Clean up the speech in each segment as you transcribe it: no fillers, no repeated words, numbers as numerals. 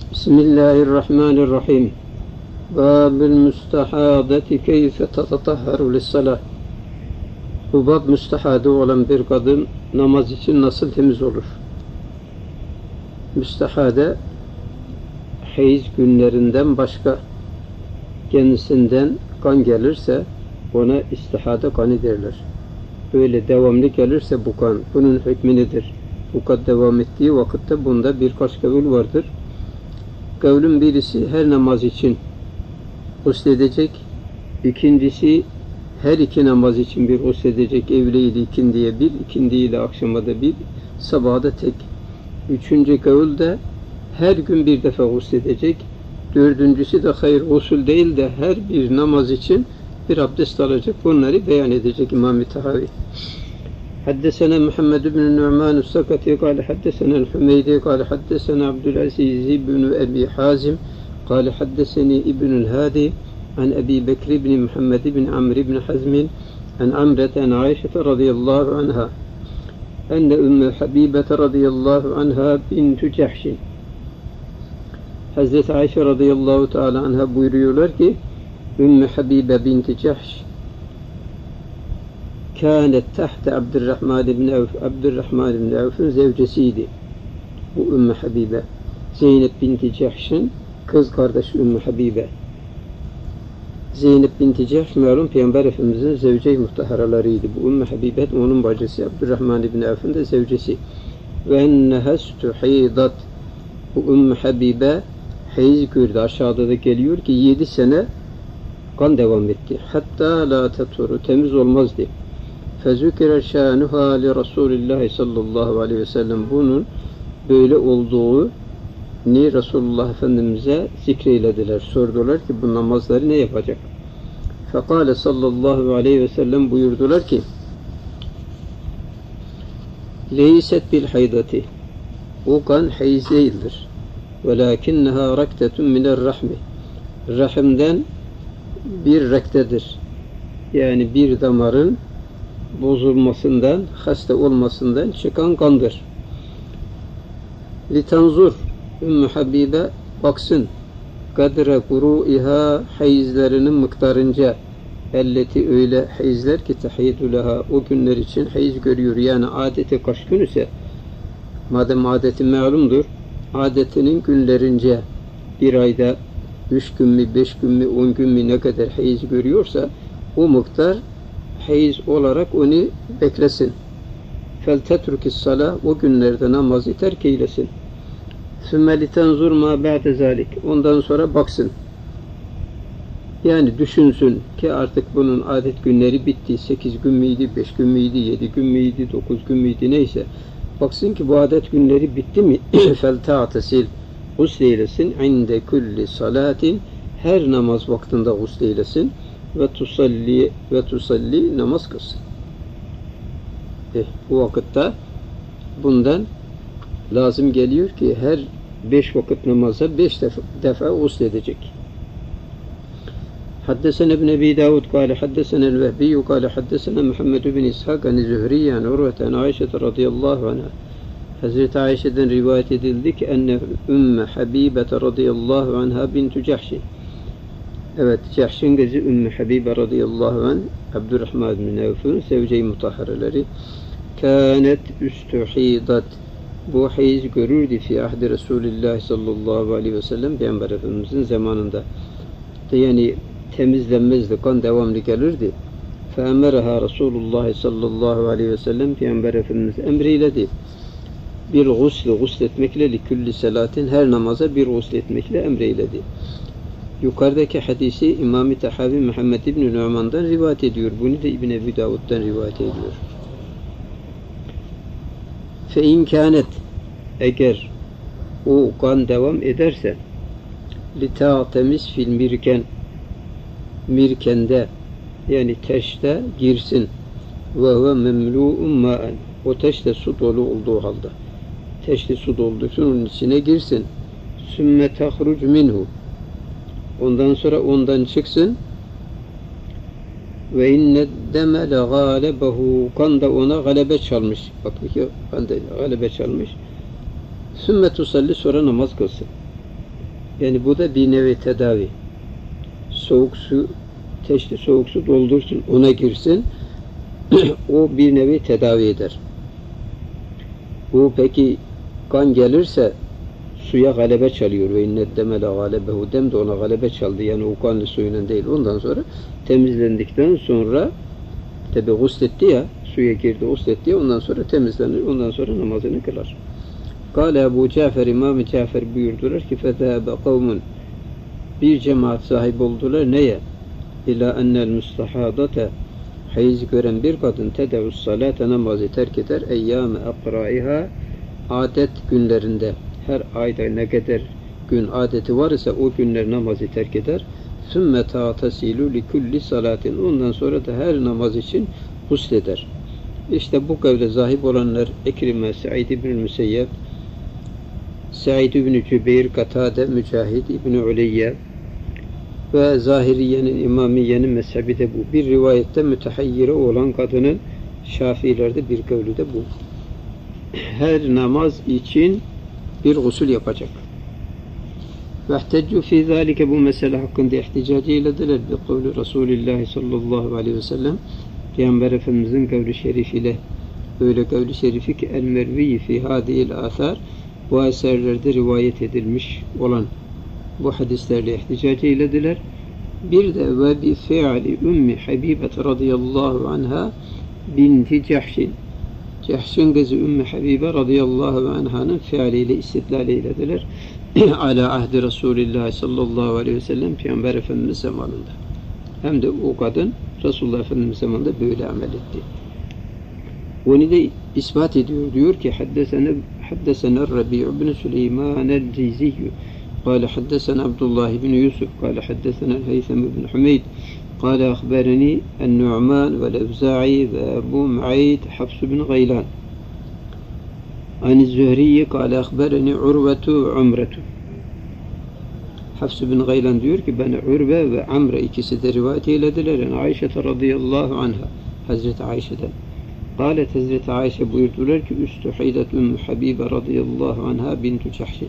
Bismillahirrahmanirrahim. Bâbül müstehâdeti keyfe tetatahharu lissalâh. Bu bab müstehâde olan bir kadın namaz için nasıl temiz olur? Müstehâde hayız günlerinden başka kendisinden kan gelirse ona istihade kanı derler. Böyle devamlı gelirse bu kan, bunun hükmü nedir? Bu kan devam ettiği vakitte bunda birkaç kavul vardır. Kavlün birisi her namaz için gusledecek, ikincisi her iki namaz için bir gusledecek, evleydi ikindiye bir, ikindiyle akşama da bir, sabaha da tek. Üçüncü kavul de her gün bir defa gusledecek, dördüncüsü de hayır usul değil de her bir namaz için bir abdest alacak. Bunları beyan edecek İmam-ı Tahavi. حدثنا محمد بن النعمان السكتي قال حدثنا الحميدي قال حدثنا عبد العزيز بن أبي حازم قال حدثني ابن الهادي عن أبي بكر بن محمد بن عمرو بن حزم عن عمرة عن عائشة رضي الله عنها أن أم حبيبة رضي الله عنها بنت جحش. Hazreti Ayşe radıyallahu teala anha buyuruyorlar ki Ümmü Habibe binti Cahş kânet tahte Abdurrahman ibn Avf, Abdurrahman ibn Avf'ın zevcesiydi. Bu Ümmü Habibe. Zeynep binti Cahş'ın kız kardeşi Ümmü Habibe. Zeynep binti Cahş malum Peygamber Efendimiz'in zevce-i muhtaharalarıydı. Bu Ümmü Habibe onun bacısı, Abdurrahman ibn Avf'ın da zevcesi. Ve enneha stuhidat. Bu Ümmü Habibe hayız gördü. Aşağıda da geliyor ki 7 sene kan devam etti. Hatta la taturu, temiz olmazdı. Fezükere şânuhâ li Resulillahi sallallahu aleyhi ve sellem. Bunun böyle olduğu ni Resulullah Efendimiz'e zikreylediler. Sordular ki bu namazları ne yapacak? Fekâle sallallahu aleyhi ve sellem buyurdular ki leyset bil haydati. O kan hayız değildir. Velakinneha raktetun minel rahmi. Rahimden bir rektedir. Yani bir damarın bozulmasından, hasta olmasından çıkan kandır. Litanzur Ümmü Habibe baksın kadre kuru'iha hayizlerinin miktarınca elleti öyle hayizler ki tahiyyüleha o günler için hayiz görüyor. Yani adeti kaç gün ise madem adeti malumdur adetinin günlerince bir ayda 3 gün mü, 5 gün mü, 10 gün mü ne kadar hayiz görüyorsa o miktar hayiz olarak onu beklesin. فَلْتَتْرُكِ الصَّلَاةِ o günlerde namazı terk eylesin. ثُمَّ لِتَنْزُرْ مَا بَعْدَ ذَٰلِكِ ondan sonra baksın. Yani düşünsün ki artık bunun adet günleri bitti. 8 gün müydü, 5 gün müydü, 7 gün müydü, 9 gün müydü neyse. Baksın ki bu adet günleri bitti mi? فَلْتَعْتَسِلْ gusleylesin. عِنْدَ كُلِّ salatin her namaz vaktinde gusleylesin. Ve tusalli namaz kılsın. Bu vakitte bundan lazım geliyor ki her 5 vakit namaza 5 defa gusledecek. Haddesene ibn Ebi Davud kâle haddesene el-Vehbiyyü kâle haddesene Muhammed bin İshak an Zühriye an Urve an Ayşe radıyallahu anha. Hazreti Ayşe'den rivayet edildi ki enne Ümmü Habibe radıyallahu anha bintu Cahşin. Evet, Cahş'ın kızı Ümmü Habibe radıyallahu anh Abdurrahman bin Avf'ın sevce-i mutahhareleri kânet üstühidat bu hayız görürdü fi ahdi Resulillah sallallahu aleyhi ve sellem Peygamber Efendimiz'in zamanında. Yani temizlenmezdi, kan devamlı gelirdi. Feemeraha Resulullah sallallahu aleyhi ve sellem Peygamber Efendimiz emreyledi. Bir gusletmekle likülli salatin her namaza bir gusletmekle emreyledi. Yukarıdaki hadisi İmam-ı Tahavi Muhammed İbn-i Nu'man'dan rivayet ediyor. Bunu da İbn-i Ebi Davud'dan rivayet ediyor. Fe-in kânet eğer o kan devam ederse litâtemiz fil mirkende yani teşte girsin ve huve memlu'un mâen o teşte su dolu olduğu halde teşte su doldursun onun içine girsin sümme tahruc minhu ondan sonra ondan çıksın ve inne deme le gâlebehu kan da ona galebe çalmış. Bakın ki kan da galebe çalmış. Sümme tusalli sonra namaz kılsın. Yani bu da bir nevi tedavi. Soğuk su, soğuk su doldursun, ona girsin. O bir nevi tedavi eder. Bu peki kan gelirse suya galebe çalıyor. Ve innet deme la galebehu, dem de ona galebe çaldı. Yani o kanlı suyundan değil. Ondan sonra temizlendikten sonra tabi gusletti ya, suya girdi, gusletti ya, ondan sonra temizlenir. Ondan sonra namazını kılar. Kâle Ebu Cafer, İmam-ı Cafer buyurdular ki fethâbe kavmun, bir cemaat sahibi oldular. Neye? İlâ ennel müstehâdate, hayız gören bir kadın tedevus salate, namazı terk eder. Eyyâme akrâiha, adet günlerinde, her ayda ne kadar gün adeti var ise o günler namazı terk eder. Sümme ta'tasilu li kulli salatin, ondan sonra da her namaz için husleder. İşte bu kavle zahip olanlar Ekrime, Said ibn Müseyyep, Said ibn Cübeyr, Katade, Mücahid ibn Uleyye ve Zahiriye'nin, İmamiye'nin mezhebi de bu. Bir rivayette mütehayyire olan kadının Şafiilerde bir kavli de bu. Her namaz için bir gusül yapacak. Vehteccu fî zâlike, bu mesele hakkında ihticacı eylediler. Bi kavli Resulullah sallallahu aleyhi ve sellem, Peygamber Efendimizin kavli şerifiyle, öyle kavli şerifi ki el mervi fi hadihil âthâr, bu eserlerde rivayet edilmiş olan bu hadislerle ihticac eylediler. Bir de ve bi fi'li Ümmü Habibe radıyallahu anha binti Cahşin, Cahşin kızı Ümmü Habibe radıyallahu anha'nın fiiliyle istidlal eylediler. Ala ahdi Resulullah sallallahu aleyhi ve sellem, Peygamber Efendimiz zamanında. Hem de o kadın Resulullah Efendimiz zamanında böyle amel etti. Onu da ispat ediyor. Diyor ki haddesena Rabi' ibn Süleyman el-Cizî قال حدثنا عبد الله بن يوسف قال حدثنا الهيثم بن حميد قال أخبرني النعمان والأوزاعي وأبو معيد حفص بن غيلان عن الزهري قال أخبرني عروة عمرة. Hafs bin Gaylan diyor ki bana Urve ve Amre ikisi de rivayet eylediler. Yani Ayşe radıyallahu anha, Hazreti Ayşe'den. Kâlet, Hazreti Ayşe buyurdular ki üstüheydet Ümmü Habibe radıyallahu anha bintu Cahşin.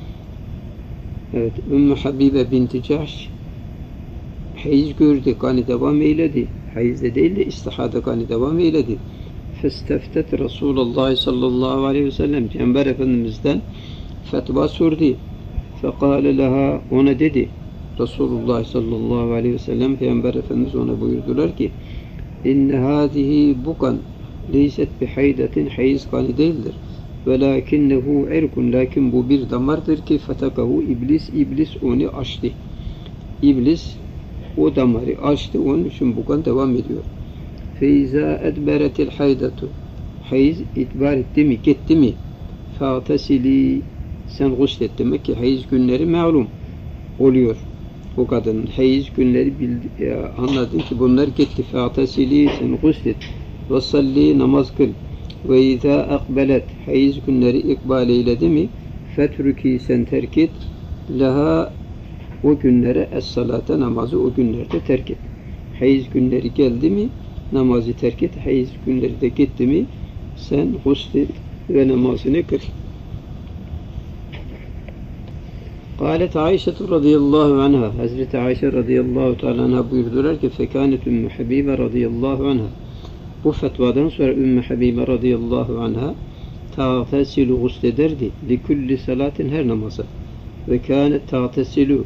Evet, Ümmü Habibe binti Cahş hayız gördü, kanı devam eyledi. Hayızda değil de istihada kanı devam eyledi. Festeftet Resulullah sallallahu aleyhi ve sellem, Peygamber Efendimiz'den fetva sordu. Fekâle leha, ona dedi Resulullah sallallahu aleyhi ve sellem, Peygamber Efendimiz ona buyurdular ki inne hâzihi bukan leyset bihaydetin, hayız kanı değildir. Velakinnehu erkun, lakin bu bir damardır ki fetakahu iblis onu açtı. İblis o damarı açtı, onun için bu kan devam ediyor. Feiza edberetil haydatu, hayız itbar etti mi, gitti mi? Fa'tesili, sen guslet, demek ki hayız günleri malum oluyor. O kadının hayız günleri anladın ki bunlar gitti. Fa'tesili, sen guslet. Ve salli, namaz kıl. Ve izâ akbelet, hayız günleri ikbal eyledi mi? Fetruki, sen terk et. Leha, o günlere es-salate, namazı o günlerde terk et. Hayız günleri geldi mi? Namazı terk et. Hayız günleri de gitti mi? Sen guslet ve namazını kıl. Kâlet Ayşe radıyallahu anha, Hazreti Ayşe radıyallahu teala anha buyurdular ki fekânet Ümmü Habibe radıyallahu anha, bu fetvadan sonra Ümmü Habibe radıyallahu anha ta'tesilu guslederdi li kulli salatin, her namaza, ve kânet ta'tesilu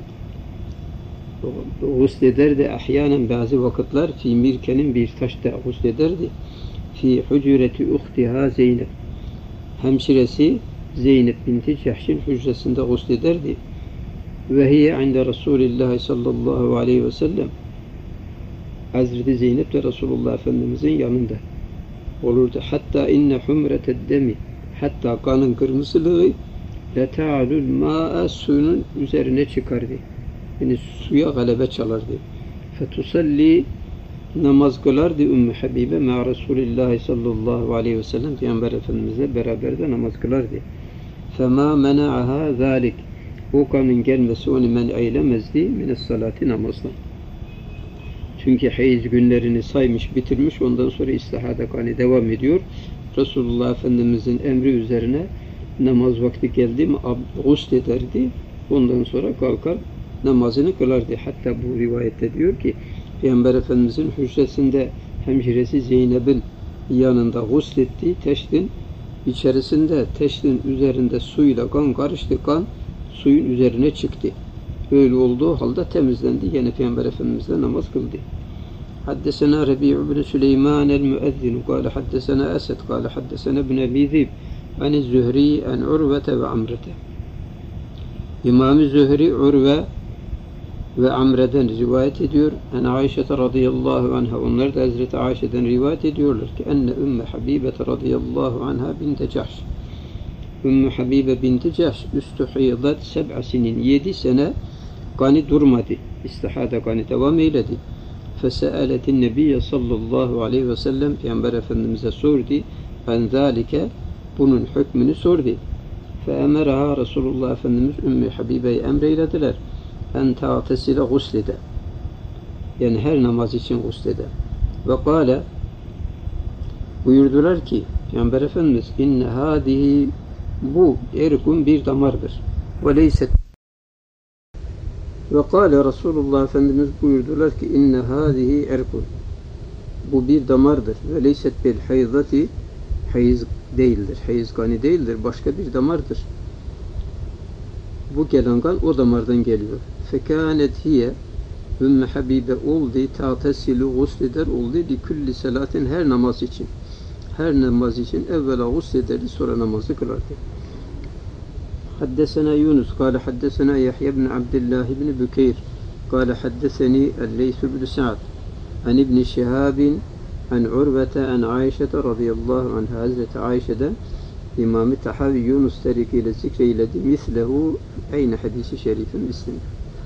guslederdi ahyanen, bazı vakitler fi mirkenin, bir taşta guslederdi, fi hücreti uhtiha Zeynep, hemşiresi Zeynep binti Cahşin hücresinde guslederdi. Ve hiye inde Resulullah sallallahu aleyhi ve sellem, Hazreti Zeynep de Resulullah Efendimizin yanında olurdu. Hatta inne humreted demi, hatta kanın kırmızılığı leta'alul ma'a, suyun üzerine çıkardı. Yani suya galebe çalardı. Fetusalli, namaz kılardı Ümmü Habibe ma Resulullah sallallahu aleyhi ve sellem, Peygamber Efendimizle beraber de namaz kılardı. Fema mena'aha zalik, o kanın gelmesi onu men eylemezdi mines salati, namazdan. Çünkü hayız günlerini saymış, bitirmiş, ondan sonra istihada kanı devam ediyor. Resulullah Efendimizin emri üzerine namaz vakti geldi mi guslederdi, Ondan sonra kalkar namazını kılardı. Hatta bu rivayette diyor ki Peygamber Efendimizin hücresinde hemşiresi Zeynep'in yanında guslettiği teştin içerisinde teştin üzerinde suyla kan karıştı. Kan suyun üzerine çıktı. Öyle olduğu halde temizlendi. Yine Peygamber Efendimiz'le namaz kıldı. Haddesena Rabi' ibn Süleyman el-Müezzin قال حدثنا أسد قال حدثنا ابن أبي ذئب عن الزهري عن عروة وعمرة. İmam-ı Zühri Urve ve Amre'den rivayet ediyor. En Ayşe radıyallahu anha, onlar da Hazreti Ayşe'den rivayet ediyorlar ki enne Ümmü Habibe radıyallahu anha binte Cahş. Ümmü Habibe binti Cahş üstühiyadat 7 sinin, 7 sene kanı durmadı. İstihada kanı devam eyledi. Fese'aletin Nebiye sallallahu aleyhi ve sellem Peygamber Efendimiz'e sordu. En zâlike, bunun hükmünü sordu. Feemeraha Resulullah Efendimiz Ümmü Habibe'yi emreylediler. En ta'tesile guslede. Yani her namaz için guslede. Ve kâle, buyurdular ki Peygamber Efendimiz inne hâdihi, bu erkun bir damardır. Ve leyset. Ve kâle Resulullah Efendimiz buyurdular ki inne hâdihi erkun, bu bir damardır. Ve leyset bil hayzati, hayız değildir. Hayız kanı değildir. Başka bir damardır. Bu gelen kan o damardan geliyor. Fekânet hiye, Ümmü Habibe oldu, ta'tesilu gusleder oldu li kulli salatin, her namaz için. Her namaz için evvela guslederdi, sonra namazı kılardı. Haddesena Yunus, kâle haddesena Yahya ibn Abdillah ibn Bükeyr, kâle haddeseni el-Leys ibn Sa'd, an ibn Şihabin, an Urvete, an Ayşe radıyallahu anha, Hazreti Ayşe'den İmam-ı Tahavi Yunus tarikiyle zikreyledi. Mislehu, aynı hadisi şerifin mislinde.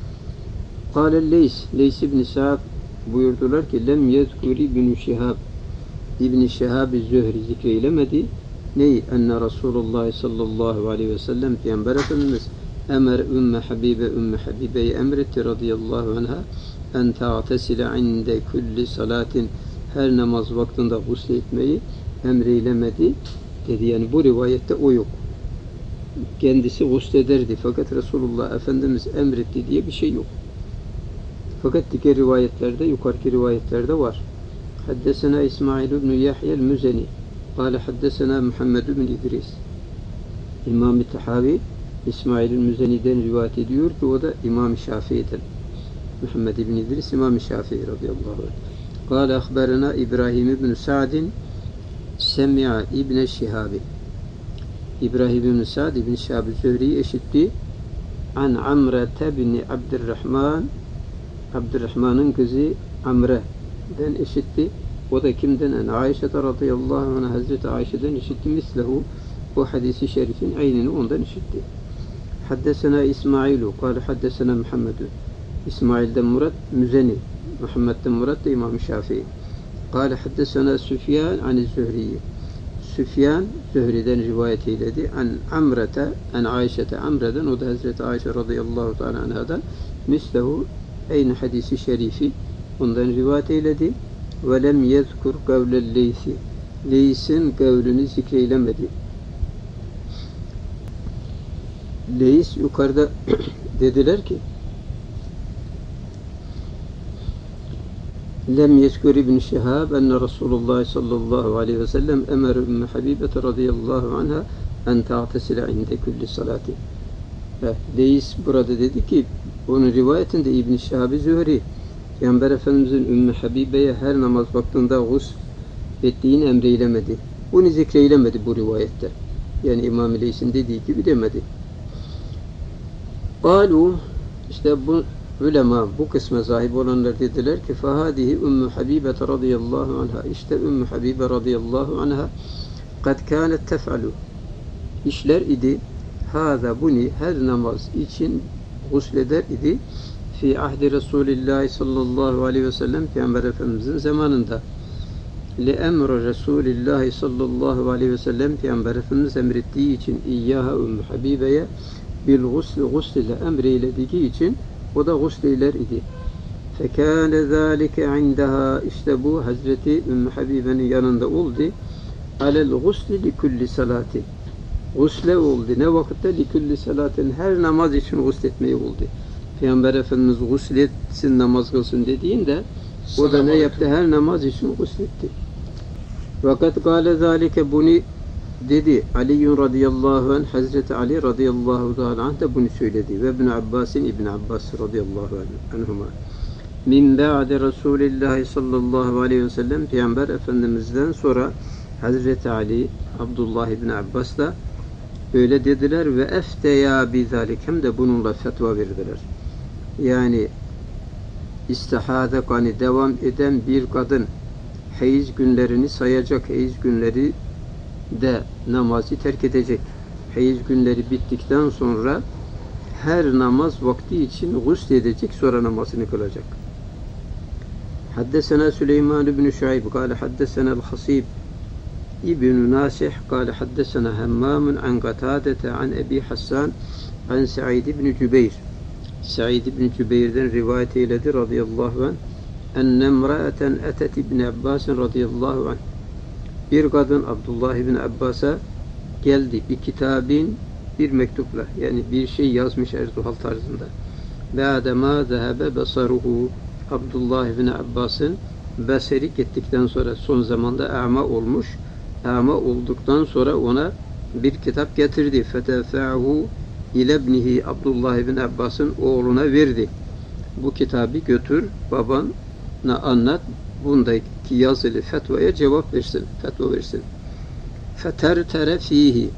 Kâle Leys ibn Sa'd buyurdular ki lem yezkuri ibn Şihab, İbn Şihab-ı Zühri zikreylemedi. Ney? Enne Resulullah sallallahu aleyhi ve sellem Peygamber Efendimiz emir Ümmü Habibe'yi emretti radıyallahu anha en ta'tesile inde kulli salatin, her namaz vaktinde gusl etmeyi emreylemedi dedi. Yani bu rivayette o yok. Kendisi guslederdi fakat Resulullah Efendimiz emretti diye bir şey yok. Fakat diğer rivayetlerde, yukarıki rivayetlerde var. Haddesena İsmail ibn Yahya el-Müzeni kâle haddesena Muhammed ibn İdris. İmam-ı Tahavi İsmail el-Müzeni'den rivayet ediyor ki o da İmam-ı Şafii'den. Muhammed ibn İdris İmam-ı Şafii radıyallahu anh. Kâle ahberena İbrahim ibn Sa'din semi'a ibn Şihabi. İbrahim ibn Sa'd ibn Şihab-ı Zühri'yi eşitti. An Amre bin Abdurrahman, Abdurrahman'ın kızı Amre'den eşitti. O da kimden? En Ayşe radıyallahu anh, Hazreti Ayşe'den eşitti. Mislehu, o hadisi şerifin aynını ondan eşitti. Haddesena İsmailu, kâle haddesena Muhammed'u. İsmail'den Murat Müzeni, Muhammed'den Murat da İmam-ı Şafii. Kâle haddesena Süfyan an Zühri'yi. Süfyan Zühri'den rivayet eyledi. An Amrete, en Ayşe'te, Amre'den, o da Hazreti Ayşe radıyallahu ta'ala anhadan. Mislehu, aynı hadisi şerifi ondan rivayet eyledi. Ve lem yezkur kavlel Leysi. Leys'in kavlini zikreylemedi. Leys yukarıda dediler ki lem yezkur ibn Şihab enne Resulullah sallallahu aleyhi ve sellem emir Ümmü Habibe radıyallahu anha en ta'tesile inde kulli salati. Leys burada dedi ki onun rivayetinde İbn-i Şihab-ı Zühri Peygamber Efendimizin Ümmü Habibe'ye her namaz vaktinde gusl ettiğini emreylemedi. Bunu zikreylemedi bu rivayette. Yani İmam-ı Leys'in dediği gibi demedi. Kalu, işte bu ulema, bu kısma sahip olanlar dediler ki fahadihi Ümmü Habibe radıyallahu anha, işte Ümmü Habibe radıyallahu anha kad kânet tef'alu, işler idi hâzâ, bunu her namaz için gusleder idi fi ahdi Resulillah sallallahu aleyhi ve sellem Peygamber Efendimizin zamanında. Li emri Resulillah sallallahu aleyhi ve sellem Peygamber Efendimiz emrettiği için iyyaha Ümmü Habibe'ye bil gusl ile emreylediği için o da gusleyler idi. Fekâne zâlike indaha, işte bu Hazreti Ümmü Habibe'nin yanında oldu. Alel gusli li kulli salati, Gusle oldu. Ne vakitte? Likulli salatin. Her namaz için gusletmeyi oldu. Peygamber Efendimiz gusletsin, namaz kılsın dediğinde o da ne yaptı? Her namaz için gusletti. Fakat gâle zâlike, bunu dedi Ali radıyallahu anh, Hazreti Ali radıyallahu anh da bunu söyledi. Ve İbn Abbas'in, İbn Abbas radıyallahu anhuma. Min ba'de Resulillah sallallahu aleyhi ve sellem, Peygamber Efendimiz'den sonra Hazreti Ali, Abdullah İbn Abbas da öyle dediler ve efteya bizalik, hem de bununla fetva verdiler. Yani istihade kanı devam eden bir kadın hayız günlerini sayacak, hayız günleri de namazı terk edecek. Hayız günleri bittikten sonra her namaz vakti için gusl edecek, sonra namazını kılacak. Haddesena Süleyman ibn Şuayb kâle haddesena el-Hasib İbn Nasih kâle haddesena Hemmamun an Katâdete an Ebi Hassan an Sa'id ibn Cübeyr. Sa'id ibn Cübeyr'den rivayet eyledi radıyallahu anh. Enne emra'eten etet İbn Abbas radıyallahu anh. Bir kadın Abdullah ibn Abbas'a geldi bir kitabın, bir mektupla, yani bir şey yazmış Ertuğrul tarzında. Ba'dema zehebe basaruhu, Abdullah ibn Abbas'ın beseri gittikten sonra, son zamanda a'ma olmuş. A'ma olduktan sonra ona bir kitap getirdi. Fetefa'hu ile ibnihi, Abdullah ibn Abbas'ın oğluna verdi. Bu kitabı götür babana anlat. Bundaki yazılı fetvaya cevap versin, fetva versin. Fetertere fihi.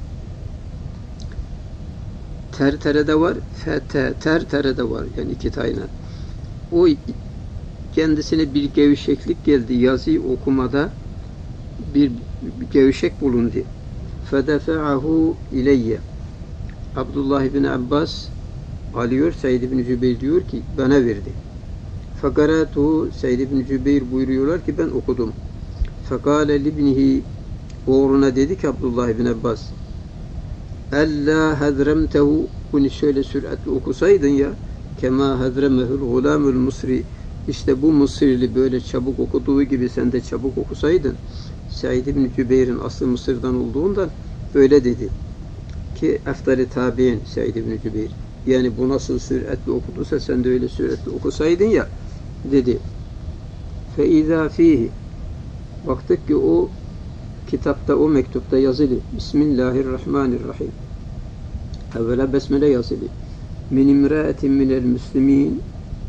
Tertere de var, tertere de var. Yani iki tane. O kendisine bir gevşeklik geldi. Yazıyı okumada bir gevşek bulundu. Fedefa'ahu ileyye. Abdullah ibn Abbas alıyor, Said ibn Cübeyr diyor ki bana verdi. Fakaratuhu, Said ibn Cübeyr buyuruyorlar ki ben okudum. Fekale libnihi, oğluna dedi ki Abdullah ibn Abbas, Ella hadremtehu, bunu şöyle süratli okusaydın ya, kema hadremehul gulamul Mısri, işte bu Mısırlı böyle çabuk okuduğu gibi sen de çabuk okusaydın. Said ibn Cübeyr'in aslı Mısır'dan olduğundan böyle dedi. Ki eftali tabi'in Said ibn Cübeyr. Yani bu nasıl süratli okuduysa sen de öyle süratli okusaydın ya dedi. فَاِذَا ف۪يهِ, baktık ki o kitapta, o mektupta yazılı. Bismillahirrahmanirrahim. Evvela besmele yazılı. Min imra'etin minel müslimin,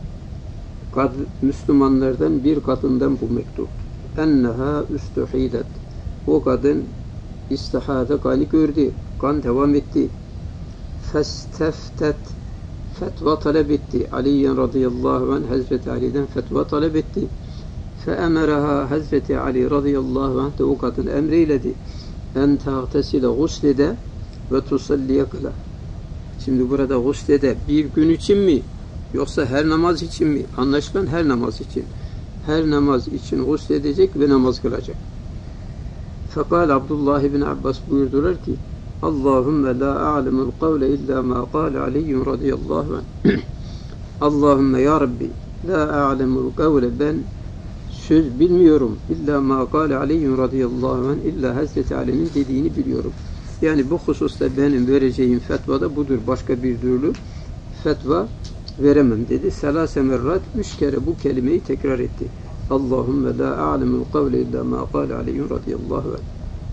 Müslümanlardan bir kadından bu mektup. Enneha üstühidet. O kadın istihade kanı gördü. Kan devam etti. Festeftet, fetva talep etti. Ali'yen radıyallahu anh, Hazreti Ali'den fetva talep etti. Feemeraha, Hazreti Ali radıyallahu anh de o kadın emreyledi. En ta'tesile guslede ve tusalliye kıla. Şimdi burada guslede bir gün için mi yoksa her namaz için mi? Anlaşılan her namaz için. Her namaz için gusledecek ve namaz kılacak. Fekal Abdullah ibn Abbas buyurdular ki Allahümme la a'lemul kavle illa ma kâle Aliyyun radıyallahu anh. Allahümme ya Rabbi la a'lemul kavle, ben söz bilmiyorum. İlla ma kâle Aliyyun radıyallahu anh, illa Hazreti Ali'nin dediğini biliyorum. Yani bu hususta benim vereceğim fetva da budur. Başka bir türlü fetva veremem dedi. Selâse merrat, 3 kere bu kelimeyi tekrar etti. Allahümme la a'lemul kavle illa ma kâle Aliyyun radıyallahu anh.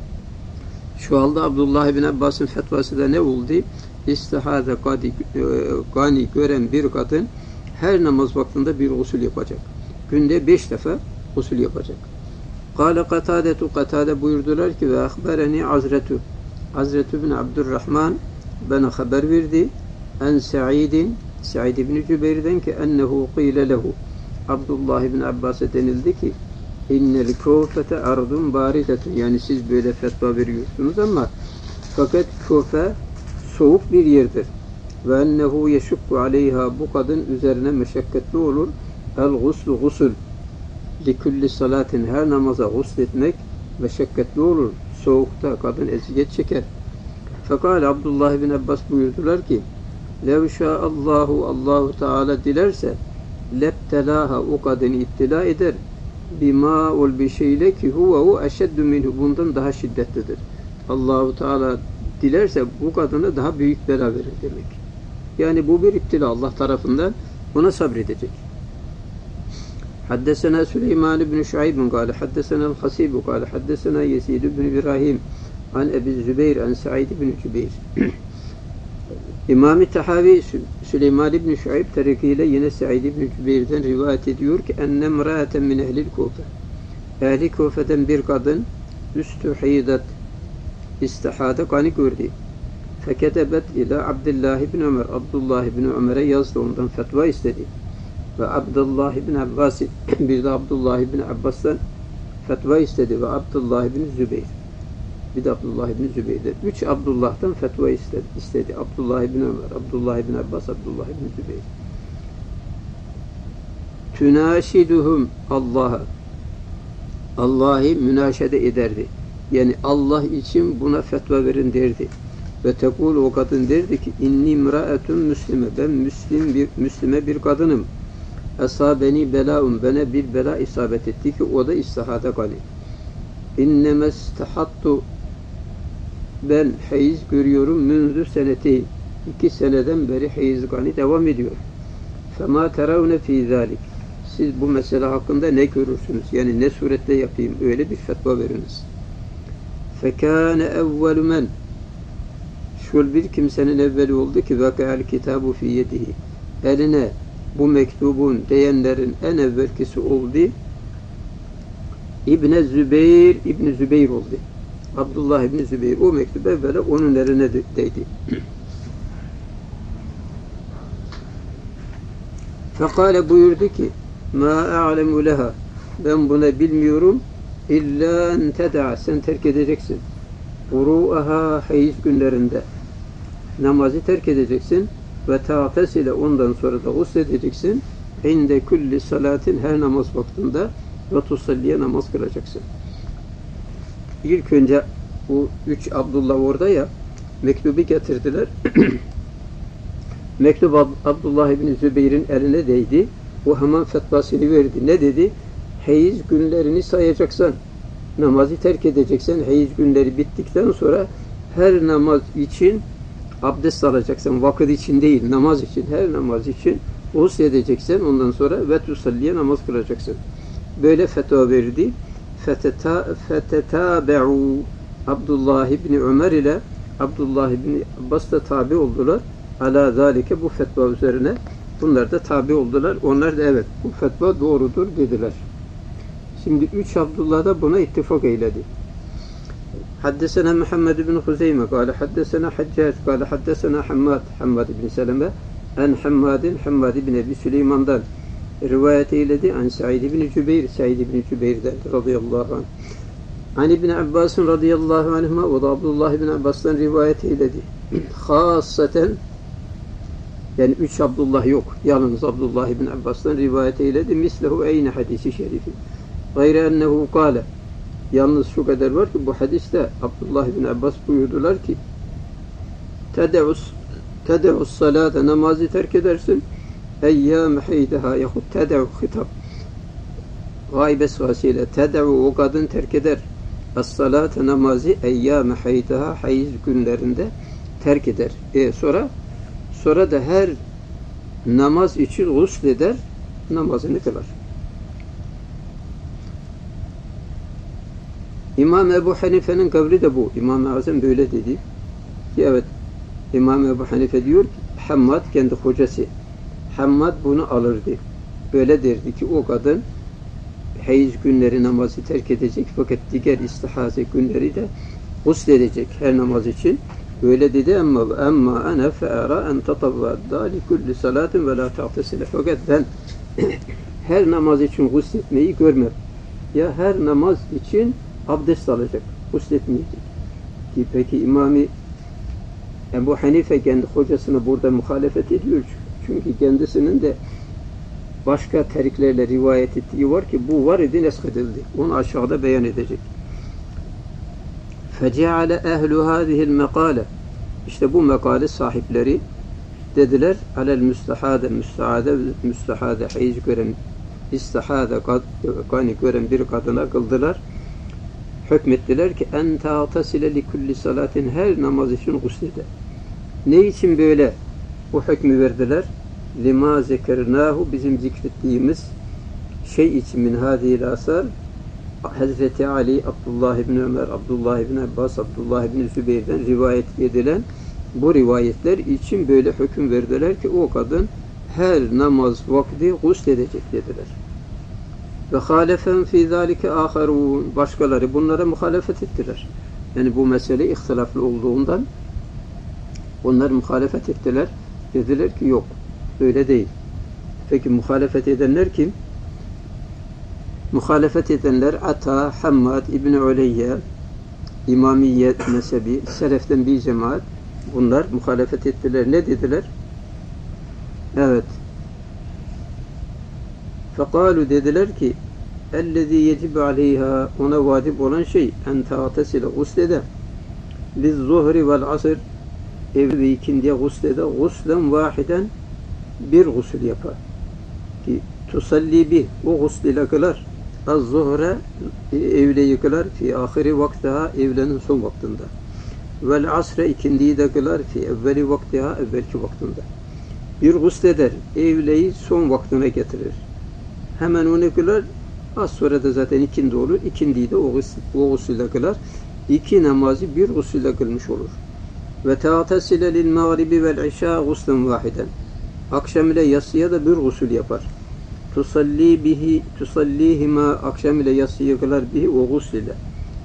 Şu halde Abdullah ibn Abbas'ın fetvası da ne oldu? İstihade gani gören bir kadın her namaz vaktinde bir usul yapacak. Günde 5 defa usul yapacak. Kâle Katâdetu, Katâde buyurdular ki ve ahbereni Hazretu, Hazreti bin Abdurrahman bana haber verdi. En Sa'idin, Sa'id ibn Cübeyr'den ki ennehu qîle lehu, Abdullah ibn Abbas'a denildi ki innel kûfete ardun bâridetun, yani siz böyle fetva veriyorsunuz ama fakat Küfe soğuk bir yerdir. Ve ennehu yeşukku aleyha, bu kadın üzerine meşakkatli olur. El guslu gusul likulli salatin, her namaza gusletmek meşakkatli olur. Soğukta kadın eziyet çeker. Fakat Abdullah ibn Abbas buyurdular ki lev şa'allahu, Allahu Teala dilerse leptelaha, o kadını ittila eder. Bima ol bir şeyle ki huve eşeddu minhu, bundan daha şiddetlidir. Allahu Teala dilerse bu kadına daha büyük bela verir demek. Yani bu bir iptila Allah tarafından, buna sabredecek. Haddesena Süleyman ibn Şuayb kâle haddesena el-Hasib kâle haddesena Yezid ibn İbrahim an Ebi Zübeyr an Sa'id ibn Cübeyr. İmam-ı Tahavi Süleyman ibn Şuayb tarikiyle yine Sa'id ibn Cübeyr'den rivayet ediyor ki enne mra'aten min ehlil Kufe. Ehli Kufe'den bir kadın üstühidat istihada kanı gördü. Feketebet ila Abdullah ibn Ömer. Abdullah ibn Ömer'e yazdı, ondan fetva istedi. Ve Abdullah ibn Abbas, bir de Abdullah ibn Abbas'tan fetva istedi ve Abdullah ibn Zübeyr. Bir de Abdullah ibn Zübeyr'den. 3 Abdullah'tan fetva istedi. Abdullah ibn Ömer, Abdullah ibn Abbas, Abdullah ibn Zübeyr. Tünaşiduhum Allah'ı münaşede ederdi. Yani Allah için buna fetva verin derdi. Ve tekul, o kadın derdi ki inni imraetun müslime, ben Müslüme bir kadınım. Esabeni belaun, bana bir bela isabet etti ki o da istihada kali. İnnemestahattu, ben hayız görüyorum münzü seneti, 2 seneden beri hayız kani devam ediyor. Fema teravne fî zâlik, siz bu mesele hakkında ne görürsünüz? Yani ne surette yapayım? Öyle bir fetva veriniz. Fekâne evvelu men, şöyle bir kimsenin evveli oldu ki vakâ'l kitâbu fî yedihi, eline bu mektubun diyenlerin en evvelkisi oldu. İbn Zübeyr oldu. Abdullah İbn Zübeyr. O mektup evvela onun eline değdi. Fekale, buyurdu ki ma a'lemu leha, ben buna bilmiyorum, illa en ted'a, sen terk edeceksin. Vuru'aha, hayız günlerinde namazı terk edeceksin ve ta'tesile, ondan sonra da gusledeceksin. İnde kulli salatin, her namaz vaktinde ve tusalliye, namaz kılacaksın. İlk önce bu 3 Abdullah orada ya, mektubu getirdiler. Mektup Abdullah ibn Zübeyr'in eline değdi. O hemen fetvasını verdi. Ne dedi? Hayız günlerini sayacaksın. Namazı terk edeceksin. Hayız günleri bittikten sonra her namaz için abdest alacaksın. Vakit için değil, namaz için. Her namaz için gusl edeceksin. Ondan sonra ve tusalliye, namaz kılacaksın. Böyle fetva verdi. Fetetabe'u, Abdullah ibn Ömer ile Abdullah ibn Abbas da tabi oldular. Ala zalike, bu fetva üzerine bunlar da tabi oldular. Onlar da evet, bu fetva doğrudur dediler. Şimdi 3 Abdullah da buna ittifak eyledi. Haddesena Muhammed ibn Huzeyme kâle haddesena Haccac kâle haddesena Hammad ibn Seleme en Hammad ibn Ebi Süleyman'dan rivayet eyledi. An Sa'id ibn Cübeyr'den radıyallahu anh. An İbn Abbas'ın radıyallahu anhuma, o da Abdullah ibn Abbas'tan rivayet eyledi. Hasaten, yani 3 Abdullah yok. Yalnız Abdullah ibn Abbas'tan rivayet eyledi. Mislehu eyne hadisi şerifi. Gayre ennehu kâle. Yalnız şu kadar var ki bu hadiste Abdullah ibn Abbas buyurdular ki tede'us salate, namazı terk edersin. Eyyâme haydeha, yahut tede'u hitap. Gaybe sıvasıyla tede'u, o kadın terk eder. As-salate, namazı, eyyâme haydeha, hayız günlerinde terk eder. Sonra da her namaz için gusleder, namazını kılar. İmam Ebu Hanife'nin kavli de bu. İmam-ı Azam böyle dedi. Ki evet, İmam Ebu Hanife diyor ki Hammad, kendi hocası Hammad bunu alırdı. Böyle derdi ki o kadın hayız günleri namazı terk edecek, fakat diğer istihaze günleri de gusledecek her namaz için. Böyle dedi. Amma ana fe'ara en tatavvadda li kulli salatin ve la ta'tesile. Fakat ben her namaz için gusletmeyi görmem. Ya her namaz için abdest alacak, gusletmeyecek. Peki İmam-ı Ebu Hanife kendi hocasına burada muhalefet ediyor. Çünkü kendisinin de başka teriklerle rivayet ettiği var ki bu var idi, neshedildi. Onu aşağıda beyan edecek. فَجَعَلَ اَهْلُ هَذِهِ الْمَقَالَ, İşte bu makale sahipleri dediler alel müstahade hayız gören, istihade kanı gören bir kadına kıldılar. hükmettiler ki en ta'tasile li kulli salatin, her namaz için guslede. Ne için böyle bu hükmü verdiler? Lima zekernahu, bizim zikrettiğimiz şey için, min hadihil asar, Hazreti Ali, Abdullah ibn Ömer, Abdullah ibn Abbas, Abdullah ibn Zübeyir'den rivayet edilen bu rivayetler için böyle hüküm verdiler ki o kadın her namaz vakti gusledecek dediler. Ve halefen fi zalike aharun, başkaları bunlara muhalefet ettiler. Yani bu mesele ihtilaflı olduğundan onlar muhalefet ettiler. Dediler ki yok, öyle değil. Peki muhalefet edenler kim? Muhalefet edenler Ata, Hammad İbn Uleyye, İmamiye mezhebi, seleften bir cemaat, bunlar muhalefet ettiler. Ne dediler? Evet. Fekalu, dediler ki ellezî yecib aleyha, ona vacip olan şey en ta'tesile, guslede lizzuhri vel asr, ev ve ikindiye guslede, guslen vahiden, bir gusül yapar ki tusalli bih, o gusl ile kılar, az-zuhre, evleyi kılar, fi ahiri vaktiha, evlenin son vaktinde, vel asre, ikindiyi de kılar, fi evveli vaktiha, evvelki vaktinde. Bir gusl eder, evleyi son vaktine getirir, hemen onu kılar, az sonra da zaten ikindi olur, ikindiyi de o gusülle kılar, iki namazı bir gusülle kılmış olur. Ve ta'tasile lil mağribi vel işâ guslen vahiden, akşam ile yatsıya da bir gusül yapar. Tusalli bihi, tusallihima, akşam ile yatsıyı kılar bihi, o gusül ile.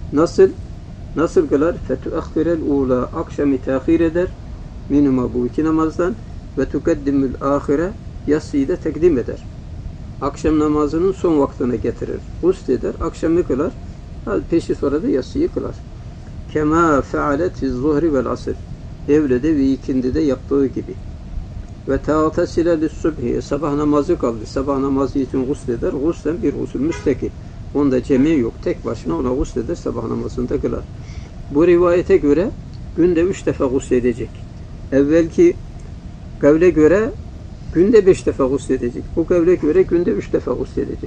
Nasıl kılar? Fetuakhirel ula, akşamı tehir eder, minima, bu iki namazdan, ve tukaddimül ahire, yatsıyı da tekdim eder. Akşam namazının son vaktine getirir. Gusl eder, akşamı kılar, peşi sonra da yatsıyı kılar. Kema fealet fi zuhri vel asr, evlede ve ikindi de yaptığı gibi. Ve ta'tasile lis-subhi, sabah namazı kaldı. Sabah namazı için gusleder. Guslen bir gusül müstakil. Onda cemi yok. Tek başına ona gusleder, sabah namazında kılar. Bu rivayete göre günde 3 defa gusledecek. Evvelki kavle göre günde 5 defa gusledecek. Bu kavle göre günde 3 defa gusledecek.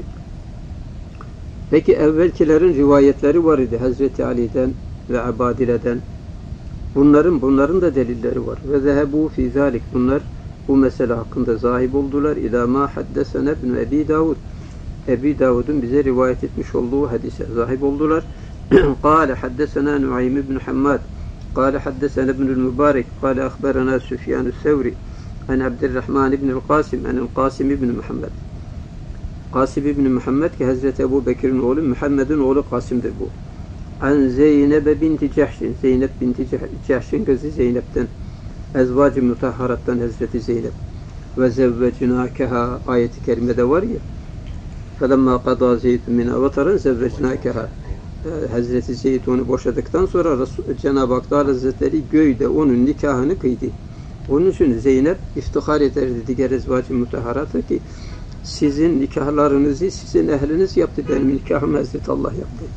Peki evvelkilerin rivayetleri var idi. Hazreti Ali'den ve Abadile'den. Bunların da delilleri var. Ve zehebu fi zalik, bunlar bu mesele hakkında zahib oldular. İlâ mâ haddesene ibn Ebi Davud, Ebi Davud'un bize rivayet etmiş olduğu hadise zahib oldular. Kâle haddesena Nuaym ibn Hammad, kâle haddesena ibnül Mübarek, kâle akhberana Süfyan-ı Sevri, an Abdurrahman ibnül Qasim, anil Qasim ibn Muhammed. Qasim ibn Muhammed ki Hazreti Ebu Bekir'in oğlu, Muhammed'in oğlu Qasim'dir bu. An Zeynep binti Cahşin, Zeynep binti Cahşin kızı Zeynep'ten, ezvacı mutahharattan Hazreti Zeynep. Ve zevvecnâkeha ayeti kerimede var ya, فَلَمَّا قَضَى زَيْدٌ مِنَا وَطَرًا زَوَّجْنَاكَهَا, Hazreti Zeyd onu boşadıktan sonra Cenab-ı Hak Hazretleri göğde onun nikahını kıydı. Onun için Zeynep iftihar ederdi diğer ezvacı mutahharatı ki sizin nikahlarınızı sizin ehliniz yaptı, benim nikahımı Hazreti Allah yaptı.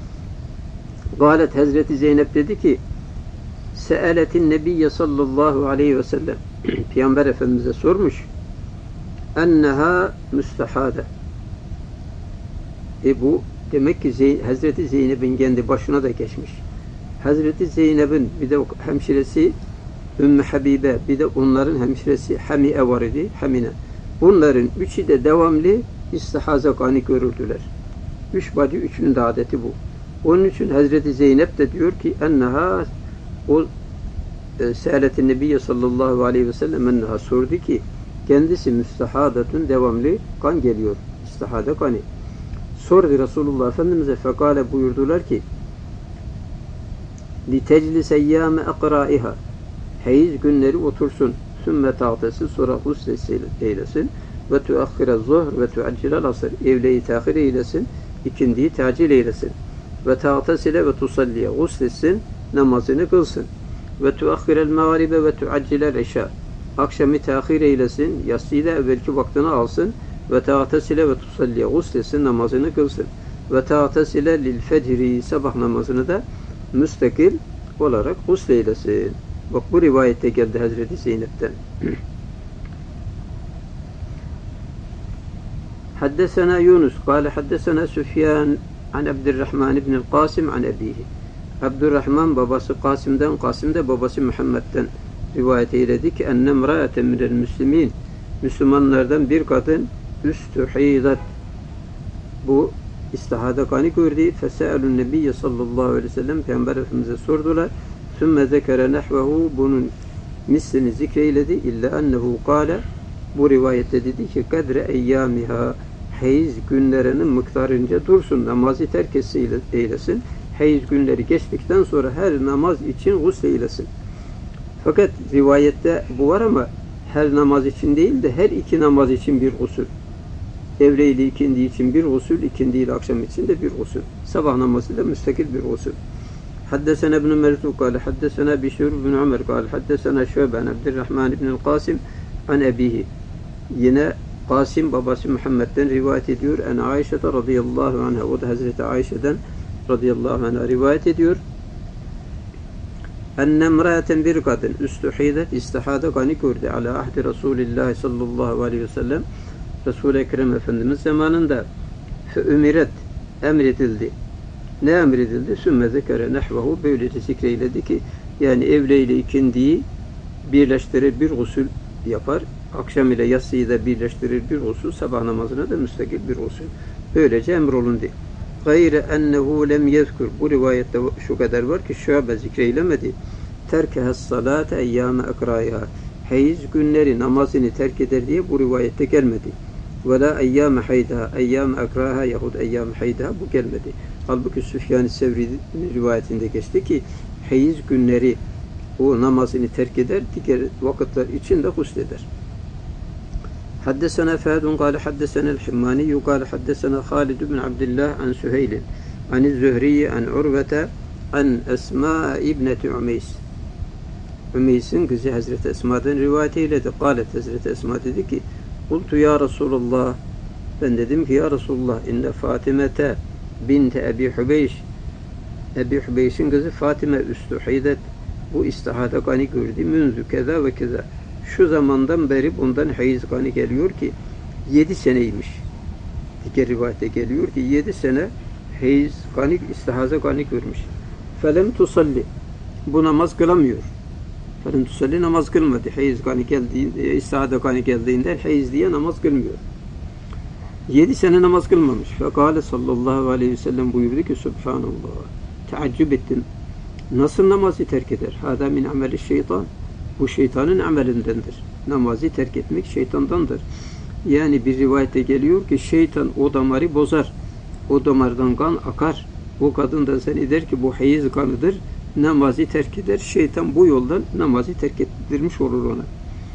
Galet, Hazreti Zeynep dedi ki Se'eletin Nebiyye sallallahu aleyhi ve sellem, Peygamber Efendimiz'e sormuş, enneha müstehade. Bu demek ki Hazreti Zeynep'in kendi başına da geçmiş. Hazreti Zeynep'in bir de hemşiresi Ümmü Habibe, bir de onların hemşiresi Hamiye var idi, Hamine. Bunların üçü de devamlı istihaza kanı görürdüler. 3 bacı, üçünün de adeti bu. Onun için Hazreti Zeynep de diyor ki enneha, o Se'eletin Nebiyye sallallahu aleyhi ve sellem enneha, sordu ki kendisi müstehadetün, devamlı kan geliyor. İstihade kanı. Sordu Resulullah Efendimiz'e, fekale, buyurdular ki لِتَجْلِسَ اَيَّامَ اَقْرَائِهَا, Heyiz günleri otursun, sümme ta'tesi, sonra gusl eylesin, ve tuakhire zuhr ve tuaccilel asr, evleyi tahir eylesin, ikindiyi tacil eylesin, ve ta'tesile ve tusalliye, gusletsin, namazını kılsın, ve tuakhirel mağribe ve tuaccilel işâ, akşamı tahir eylesin, yatsıyı da evvelki vaktini alsın, ve ta'tesile ve tusalliye, gusletsin, namazını kılsın, ve ta'tesile lil fecri, sabah namazını da müstakil olarak gusleylesin. Bak bu rivayette geldi Hazreti Zeynep'ten. Haddesena Yunus, kâle haddesena Süfyan an Abdurrahman ibn Qasim an abihi. Abdurrahman babası Kasım'dan, Kasım da babası Muhammed'den rivayet eyledi ki enne imra'eten minel müslimin, Müslümanlardan bir kadın üstühidat, bu istihada kanı gördü. Fese'elun nebiyye sallallahu aleyhi ve sellem, Peygamber Efendimiz'e sordular. Sümme zekere nehvehu, bunun mislini zikreyledi. İlla ennehu kâle, bu rivayette dedi ki kadre eyyâmiha, hayız günlerinin miktarınca dursun, namazı terk eylesin. Hayız günleri geçtikten sonra her namaz için gusl eylesin. Fakat rivayette bu var ama her namaz için değil de her iki namaz için bir gusül. Evle ile ikindi için bir gusül, ikindi ile akşam için de bir gusül. Sabah namazı da müstakil bir gusül. Haddesena ibn Merzuq kâle, haddesena Bişir ibn Ömer kâle, haddesena Şöbe an Abdurrahman ibn Qasim an abihi. Yine Kasım babası Muhammed'den rivayet ediyor. En Ayşe radıyallahu anha, o da Hazreti Ayşe'den radıyallahu anha rivayet ediyor. Enne emraten, bir kadın üstühidet, istihada kanı gördü ala ahdi Resulillah sallallahu aleyhi ve sellem, Resul-i Ekrem Efendimiz zamanında. Fe ümiret, emredildi. Ne emredildi? Sümme zekere nehvehu, böyle zikreyledi ki yani evleyle ikindiyi birleştirir, bir gusül yapar. Akşam ile yatsıyı da birleştirir bir gusül, sabah namazına da müstakil bir gusül. Böylece emrolundu. Gayre ennehu lem yezkur, bu rivayette şu kadar var ki Şöbe zikreylemedi. Terkehes salate eyyâme ekrâiha, hayız günleri namazını terk eder diye bu rivayette gelmedi. Ve la eyyâme haydaha, eyyâme ekrâha yahut eyyâme haydaha, bu gelmedi. Halbuki Süfyan-ı Sevri'nin rivayetinde geçti ki hayız günleri o namazını terk eder, diğer vakitler için de husleder. Haddesena Fâdun kâle haddesena el-Himmâniyyü kâle haddesena Halid ibn Abdillah an Süheylin an Zühriye an Urvete an Esma ibneti Umeys. Umeys'in kızı Hazreti Esma'dan rivayet eyledi. Kâlet, Hazreti Esma dedi ki kultu ya Resulallah, ben dedim ki ya Resulullah, inne Fatimete binte Ebi Hubeyş, Ebi Hubeyş'in kızı Fatime üstühidet, bu istihada kanı gördü. Münzü keza ve keza, şu zamandan beri bundan hayız kanı geliyor ki 7 seneymiş. Diğer rivayette geliyor ki 7 sene hayız kanı, istihaza kanı görmüş. Felem tusalli, bu namaz kılamıyor. Felem tusalli, namaz kılmadı. Hayız kanı geldiğinde, istihada kanı geldiğinde hayız diye namaz kılmıyor. 7 sene namaz kılmamış. Fekale sallallahu aleyhi ve sellem buyurdu ki Subhanallah, teaccüp ettim. Nasıl namazı terk eder? Hâdâ min ameli şeytan. Bu şeytanın amelindendir. Namazı terk etmek şeytandandır. Yani bir rivayette geliyor ki şeytan o damarı bozar. O damardan kan akar. O kadın da zanneder ki bu hayız kanıdır. Namazı terk eder. Şeytan bu yoldan namazı terk ettirmiş olur ona.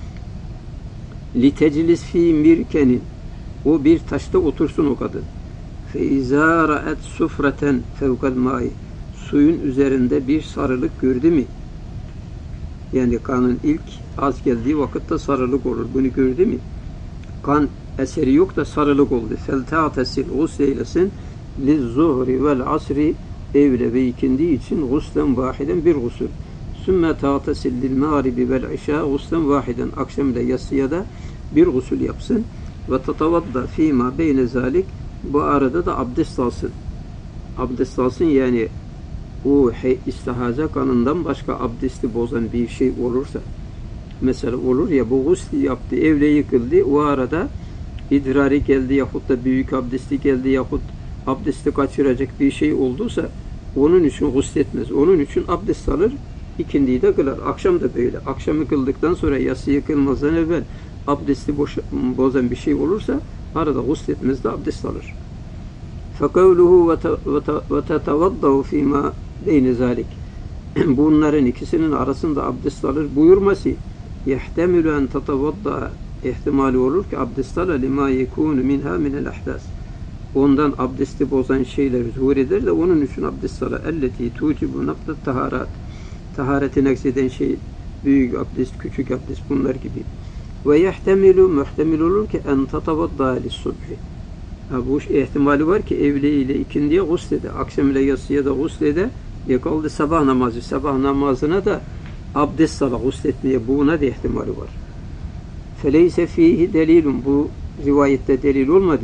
Liteclis fi mirkenin, o bir taşta otursun o kadın. Fe izâ ra'et sufreten fevkal mâi, suyun üzerinde bir sarılık gördü mü? Yani kanın ilk az geldiği vakitte sarılık olur. Bunu gördü mü? Kan eseri yok da sarılık oldu. Felta'tesil, gusleylesin lizzuhri vel asri, evle ve ikindi için guslen vahiden bir gusül. Sümme ta'tesil lil mağribi vel işâ guslen vahiden, akşam ile yatsıya da bir gusül yapsın. Ve tetavadda fîmâ beyne zâlik, bu arada da abdest alsın. Abdest alsın yani o istihaza kanından başka abdesti bozan bir şey olursa, mesela olur ya, bu gusli yaptı, evle yıkıldı, o arada idrari geldi yahut da büyük abdesti geldi yahut abdesti kaçıracak bir şey olduysa onun için gusletmez. Onun için abdest alır, ikindiyi de kılar. Akşam da böyle. Akşamı kıldıktan sonra yatsı yıkılmazdan evvel abdesti bozan bir şey olursa arada gusletmez de abdest alır. فَقَوْلُهُ وَتَتَوَضَّهُ فِي مَا beyne zalik. Bunların ikisinin arasında abdest alır buyurması يَحْتَمِلُ اَنْ تَتَوَضَّهَ, ihtimali olur ki abdest alır لِمَا يَكُونُ مِنْهَا مِنَ الْاَحْدَاسِ, ondan abdesti bozan şeyler zuhur eder de onun için abdest alır. اَلَّتِي تُوْجِبُ نَقْدَ التَّهَارَاتِ, tahareti nekseden şey, büyük abdest, küçük abdest, bunlar gibi. وَيَحْتَمِلُ, muhtemil olur ki اَنْ تَتَوَضَّهَ لِلصُّبْحِ, bu ihtimali var ki evli ile ikindiye guslede, akşam ile yatsıya da guslede, yakaldı sabah namazı, sabah namazına da abdest sabah gusletmeye, buna da ihtimali var. Feleyse fihi delilun, bu rivayette delil olmadı.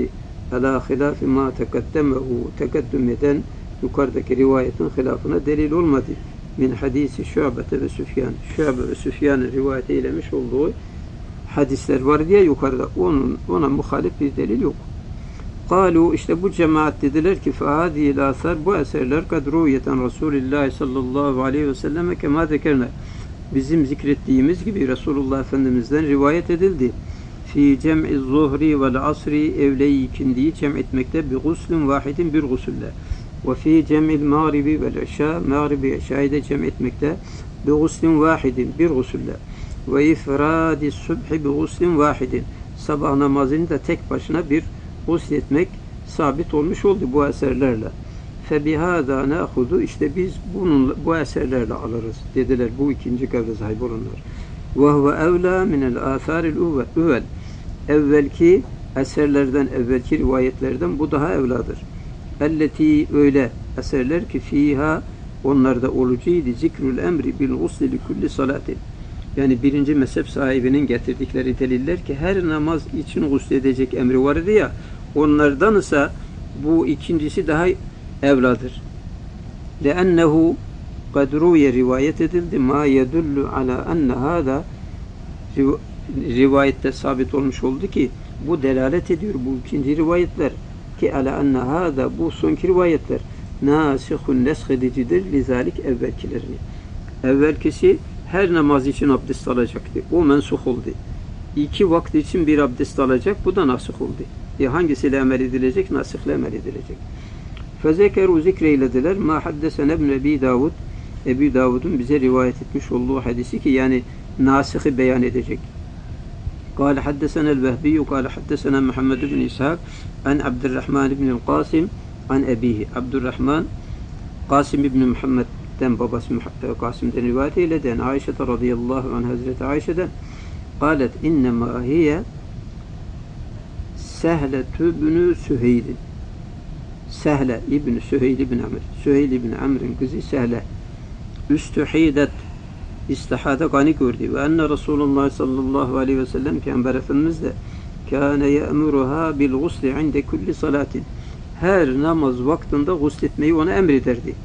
ala hilafi ma tekaddemehu tekaddüm eden yukarıdaki rivayetin hilafına delil olmadı. Min hadisi Şu'be ve Süfyan. Şu'be ve Süfyan'ın rivayet eylemiş olduğu hadisler var diye yukarıda. Ona muhalif bir delil yok. Kalu işte bu cemaat dediler ki fehâdihil âthâr bu eserler kad rûyeten Resulullah sallallahu aleyhi ve selleme kemâ zekerne bizim zikrettiğimiz gibi Resulullah Efendimiz'den rivayet edildi. Fi cem'i zuhri vel asri evle-i ikindiyi cem etmekte bi guslün vahidin bir gusülle. Ve fi cem'il mağribi vel işâ mağribi işâ'yı da cem etmekte bi guslün vahidin bir gusülle. Ve ifrâdi subhi bi guslün vahidin sabah namazını da tek başına bir gusletmek sabit olmuş oldu bu eserlerle. Febihâdâ nâhudu işte biz bu eserlerle alırız dediler bu ikinci kavle sahip olanlar. Ve huve evlâ minel âthâril üvel evvelki eserlerden evvelki rivayetlerden bu daha evladır. Elleti öyle eserler ki fiha onlarda olucuydu zikrül emri bil gusli li kulli salatin. Yani birinci mezhep sahibinin getirdikleri deliller ki her namaz için gusledecek emri vardı ya onlardan ise bu ikincisi daha evladır. لأنه قد روي rivayet edildi ma yedullu ala enne hâdâ rivayette sabit olmuş oldu ki bu delalet ediyor bu ikinci rivayetler ki ala enne hâdâ bu sonki rivayetler nâsihun neshedicidir lizalik evvelkilerini. Evvelkisi her namaz için abdest alacaktı. O mensuh oldu. 2 vakit için bir abdest alacak. Bu da nasih oldu. Hangisiyle amel edilecek? Nasihle amel edilecek. Fezekeru zikreylediler. Ma haddesen ibn Ebi Davud. Ebu Davud'un bize rivayet etmiş olduğu hadisi ki yani nasihi beyan edecek. قال حدثنا الوهبي قال حدثنا محمد بن إسحاق عن عبد الرحمن بن القاسم عن أبيه عبد الرحمن قاسم بن محمد'den babası Kasım'dan rivayet eyleden Ayşe radıyallahu anh Hazreti Ayşe'den قالت إنما هي سهلة بن سهيل Sehle İbn Süheyl İbn Amr. Süheyl İbn Amr'ın kızı Sehle üstühidet istihada gani gördü. Ve enne Resulullah sallallahu aleyhi ve sellem Peygamber Efendimiz de kâne ye'muruha bil gusli inde kulli salatin. Her namaz vaktinde gusletmeyi ona emrederdi.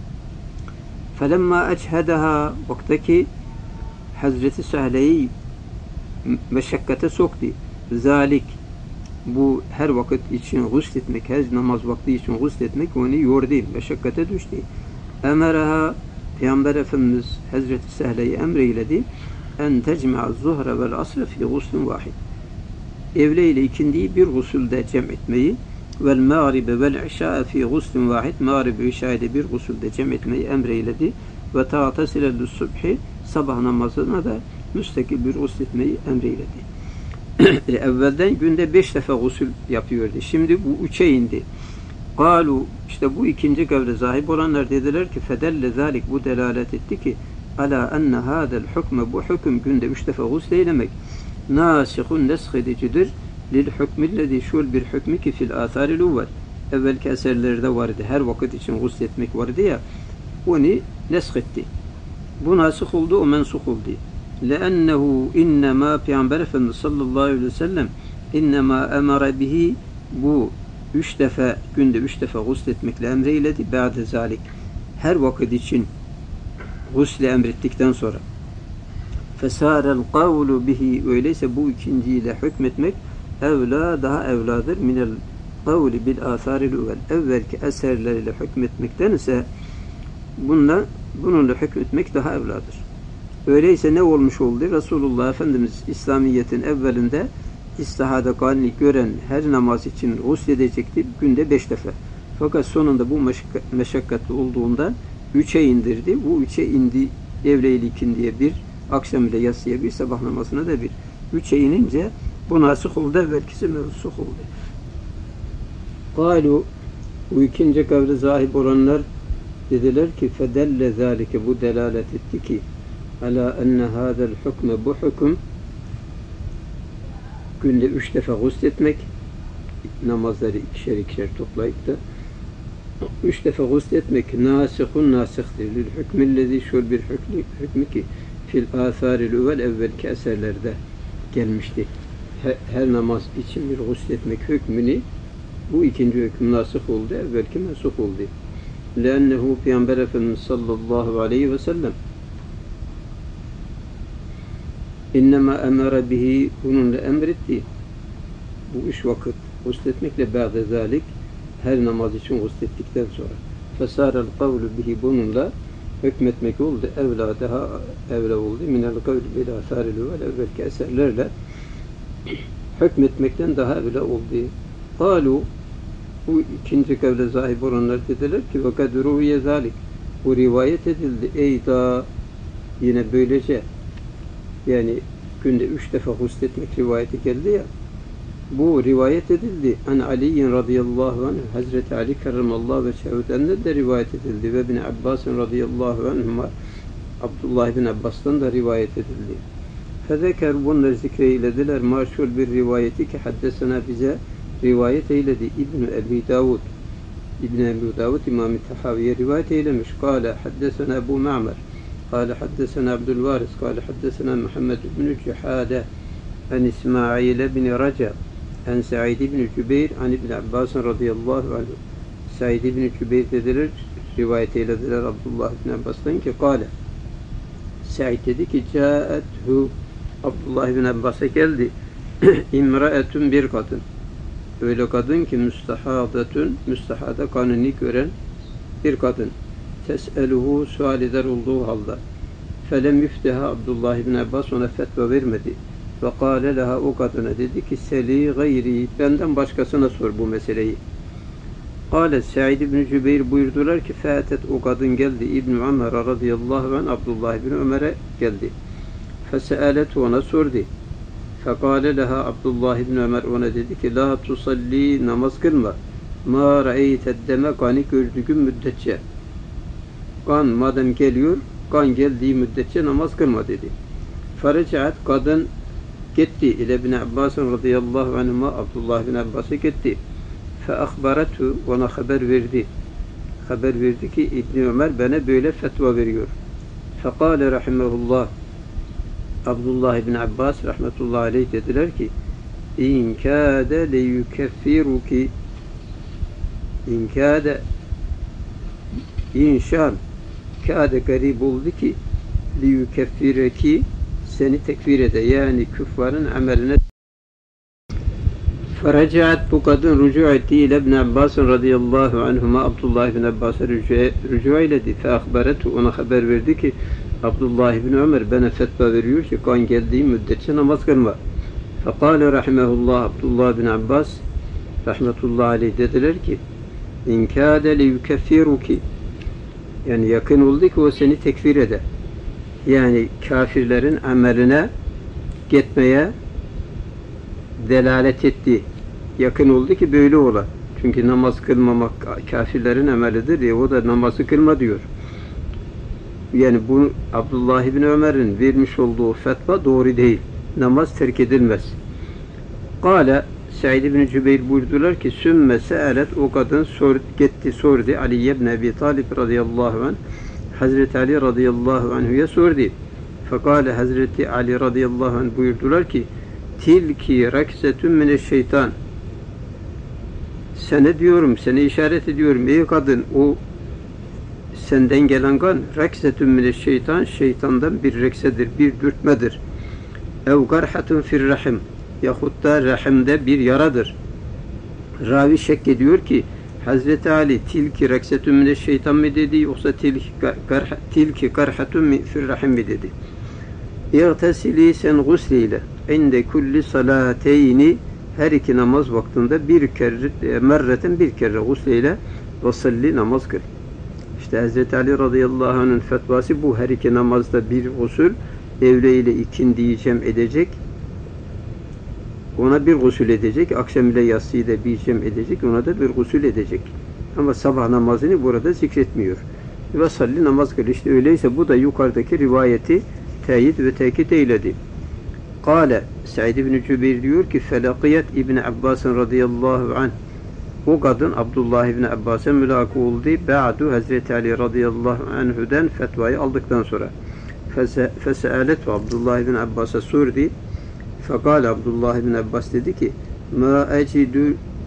Felemma echhedeha vaktaki Hazreti Sehle'yi meşakkate soktu. Zalik bu her vakit için gusletmek, her namaz vakti için gusletmek onu yordu, meşakkate düştü. Emeraha Peygamber Efendimiz Hazreti Sehle'yi emreyledi. En tecme'a zuhre vel asre fi guslun vahid. Evle ile ikindiyi bir gusülde cem etmeyi vel mağribe vel işâ'e fi guslun vahid. Mağribe işâ'de bir gusülde cem etmeyi emreyledi. Ve ta'tasile subhi sabah namazına da müstakil bir gusletmeyi emreyledi. Evvelden günde 5 defa gusül yapıyordu. Şimdi bu 3'e indi. Kalu işte bu ikinci kavle sahip olanlar dediler ki fedelle zalik bu delalet etti ki ala enne hadel hukme bu hüküm günde 3 defa gusleylemek nasihun neshedicidir lil hükmillezi şul bir hükmü ki fil atharil uvvel evvelki eserlerde vardı. Her vakit için gusletmek vardı ya onu neshetti. Bu nasih oldu o mensuh oldu. لأنه إنما Peygamber Efendimiz sallallahu aleyhi ve sellem innema emara bihi bu 3 defa günde 3 defa gusletmekle emreyledi. Ba'de zalik her vakit için gusle emrettikten sonra fesarel kavlu bihi öyleyse bu ikinciyle hükmetmek evla daha evladır minel kavli bil atharil evvel evvelki eserleriyle hükmetmekten ise bununla hükmetmek daha evladır. Öyleyse ne olmuş oldu? Resulullah Efendimiz İslamiyet'in evvelinde istihada kanuni gören her namaz için gusledecekti günde 5 defa. Fakat sonunda bu meşakkatli olduğunda 3'e indirdi. Bu 3'e indi evle-i ikindiye bir, akşam ile yatsıya bir, sabah namazına da bir. 3'e inince bu nasih oldu, evvelkisi mensuh oldu. Kalu bu ikinci kavle sahip olanlar dediler ki fedelle zalike bu delalet etti ki ala enne hadel hükme bu hüküm günde 3 defa gusletmek namazları ikişer toplayıp da 3 defa gusletmek nasihun nasihtir lil hükmillezi şöyle bir hükmü ki fil atharil evvel evvelki eserlerde gelmişti. Her namaz için bir gusletmek hükmünü Bu ikinci hüküm nasih oldu, evvelki mensuh oldu. Lennehu Peygamber Efendimiz sallallahu aleyhi ve sellem innema emara bihi, bununla emretti. Bu üç vakit gusletmekle ba'de zalik, her namaz için guslettikten sonra. Fesârel kavlu bihi, bununla hükmetmek oldu. Evla daha evla oldu. Minel kavlu bil âthâril vel, evvelki eserlerle hükmetmekten daha evla oldu. Kalu, bu ikinci kavle sahip olanlar dediler ki ve kad ruviye zalik, bu rivayet edildi. Eyda, yine böylece, yani günde 3 defa gusletmek rivayeti geldi ya, bu rivayet edildi. An Ali'in radıyallahu anh, Hazreti Ali kerramallahu veçhehü'den de rivayet edildi. Ve bin Abbas'ın radıyallahu anhuma, Abdullah bin Abbas'tan da rivayet edildi. Fezeker, bunlar zikreylediler. Maşhur bir rivayeti ki haddesena, bize rivayet eyledi İbn-i Ebi Davud. İbn-i Ebi Davud İmam-ı Tahaviye rivayet eylemiş. Kâle haddesena Ebu Ma'mer. Kâle haddesena Abdülvaris. Kâle haddesena Muhammed ibn-i Cihade. En İsmail bin Raca. En Sa'id ibn Cübeyr. En İbn Abbas radıyallahu anh. Sa'id ibn Cübeyr dediler. Rivayet eylediler Abdullah ibn Abbas'tan ki kâle. Sa'id dedi ki câethu, Abdullah ibn Abbas'a geldi. İmraetun, bir kadın. Öyle kadın ki müstehadetun, müstehada kanuni gören bir kadın. Tes'eluhu, sual eder olduğu halde. Felem yüfteha, Abdullah ibn Abbas ona fetva vermedi. Ve kâle leha, o kadına dedi ki seli gayri, benden başkasına sor bu meseleyi. Kâle Sa'id ibn Cübeyr, buyurdular ki fe'atet, o kadın geldi İbn Ömer radıyallahu anh, Abdullah ibn Ömer'e geldi. Fese'alet, ona sordu. Fekâle leha, Abdullah ibn Ömer ona dedi ki la tusalli, namaz kılma. Ma ra'eyteddeme, kanı gördüğün müddetçe. Kan madem geliyor, kan geldiği müddetçe namaz kılma dedi. Ferece'at, kadın gitti ile İbn Abbas radıyallahu anhuma, Abdullah ibn Abbas'a gitti. Fe ahbaretu, ona haber verdi. Haber verdi ki İbn Ömer bana böyle fetva veriyor. Fekâle rahimehullah, Abdullah ibn Abbas rahmetullahi aleyh dediler ki İn kâde leyükeffiruki, İn kâde, inşan kâde garib oldu ki liyükeffireki, seni tekfir ede, yani küffarın ameline. Feracaat, bu kadın rücu etti ile İbn Abbas radıyallahu anhuma, Abdullah ibn Abbas'a rücu eyledi. Fe ahbaretu, ona haber verdi ki Abdullah ibn Ömer bana fetva veriyor ki kan geldiği müddetçe namaz kılma. Fekâle rahimehullah, Abdullah ibn Abbas rahmetullahi aleyh dediler ki İn kâde liyükeffiruki, yani yakın oldu ki o seni tekfir eder. Yani kafirlerin ameline gitmeye delalet etti. Yakın oldu ki böyle ola. Çünkü namaz kılmamak kafirlerin amelidir diye o da namazı kılma diyor. Yani bu Abdullah ibn Ömer'in vermiş olduğu fetva doğru değil. Namaz terk edilmez. Kâle Sa'id ibn Cübeyr, buyurdular ki sümme se'alet, o kadın gitti sordu Ali ibn Ebi Talib radıyallahu anh, Hazreti Ali radıyallahu anh'ya sordu. Fekâle Hazreti Ali radıyallahu anh buyurdular ki tilki raksetun mineşşeytan, sana diyorum, seni işaret ediyorum ey kadın, o senden gelen kan raksetun mineşşeytan, şeytandan bir reksedir, bir dürtmedir. Ev garhatun fir rahim, yahut da rahimde bir yaradır. Ravi şek ediyor ki Hazreti Ali tilki raksetun mineşşeytan mı dedi, yoksa tilki garhatun fir rahim mi dedi. İğtesili, sen gusliyle inde kulli salateyni, her iki namaz vaktinde bir kere, merreten bir kere gusliyle ve salli, namaz kıl. İşte Hz. Ali radıyallahu anh'ın fetvası bu, her iki namazda bir gusül, evle ile ikindiyi cem edecek, ona bir gusül edecek, akşam ile yatsıyı da bir cem edecek, ona da bir gusül edecek. Ama sabah namazını burada zikretmiyor. Ve salli, namaz kıl. İşte öyleyse bu da yukarıdaki rivayeti teyit ve tekit eyledi. Kâle Sa'id ibn Cübeyr diyor ki felakiyet İbn Abbas radıyallahu anh, o kadın Abdullah ibn Abbas'a mülakı oldu. Ba'du, Hazreti Ali radıyallahu anh'den fetvayı aldıktan sonra. Fese'alet, Abdullah ibn Abbas'a sordu. Fekâle, Abdullah ibn Abbas dedi ki ma ecidu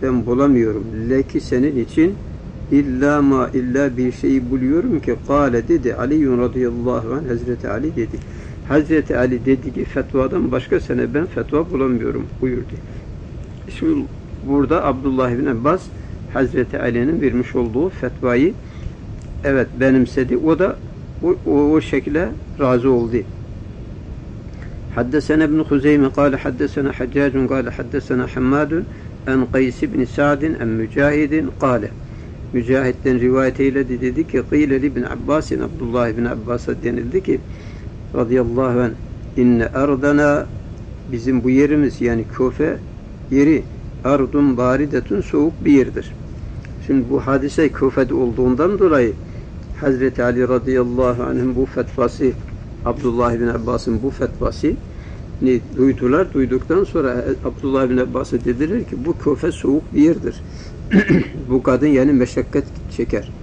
ben bulamıyorum. Leki senin için illa bir şeyi buluyorum ki kâle dedi Ali radıyallahu anh, Hazreti Ali dedi. Hazreti Ali dedi ki fetvadan başka sene ben fetva bulamıyorum buyurdu. Şimdi burada Abdullah bin Abbas Hazreti Ali'nin vermiş olduğu fetvayı evet benimsedi. O da o şekilde razı oldu. Haddesena ibn Huzeyme kâle haddesena Haccacun kâle haddesena Hammadun en Qays ibn Sa'din en Mücahidin kâle. Mücahid'den rivayet eyledi, dedi ki kîle li ibn Abbas'in, Abdullah ibn Abbas'a denildi ki radıyallahu anh inne ardana, bizim bu yerimiz yani Küfe yeri ardun baridetun, soğuk bir yerdir. Şimdi bu hadise Küfe'de olduğundan dolayı Hazreti Ali radıyallahu anh'ın bu fetvası, Abdullah bin Abbas'ın bu fetvası duydular. Duyduktan sonra Abdullah bin Abbas'a dediler ki bu Küfe soğuk bir yerdir. Bu kadın yani meşakkat çeker.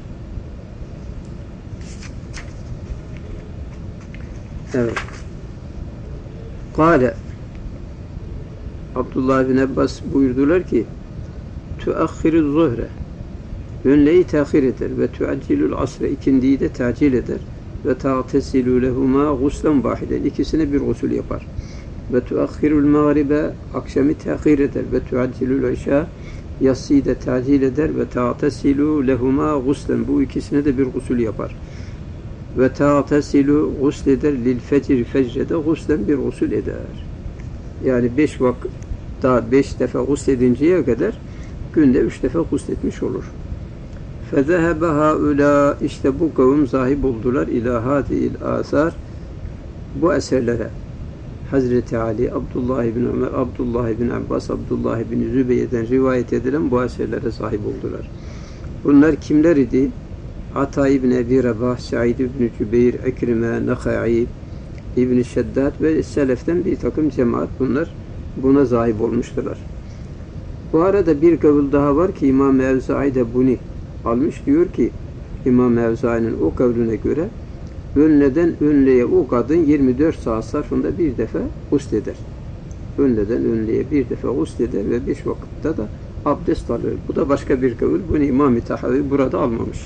Evet. Kâle, Abdullah bin Abbas buyurdular ki tuakhirü zuhre, önleyi tahir eder ve tuaccilül asre, ikindiyi de tacil eder ve ta'tesilü lehuma guslen vahiden, ikisine bir gusül yapar ve tuakhirül mağribe, akşamı tahir eder ve tuaccilül işâ, yatsıyı da tacil eder ve ta'tesilü lehuma guslen, bu ikisine de bir gusül yapar ve ta'tesilü gusleder lil fecr, fecrede guslen bir gusül eder. Yani 5 vakit daha 5 defa gusledinceye kadar günde 3 defa gusletmiş olur. فَذَهَبَ هَؤُلَا, işte bu kavim zahib oldular ila hâdihil âsâr, bu eserlere. Hazreti Ali, Abdullah ibn Ömer, Abdullah ibn Abbas, Abdullah ibn Zübeyye'den rivayet edilen bu eserlere sahip oldular. Bunlar kimler idi? Ata ibn Ebi Rabah, Said ibn Cübeyr, Ekrime, Nakha'i, İbn-i Şeddat ve Selef'ten bir takım cemaat bunlar buna sahip olmuştular. Bu arada bir kavil daha var ki İmam Evza'i de bunu almış, diyor ki İmam Evza'i'nin o kavline göre önleden önleye o kadın 24 saat sarfında bir defa gusleder. Önleden önleye bir defa gusleder ve 5 vakitte de abdest alır. Bu da başka bir kavil. Bunu İmam-ı Tahavi burada almamış.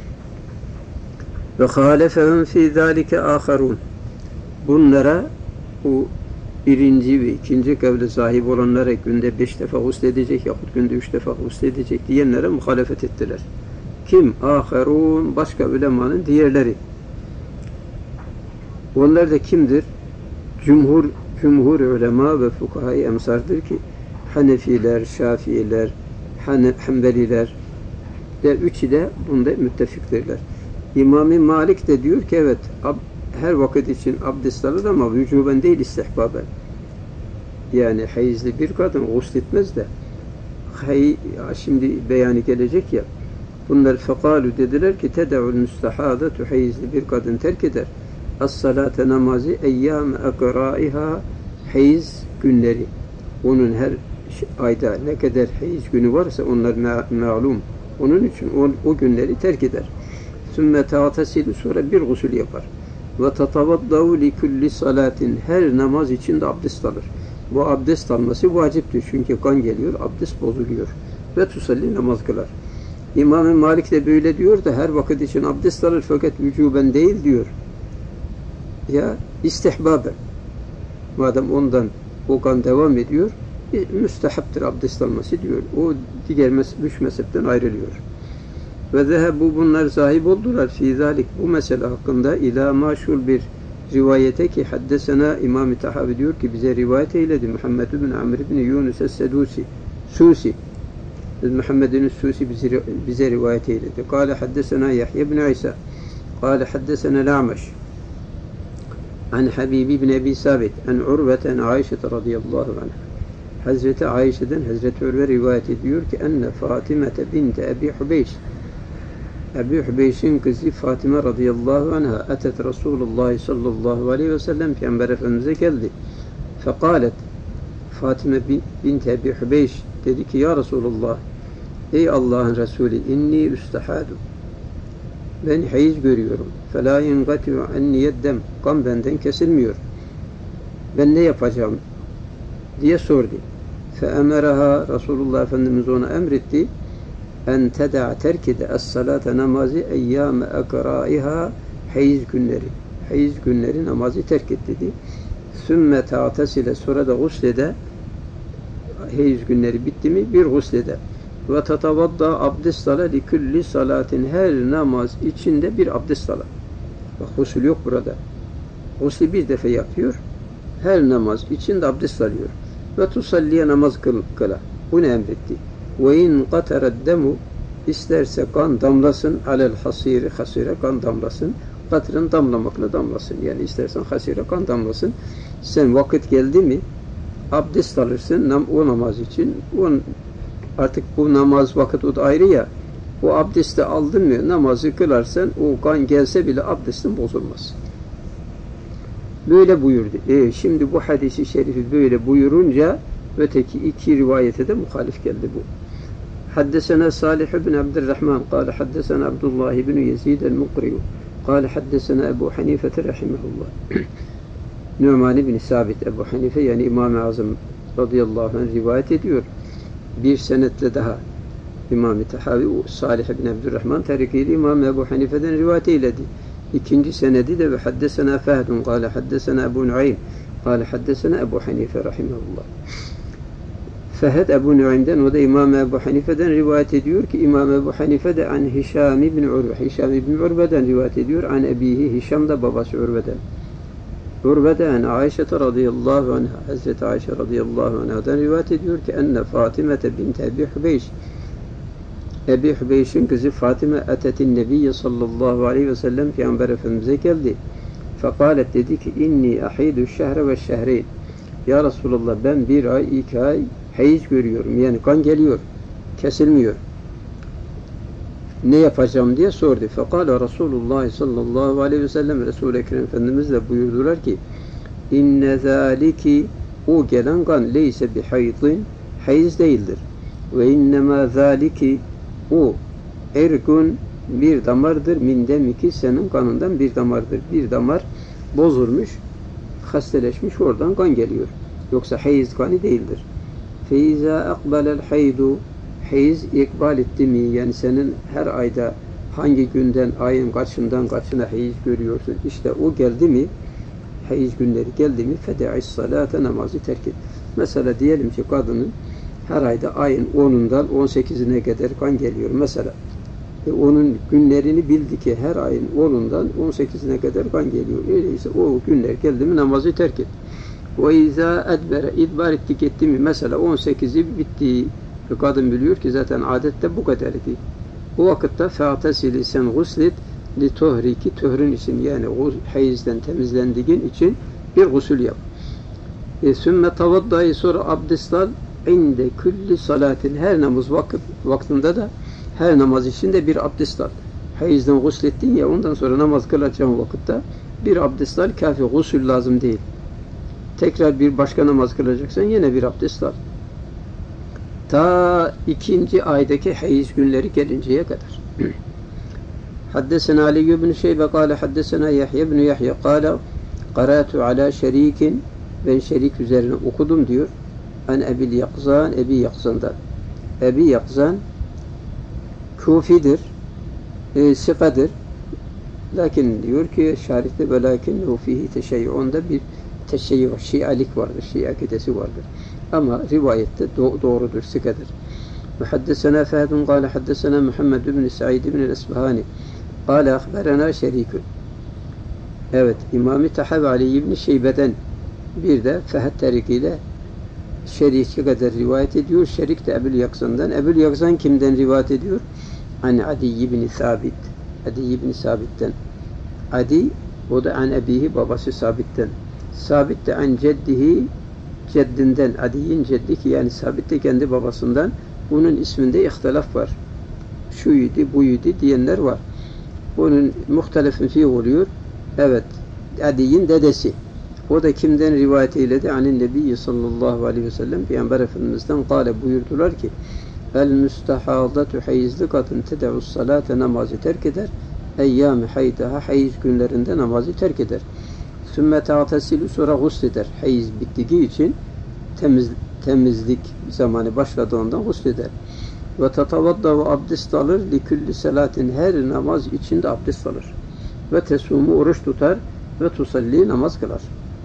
Ve halefehum fî zâlike âkharûn. Bunlara, bu birinci ve ikinci kavle sahip olanlara günde 5 defa gusledecek yahut günde 3 defa gusledecek diyenlere muhalefet ettiler. Kim? Âkharûn, başka ulemanın diğerleri. Onlar da kimdir? Cumhur ulema ve fukaha-i emsardır ki Hanefiler, Şafiiler, Hanbeliler de üçü de bunda müttefiktirler. İmam-ı Malik de diyor ki evet, her vakit için abdest alır ama vücuben değil, istihbaben. Yani hayızlı bir kadın gusletmez de şimdi beyanı gelecek ya, bunlar fekalu dediler ki tede'ul müstehâdetu, hayızlı bir kadın terk eder as-salate, namazı eyyâme akrâiha, hayız günleri, onun her ayda ne kadar hayız günü varsa onlar ma'lum, onun için o günleri terk eder. Sümme ta'tesilu, sonra bir gusül yapar. Ve tatavaddavu li kulli salatin, her namaz için de abdest alır. Bu abdest alması vaciptir çünkü kan geliyor, abdest bozuluyor. Ve tusalli, namaz kılar. İmam-ı Malik de böyle diyor da her vakit için abdest alır fakat vücuben değil diyor. Ya istihbaben. Madem ondan o kan devam ediyor, müstehaptır abdest alması diyor. O diğer üç mezhepten ayrılıyor. Ve zehebu, bunlar sahip oldular fî zâlik, bu mesele hakkında ila maşhur bir rivayete ki haddesena, İmam-ı Tahavi diyor ki bize rivayet eyledi Muhammed bin Amr bin Yunus es-Sedusi, Susi, Muhammed bin Susi bize rivayet eyledi. Kâle haddesena Yahya bin İsa, kâle haddesena La'meş an Habibi bin Ebi Sabit an Urveten Ayşe radıyallahu anha. Hazreti Ayşe'den Hazreti Urve rivayet ediyor ki enne Fatimete binte Ebi Hubeyş, Ebu Hübeyş'in kızı Fatime radıyallahu anha etet Resulullah sallallahu aleyhi ve sellem, Peygamber Efendimiz'e geldi. Fekalet, Fatime binti Ebu Hübeyş dedi ki ya Resulullah, ey Allah'ın Resulü, inni üstehadu, ben hayız görüyorum. Fela yengati'u anni yeddem, kan benden kesilmiyor. Ben ne yapacağım diye sordu. فَاَمَرَهَا Resulullah Efendimiz ona emretti. En teda'a terkide es-salate namazı eyyâme ekrâiha hayız günleri. Hayız günleri namazı terk et dedi. Sümme ta'tesile sonra da guslede hayız günleri bitti mi bir guslede. Ve tetavadda abdest ala li kulli salatin her namaz içinde bir abdest ala. Bak gusül yok burada. Gusül bir defa yapıyor. Her namaz içinde abdest alıyor. Ve tusalliye namaz kıla. Bunu emretti. Ve in qatared demu isterse kan damlasın alel hasiri hasire kan damlasın. Katrın damlamakla damlasın. Yani istersen hasire kan damlasın. Sen vakit geldi mi abdest alırsın o namaz için. Artık bu namaz vakit o da ayrı ya. O abdesti aldın mı namazı kılarsan o kan gelse bile abdestin bozulmaz. Böyle buyurdu. Şimdi bu hadisi şerifi böyle buyurunca öteki iki rivayete de muhalif geldi bu. Haddesena Salih ibn Abdurrahman قال حدثنا عبد الله بن يزيد المقري قال حدثنا أبو حنيفة رحمه الله Nu'man ibn Sabit Ebu Hanife yani İmam-ı Azam radıyallahu anh rivayet ediyor. Bir senetle daha İmam-ı Tahavi Salih ibn Abdurrahman tarikiyle İmam Ebu Hanife'den rivayet eyledi. İkinci senedi de ve haddesena Fehdun قال حدثنا Ebu Nuaym قال حدثنا Ebu Hanife rahimahullah. Fehed Ebu Nuaym'den o da İmam Ebu Hanife'den rivayet ediyor ki İmam Ebu Hanife de an Hişam ibn Urve. Hişam ibn Urve'den rivayet ediyor. An ebihi Hişam da babası Urve'den. Urve'de an Ayşe radıyallahu anha Hazreti Ayşe radıyallahu anha'dan rivayet ediyor ki enne Fatime bint Ebi Hubeyş Ebi Hubeyş'in kızı Fatime etetin Nebiyye sallallahu aleyhi ve sellem Peygamber Efendimiz'e geldi. Fekalet dedi ki inni ahidu şehre ve şehreyn. Ya Resulallah ben bir ay, 2 ay hayız görüyorum. Yani kan geliyor. Kesilmiyor. Ne yapacağım diye sordu. Fekala Resulullah sallallahu aleyhi ve sellem Resul-i Ekrem Efendimiz de buyurdular ki inne zâliki o gelen kan leyse bi haydin hayız değildir. Ve innema zâliki o ergun bir damardır min demiki senin kanından bir damardır. Bir damar bozulmuş, hasteleşmiş oradan kan geliyor. Yoksa hayız kanı değildir. Feiza akbalel haydu hayız ikbal etti mi? Yani senin her ayda hangi günden ayın kaçından kaçına hayız görüyorsun? İşte o geldi mi? Hayız günleri geldi mi? Fede'is salate namazı terk et. Mesela diyelim ki kadının her ayda ayın 10'undan 18'ine kadar kan geliyor. Mesela onun günlerini bildi ki her ayın 10'undan 18'ine kadar kan geliyor. Öyleyse o günler geldi mi namazı terk et. Ve izâ edbere idbar ettik etti mi? Mesela 18'i bitti. Kadın biliyor ki zaten adette bu kadar idi. O vakitte fe'tesili sen guslet li tuhriki tuhrun için yani hayızden temizlendiğin için bir gusül yap. Sümme tavaddayı sonra abdest al inde külli salatin her namaz vaktinde de her namaz içinde bir abdest al. Hayızdan guslettin ya ondan sonra namaz kılacağın vakitte bir abdest al kafi gusül lazım değil. Tekrar bir başka namaz kılacaksan yine bir abdest al. Ta 2. aydaki hayız günleri gelinceye kadar. Haddesena Ali ibn Şeybe kâle haddesena Yahya ibn Yahya kâle qarâtu alâ şerikin ben şerik üzerine okudum diyor. An Ebil Yakzan Ebi Yakzan'dan. Ebi Yakzan Kufidir. Sikadır. Lakin diyor ki şarihte ve lakinnehu fihi teşeyyu'unda bir teşeyyü, şialik vardır. Şii akidesi vardır. Ama rivayette doğrudur, sikadır. Muhaddesena Fehedun kâle haddesena Muhammed ibn Sa'id ibn el-Esbahani kâle akberena şerikun. Evet, İmam-ı Tahavi Ali ibn Şeybe'den bir de Fehed tarikiyle Şerik'e kadar rivayet ediyor. Şerik de Ebu'l Yakzan'dan. Ebu'l Yakzan kimden rivayet ediyor? An Adi ibn Sabit. Adi ibn Sabit'ten. Adi, o da an ebihi, babası Sabit'ten. Sabit de an ceddihi, ceddinden. Adi'nin ceddi ki yani Sabit de kendi babasından. Bunun isminde ihtilaf var. Şuydu, buydu diyenler var. Bunun muhtelefin fîh oluyor. Evet, Adi'nin dedesi. O da kimden rivayet eyledi? Anin Nebiyyi sallallahu aleyhi ve sellem Peygamber Efendimiz'den kâle buyurdular ki el müstehâdatu hayızlı kadın tede'us salate namazı terk eder. Eyyâmi haydaha hayız günlerinde namazı terk eder. Sümme ta'tesilu sonra gusleder. Hayız bittiği için temizlik zamanı başladığından gusleder. Ve tetavadda ve abdest alır likülli salatin, her namaz içinde abdest alır. Ve tesumu, oruç tutar ve tusalli, namaz kılar.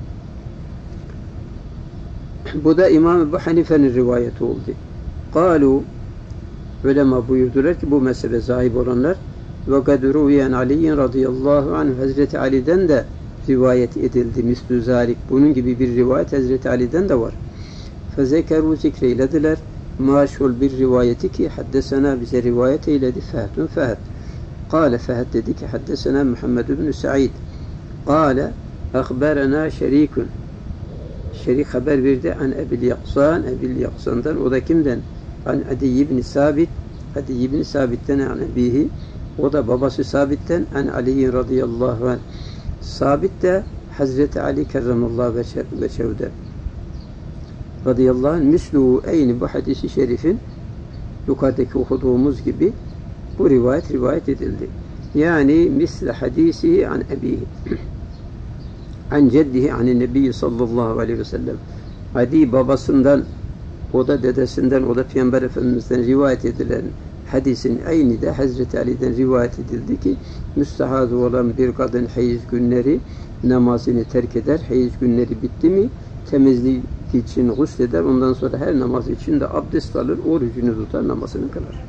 Bu da İmam Ebu Hanife'nin rivayeti oldu. Kalu, ulema buyurdular ki bu mesele sahip olanlar ve kad ruviyen Ali'in radıyallahu anh, Hazreti Ali'den de rivayet edildi. Mislü zalik, bunun gibi bir rivayet Hazreti Ali'den de var. Fezekeru, zikreylediler. Maşul bir rivayeti ki haddesena, bize rivayet eyledi Fehdun Fehd. Kale, Fehd dedi ki haddesena Muhammed ibn Sa'id. Kale akberena şerikun, şerik haber verdi an Ebil Yaksan, Ebil Yaksan'dan, o da kimden? An Adi ibn Sabit, Adi ibn Sabit'ten an Ebihi, o da babası Sabit'ten an Ali radıyallahu anh. Sabit de Hazreti Ali kerramallahu veçhevde radıyallahu anh, mislu eyni, bu hadisi şerifin yukarıdaki okuduğumuz gibi bu rivayet edildi. Yani misle hadisi an ebihi an ceddihi an nebi sallallahu aleyhi ve sellem. Adi babasından, o da dedesinden, o da Peygamber Efendimiz'den rivayet edilen hadisin aynı da Hazreti Ali'den rivayet edildi ki müstehaz olan bir kadın hayız günleri namazını terk eder. Hayız günleri bitti mi temizlik için gusleder. Ondan sonra her namaz için de abdest alır, orucunu tutar, namazını kılar.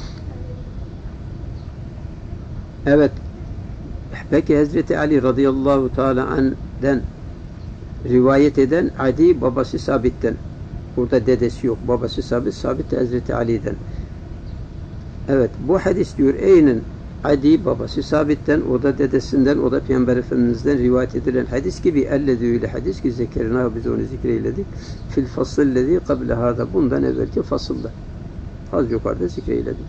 Evet. Peki Hazreti Ali radıyallahu teala anh'den rivayet eden Adi babası Sabit'ten. Burada dedesi yok. Babası Sabit, Sabit de Hazreti Ali'den. Evet. Bu hadis diyor eynin Adi babası Sabit'ten, o da dedesinden, o da Peygamber Efendimiz'den rivayet edilen hadis gibi ellezî hadis ki zekerina, biz onu zikreyledik. Fil fasıllezî kable hâda, bundan evvelki fasılda. Az yukarıda zikreyledik.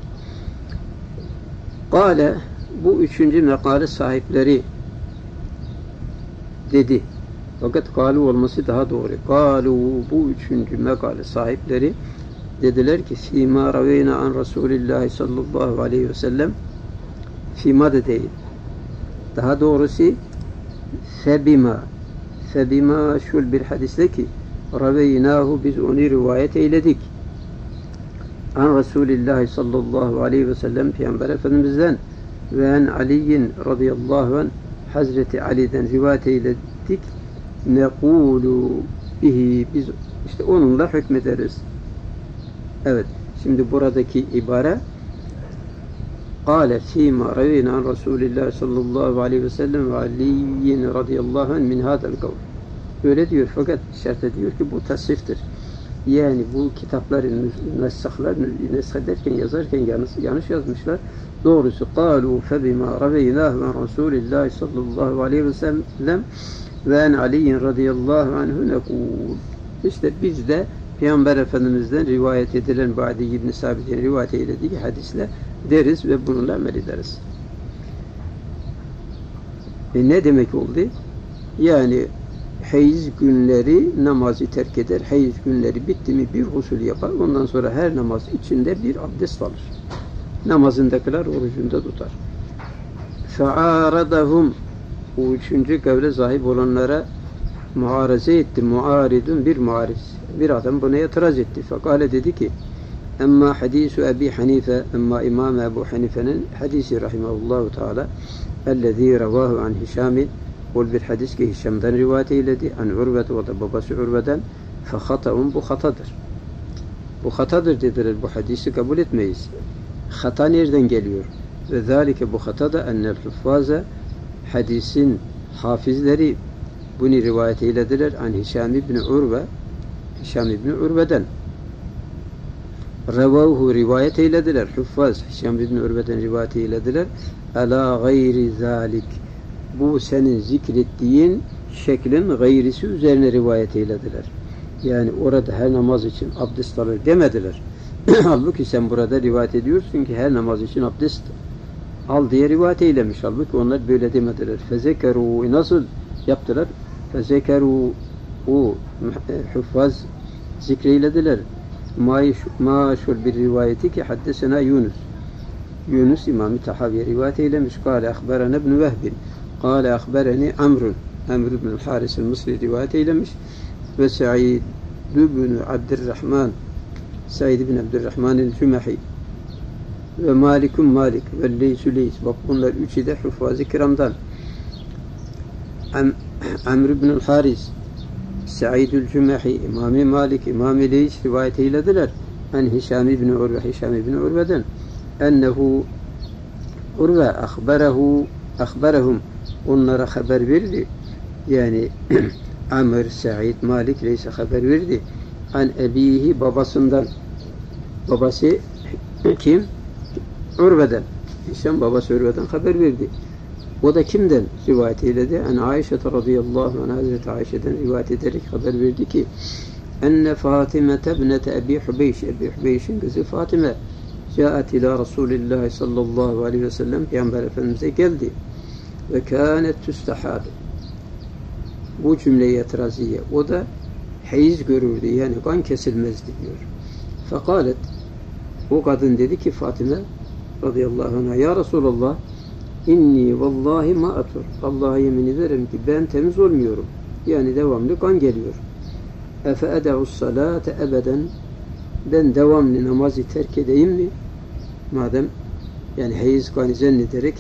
Kâle, bu üçüncü mekale sahipleri dedi. Fakat kâlu olması daha doğru. Kâlu, bu üçüncü mekale sahipleri dediler ki fîmâ raveyna an Resulillahi sallallahu aleyhi ve sellem, fîmâ da değil. Daha doğrusu febima şul bir hadiste ki raveynâhu, biz onu rivayet eyledik. An Resulillahi sallallahu aleyhi ve sellem, Peygamber Efendimiz'den ve en Ali'in radıyallahu anh, Hazreti Ali'den rivayet eyledik. Nekulu bihi, biz işte onunla hükmederiz. Evet, şimdi buradaki ibare kâle fîmâ revînâ an Resulillah sallallahu aleyhi ve sellem ve Ali'in radıyallahu anh min hâdel kavl. Öyle diyor, fakat şart ediyor ki bu tasriftir. Yani bu kitapları nesh ederken, yazarken yanlış yazmışlar. Doğrusu kâlu febimâ revînâhu an Resulillah sallallahu aleyhi ve sellem ve en Ali'in radıyallahu anhu nekûl. İşte biz de Peygamber Efendimiz'den rivayet edilen Adi ibn Sabit'in rivayet eylediği hadisle deriz ve bununla amel ederiz. Ne demek oldu? Yani hayız günleri namazı terk eder. Hayız günleri bitti mi bir husul yapar. Ondan sonra her namaz içinde bir abdest alır. Namazında kılar, orucunda tutar. Fe'aradahum, o üçüncü kavle sahip olanlara muaraze etti. Muaridun, bir muariz. Bir adam buna itiraz etti. Fekale, dedi ki emma hadisu Ebi Hanife, emma İmam Ebu Hanife'nin hadisi rahimahullahu teala ellezî revâhu an Hişamin, ol bir hadis ki Hişam'dan rivayet eyledi, an Urvet, o da babası Urve'den, fehata'un, bu hatadır. Bu hatadır dediler, bu hadisi kabul etmeyiz. Hata nereden geliyor? Ve zâlike, bu hata da ennel huffaze, hadisin hafizleri bunu rivayet eylediler an Hişam ibn Urve, Hişam ibn Urve'den. Revahu, rivayet eylediler. Huffaz Hişam ibn Urve'den rivayet eylediler. Ala gayri zalik, bu senin zikrettiğin şeklin gayrisi üzerine rivayet eylediler. Yani orada her namaz için abdest alır demediler. Halbuki sen burada rivayet ediyorsun ki her namaz için abdest al diye rivayet eylemiş. Halbuki onlar böyle demediler. Fezekeru, nasıl yaptılar? Fezekeru, o huffaz zikreylediler. Maşhur bir rivayeti ki haddesena Yunus İmam-ı Tahaviye rivayet eylemiş. Kâle akberene ibn Vehbin, kâle akbereni Amr ibn Haris el-Mısri rivayet eylemiş ve Sa'id bin Abdurrahman Said bin Abdurrahman el-Cümehi ve Malik ve Leys. Bak bunlar üçü de Huffaz-ı Kiram'dan. Amr ibn el-Haris, Said el-Cümehi, İmam-ı Malik, İmam-ı Leys rivayet eylediler. An Hişam ibn Urve'den ennehu Urve ahberahum, onlara haber verdi. Yani Amr, Said, Malik, Leys'e haber verdi. An ebihi, babasından. Babası kim? Urve'den. Hişam babası Urve'den haber verdi. O da kimden rivayet eyledi? En Ayşe radıyallahu anh, Hazreti Ayşe'den rivayet ederek haber verdi ki enne Fatime tebnete Ebi Hubeyş, Ebi Hubeyş'in kızı Fatime caet ila Resulillah sallallahu aleyhi ve sellem, Peygamber Efendimiz'e geldi ve kânet tüstehâd. Bu cümle-i itiraziyye, o da heyiz görürdü, yani kan kesilmezdi diyor. Fekalet, o kadın dedi ki Fatime radıyallahu anh'a, ya Resulallah inni vallahi ma atur, Allah'a yemin ederim ki ben temiz olmuyorum, yani devamlı kan geliyor. Efe eda'us salate ebeden, ben devamlı namazı terk edeyim mi? Madem yani heyiz kanı zannederek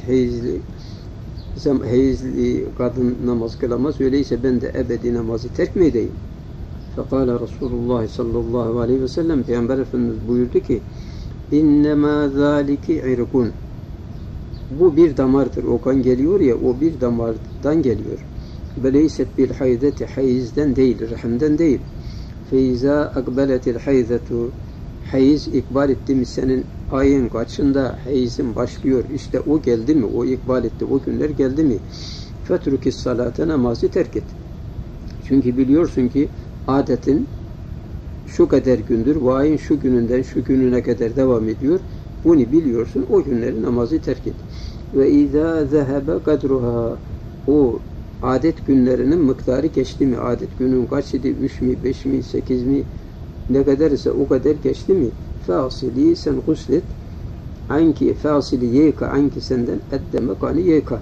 heyizli kadın namaz kılamaz, öyleyse ben de ebedi namazı terk mi edeyim? Fekala Resulullah sallallahu aleyhi ve sellem, Peygamber Efendimiz buyurdu ki innemâ zâliki irkun, bu bir damardır, o kan geliyor ya, o bir damardan geliyor. Beleyset bil haydeti, hayizden değil, rahimden değil. Feyza akbeletil hayzetu, hayiz ikbal etti mi, senin ayın kaçında hayizin başlıyor, işte o geldi mi, o ikbal etti, o günler geldi mi, fetrukis salate, namazı terk et. Çünkü biliyorsun ki adetin şu kadar gündür, bu ayın şu gününden şu gününe kadar devam ediyor, bunu biliyorsun, o günleri namazı terk et. Ve izâ zehebe kadruha, o adet günlerinin miktarı geçti mi, adet günün kaç idi, 3 mi, 5 mi, 8 mi, ne kadar ise o kadar geçti mi, fasili, sen guslet, anki fasili yeka, anki senden eddeme kanı yeka,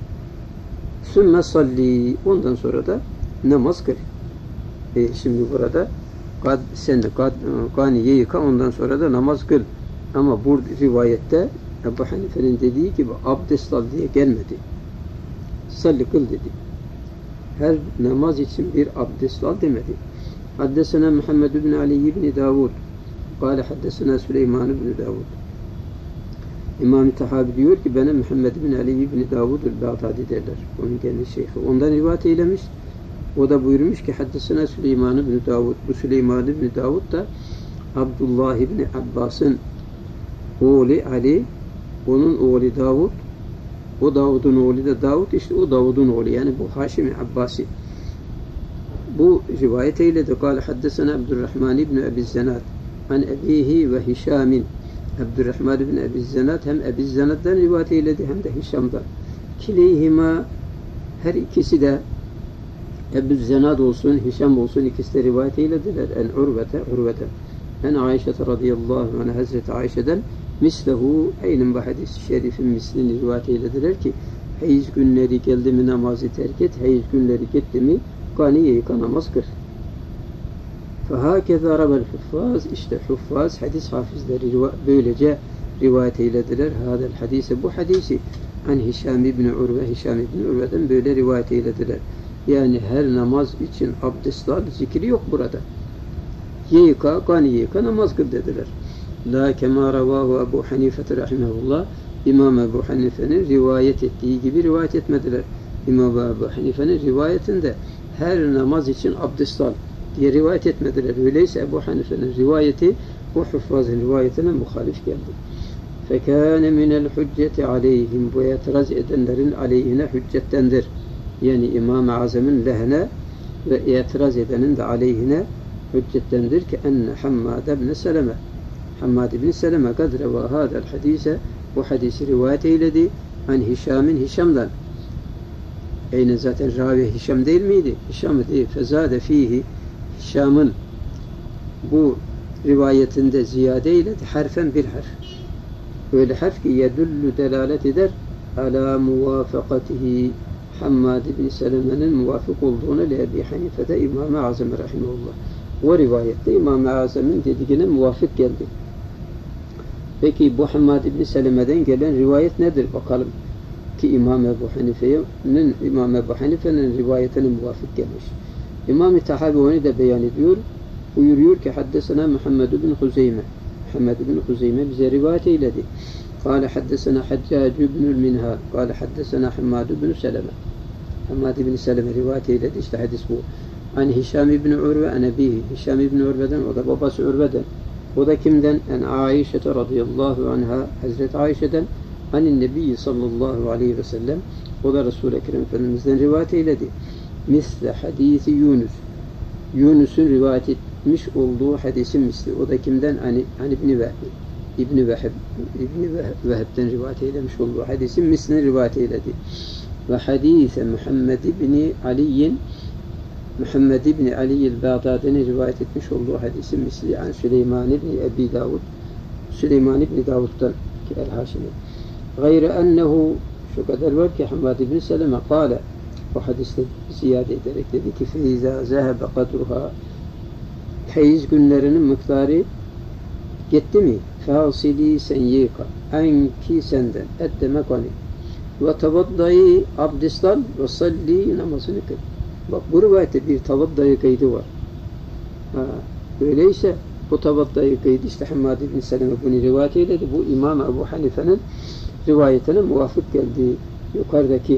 sümme salli, ondan sonra da namaz kıl. Şimdi burada sen de kanı yeka, ondan sonra da namaz kıl. Ama bu rivayette Ebu Hanife'nin dediği gibi abdest al diye gelmedi. Salli kıl dedi. Her namaz için bir abdest al demedi. Haddesena Muhammed ibn Ali ibn Davud. Kale haddesena Süleyman ibn Davud. İmam-ı Tahavi diyor ki bana Muhammed ibn Ali ibn Davud el-Bağdadi derler. Onun kendi şeyhi. Ondan rivayet eylemiş. O da buyurmuş ki haddesena Süleyman ibn Davud. Bu Süleyman ibn Davud da Abdullah ibn Abbas'ın oğlu Ali, onun oğlu Davud, o Davud'un oğlu da Davud, işte o Davud'un oğlu, yani bu Haşim-i Abbasi. Bu rivayet eyledi. Kâle haddesena Abdurrahman ibn Ebi Zenad an ebihi ve Hişamin. Abdurrahman ibn Ebi Zenad hem Ebi Zenad'dan rivayet eyledi hem de Hişam'dan. Kileyhima, her ikisi de Ebu Zenad olsun, Hişam olsun, ikisi de rivayet eylediler. En Urvete. En Ayşe radıyallahu anh, Hazreti Ayşe'den mislehu, aynen bu hadis-i şerifin mislini rivayet eylediler ki heyiz günleri geldi mi namazı terk et, heyiz günleri gitti mi kaniye yıka, namaz kıl. Fehâkeza rabel huffaz, işte huffaz hadis hafizleri böylece rivayet eylediler. Hadel hadise, bu hadisi an Hişam ibn Urve, Hişam ibn Urve'den böyle rivayet eylediler. Yani her namaz için abdest al, zikri yok burada. Yıka, kaniye yıka, namaz kıl dediler. La kema ravahu Ebu Hanife rahimahullah, İmam Ebu Hanife'nin rivayet ettiği gibi rivayet etmediler. İmam Ebu Hanife'nin rivayetinde her namaz için abdest al diye rivayet etmediler. Öyleyse Ebu Hanife'nin rivayeti bu huffazın rivayetine muhalif geldi. Fekâne minel hücceti aleyhim, bu itiraz edenlerin aleyhine hüccettendir. Yani İmam-ı Azam'ın lehine ve itiraz edenin de aleyhine hüccettendir ki enne Hammad ibn Seleme, Hammad ibn Seleme kad reva hadel hadise, bu hadisi rivayet eyledi an Hişam'ın, Hişam'dan. Eyne zaten ravi Hişam değil miydi? Hişam değil. Fezade fihi, Hişam'ın bu rivayetinde ziyade eyledi. Harfen bir harf. Öyle harf ki yedüllü delalet eder ala muvafakatihi, Hammad ibn Seleme'nin muvafık olduğunu Ebi Hanife'de İmam-ı Azam rahimahullah. O rivayette İmam-ı Azam'ın dediğine muvafık geldi. Peki bu Hammad İbni Seleme'den gelen rivayet nedir bakalım? Ki İmam Ebu Hanife'nin rivayetine muvafık gelmiş. İmam-ı Tahavi onu da beyan ediyor. Buyuruyor ki haddesena Muhammed bin Huzeyme. Muhammed bin Huzeyme bize rivayet eyledi. قال حدثنا حجاج بن المنهال قال حدثنا حماد بن سلمة حماد بن سلمة rivayet eyledi. İşte hadis bu. An Hişam ibn Urve an abihi. Hişam ibn Urve'den, o da babası Urve'den. O da kimden? En Aişe radıyallahu anha, Hazreti Ayşe'den, anin Nebi sallallahu aleyhi ve sellem, o da Resul-i Ekrem Efendimiz'den rivayet eyledi. Misle hadisi Yunus. Yunus'un rivayet etmiş olduğu hadisin misli. O da kimden? An İbni Veheb'den rivayet eylemiş olduğu hadisin mislini rivayet eyledi. Ve hadise Muhammed İbni Ali'l Bağdadi'nin rivayet etmiş olduğu hadisin misli. Yani Süleyman İbni Davud'dan ki El-Haşimi. Gayre ennehu, şu kadar var ki Hammad İbni Seleme kâle, o hadiste ziyade ederek dedi ki feyza zehebe kadruha, feyiz günlerinin miktarı gitti mi? Fasili sen yıka, enki senden, eddeme kani, ve tavaddayı abdestan ve salli namazını kıl. Bak bu rivayette bir tavaddayı kaydı var. Öyleyse bu tavaddayı kaydı işte Hammad ibn Seleme bunu rivayet eyledi. Bu İmam Ebu Hanife'nin rivayetine muvafık geldi. Yukarıdaki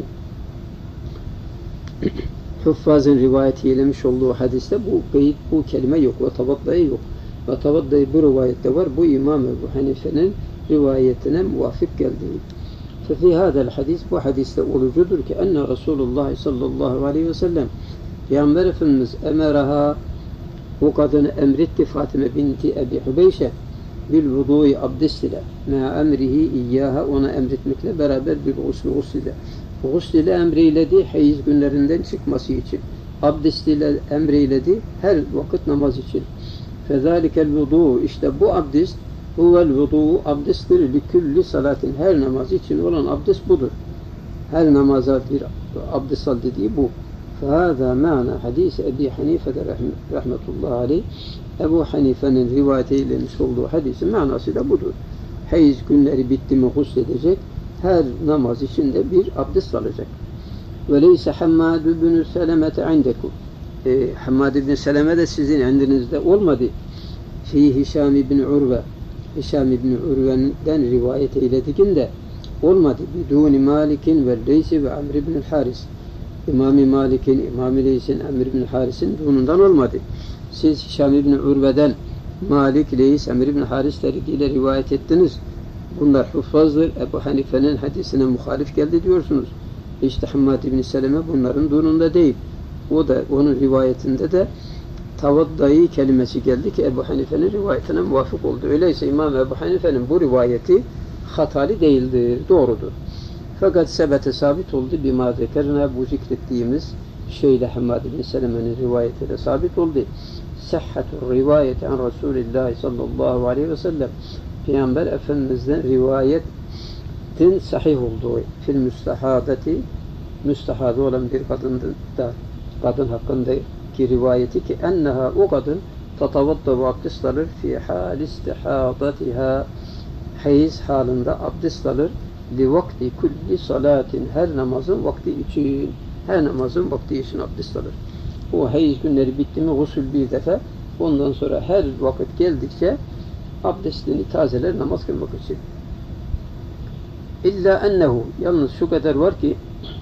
Huffaz'ın rivayet eylemiş olduğu hadiste bu kayıt, bu kelime yok. Ve tavaddayı yok. Ve tavaddayı bu rivayette var. Bu İmam Ebu Hanife'nin rivayetine muvafık geldi. ففي هذا الحديث bu hadiste olucudur ki enne Resulullah sallallahu aleyhi ve sellem Peygamber Efendimiz emeraha, o kadını emretti Fatime binti Ebi Hubeyşe bil vudu'i abdest ile ma emrihi iyyaha, ona emretmekle beraber bir gusl ile. Gusl ile emreyledi hayız günlerinden çıkması için. Abdest ile emreyledi her vakit namaz için. Fezalikel vudu, işte bu abdest huvel vudu, abdesttir likülli salatin, her namaz için olan abdest budur. Her namaza bir abdest al dediği bu. Fehâzâ ma'na hadis Ebi Hanife'de rahmetullahi aleyh, Ebu Hanife'nin rivayet eylemiş olduğu hadisin manası da budur. Hayız günleri bitti mi gusledecek, her namaz için de bir abdest alacak. Ve leyse Hammad ibn Seleme'te indekum. Hammad ibn Seleme de sizin indinizde olmadı. Hişam ibn Urve, Hişam ibn Urve'den rivayet eylediğinde olmadı. Biduni Malik'in ve Leysi ve Amr ibn Haris. İmam-ı Malik'in, İmam-ı Leys'in, Amr ibn Haris'in bunundan olmadı. Siz Hişam ibn Urve'den Malik, Leys, Amr ibn Haris ile rivayet ettiniz. Bunlar huffazdır. Ebu Hanife'nin hadisine muhalif geldi diyorsunuz. İşte Hammad ibn Seleme bunların durumunda değil. O da onun rivayetinde de tavaddayı kelimesi geldi ki Ebu Hanife'nin rivayetine muvafık oldu. Öyleyse İmam Ebu Hanife'nin bu rivayeti hatalı değildir, doğrudur. Fakat sebete sabit oldu. Bima zekerine, bu zikrettiğimiz şeyle Hammad ibn Seleme'nin rivayeti de sabit oldu. Sihhatur rivayeti an Resulillah sallallahu aleyhi ve sellem, Peygamber Efendimiz'den rivayetin sahih olduğu, fil müstehadeti, müstehadı olan bir kadın hakkındaki rivayeti ki enneha, o kadın tatavadda ve abdest alır fi hal istihadatiha, hayız halinde abdest alır li vakti kulli salatin, her namazın vakti için, her namazın vakti için abdest alır. O hayız günleri bitti mi gusül bir defa, ondan sonra her vakit geldikçe abdestini tazeler namaz kılmak için. İlla ennehu, yalnız şu kadar var ki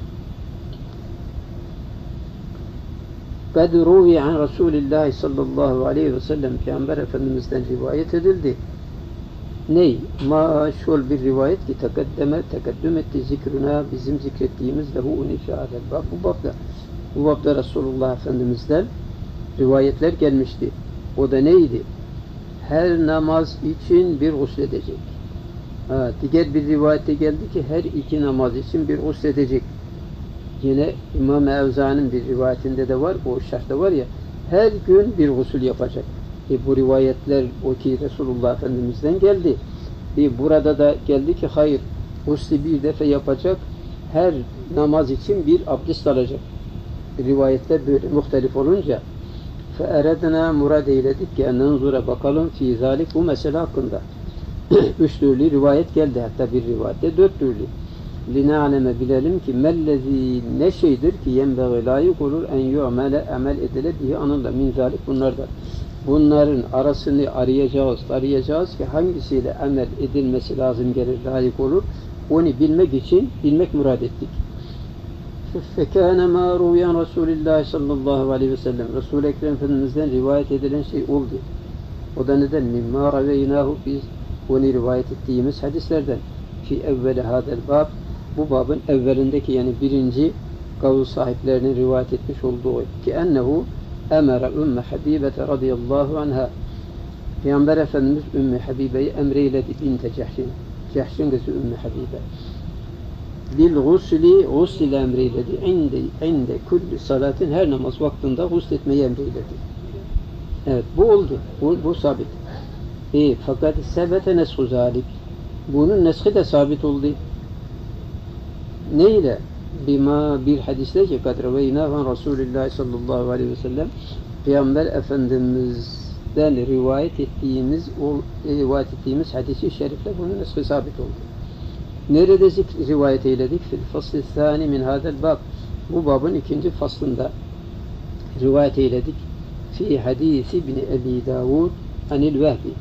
قَدْ رُوِيَ عَنْ رَسُولِ اللّٰهِ sallallahu aleyhi ve sellem, Peygamber Efendimiz'den rivayet edildi. Ney? Maşul bir rivayet ki tekeddüm etti zikruna, bizim zikrettiğimiz lehu unifâdel. Bu babda Resulullah Efendimiz'den rivayetler gelmişti. O da neydi? Her namaz için bir gusledecek. Diğer bir rivayette geldi ki her iki namaz için bir gusledecek. Yine İmam Evza'nın bir rivayetinde de var, o şerhte var ya, her gün bir gusül yapacak. Bu rivayetler o ki Resulullah Efendimiz'den geldi. Burada da geldi ki hayır, guslü bir defa yapacak, her namaz için bir abdest alacak. Rivayetler böyle muhtelif olunca فَاَرَدْنَا murad eyledik ki nenzura bakalım fi zalik bu mesele hakkında. 3 türlü rivayet geldi, hatta bir rivayette 4 türlü. لِنَعْلَمَ bilelim ki mellezi ne şeydir ki yenbeği layık olur en yu'mele amel edile diye anılda min zalik bunlardan. Bunların arasını arayacağız ki hangisiyle amel edilmesi lazım gelir, layık olur. Onu bilmek için bilmek murad ettik. فَكَانَ مَا رُوْيَنْ رَسُولِ اللّٰهِ sallallahu aleyhi ve sellem Resul-i Ekrem Efendimiz'den rivayet edilen şey oldu. O da neden? مِمَّا رَوَيْنَاهُ biz onu rivayet ettiğimiz hadislerden. Fi evveli hadel bab bu babın evvelindeki yani birinci kavul sahiplerinin rivayet etmiş olduğu ki ennehu emere Ümmü Habibete radıyallahu anha Peygamber Efendimiz Ümmü Habibe'yi emreyledi binte Cehşin. Cehşin kızı Ümmü Habibe. Lil gusli ile emreyledi. İnde kulli salatin her namaz vaktinde gusletmeyi emreyledi. Evet bu oldu. Bu sabit. Fakat sebete neshu zalik. Bunun neshi de sabit oldu. Neyle? Bima bir hadisle ki kadreveynahan Resulullah sallallahu aleyhi ve sellem Peygamber Efendimiz'den rivayet ettiğimiz hadisi şerifle bunun neshi sabit oldu. Nerede rivayet eyledik? Fil fasl-i thani min hadel bab. Bu babın ikinci faslında rivayet eyledik. Fi hadisi İbn Ebi Davud anil Vehbi.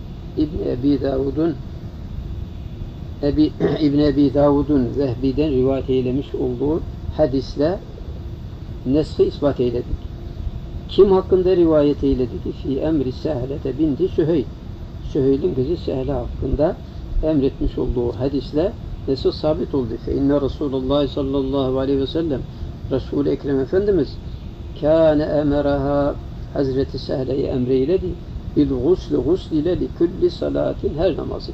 İbn Ebi Davud'un Vehbi'den rivayet eylemiş olduğu hadisle neshi ispat eyledik. Kim hakkında rivayet eyledik? Fi emri Sehlete binti Süheyl. Süheyl'in kızı Sehle hakkında emretmiş olduğu hadisle neshi sabit oldu. Fe inne Resulullah sallallahu aleyhi ve sellem Resul-i Ekrem Efendimiz kâne emeraha Hazreti Sehle'yi emreyledi. Bil gusl ile li kulli salatin her namazı.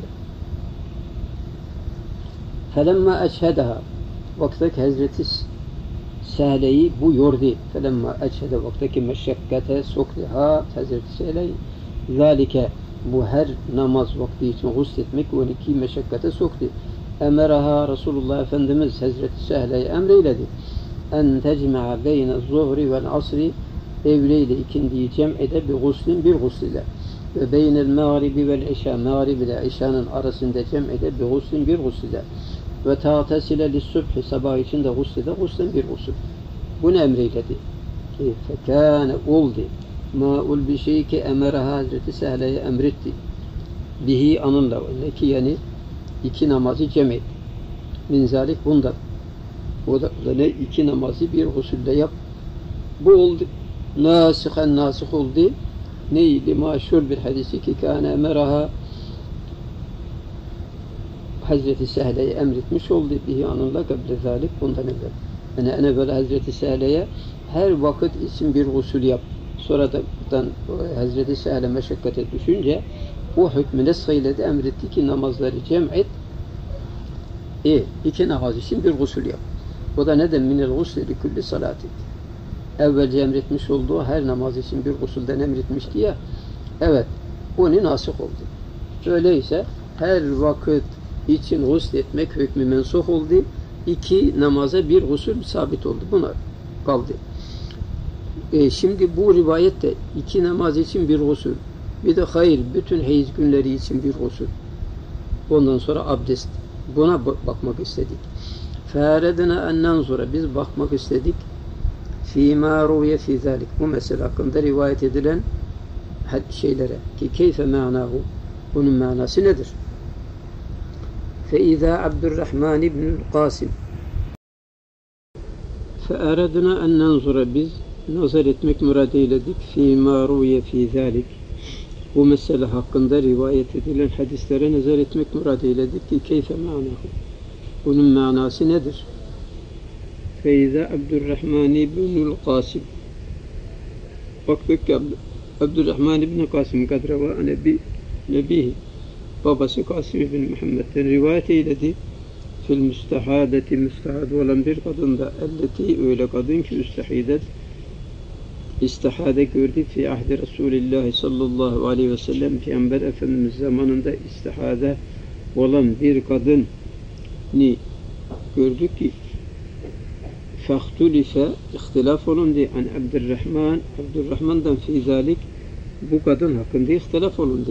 Felemma eşhedeha vaktaki Hazreti Sehle'yi bu yordu. Felemma eşhede vaktaki meşakkate sokliha Hazreti Sehle'yi zalike bu her namaz vakti için gusletmek 12 meşakkate soktu. Emeraha Resulullah Efendimiz Hazreti Sehle'yi emreyledi. En tecme'a beyne zuhri vel asri evleyle ikindiyi cem'ede bir guslin bir gusliyle ve beynel mağribi vel işa mağrib ile işanın arasında cem'ede bir guslin bir gusliyle ve ta'tesile lissubhi sabah için de guslide guslin bir gusl. Bunu emreyledi. Fekâne oldu. Ma'ul bir şey ki emeraha Hazreti Sehle'ye emretti. Bihi anınla ki yani iki namazı cem'et. Min zalik bundan. O da ne iki namazı bir gusülde yap. Bu oldu. Nasih oldu. Neydi? Maşhur bir hadisi ki kâne emeraha Hazreti Sehle'ye emretmiş oldu. Bihi anınla kable zalik bundan evvel. Yani en evvel Hazreti Sehle'ye her vakit için bir gusül yap. Sonradan Hazreti Sehle meşakkate düşünce o hükmü nesheyle de emretti ki namazları cem'et. İki namaz için bir gusül yap. O da neden? Minel gusli li kulli salatin. Evvelce emretmiş olduğu her namaz için bir gusülden emretmişti ya. Evet. Onu nasih oldu. Öyleyse her vakit için gusletmek hükmü mensuh oldu. İki namaza bir gusül sabit oldu. Buna kaldı. Şimdi bu rivayette iki namaz için bir gusül. Bir de hayır, bütün hayız günleri için bir gusül. Ondan sonra abdest. Buna bakmak istedik. Fâredena en nenzura. Biz bakmak istedik. Fîmâ ruye fî zâlik. Bu mesele hakkında rivayet edilen şeylere. Ki keyfe ma'nâhu. Bunun manası nedir? Feizâ Abdurrahman ibn Qasim. Feâredena en nenzura. Biz nazar etmek murad eyledik. Fîmâ ruye fî zâlik. Bu mesele hakkında rivayet edilen hadislere nazar etmek murad eyledik ki keyfe ma'nâhu. Bunun manası nedir? Feyza Abdurrahman ibn Qasim. Baktık ki Abdurrahman ibn Qasim kadreva nebihi babası Kasım ibn Muhammed'den rivayet eyledi. Fil müstehadeti müstehad olan bir kadında elleti öyle kadın ki üstehidet istihade gördü fi ahdi Resulullah sallallahu aleyhi ve sellem Peygamber Efendimiz zamanında istihade olan bir kadın ni gördük ki Fahtulife ihtilaf olundu an Abdurrahman'dan fi zalik, bu kadın hakkında ihtilaf olundu.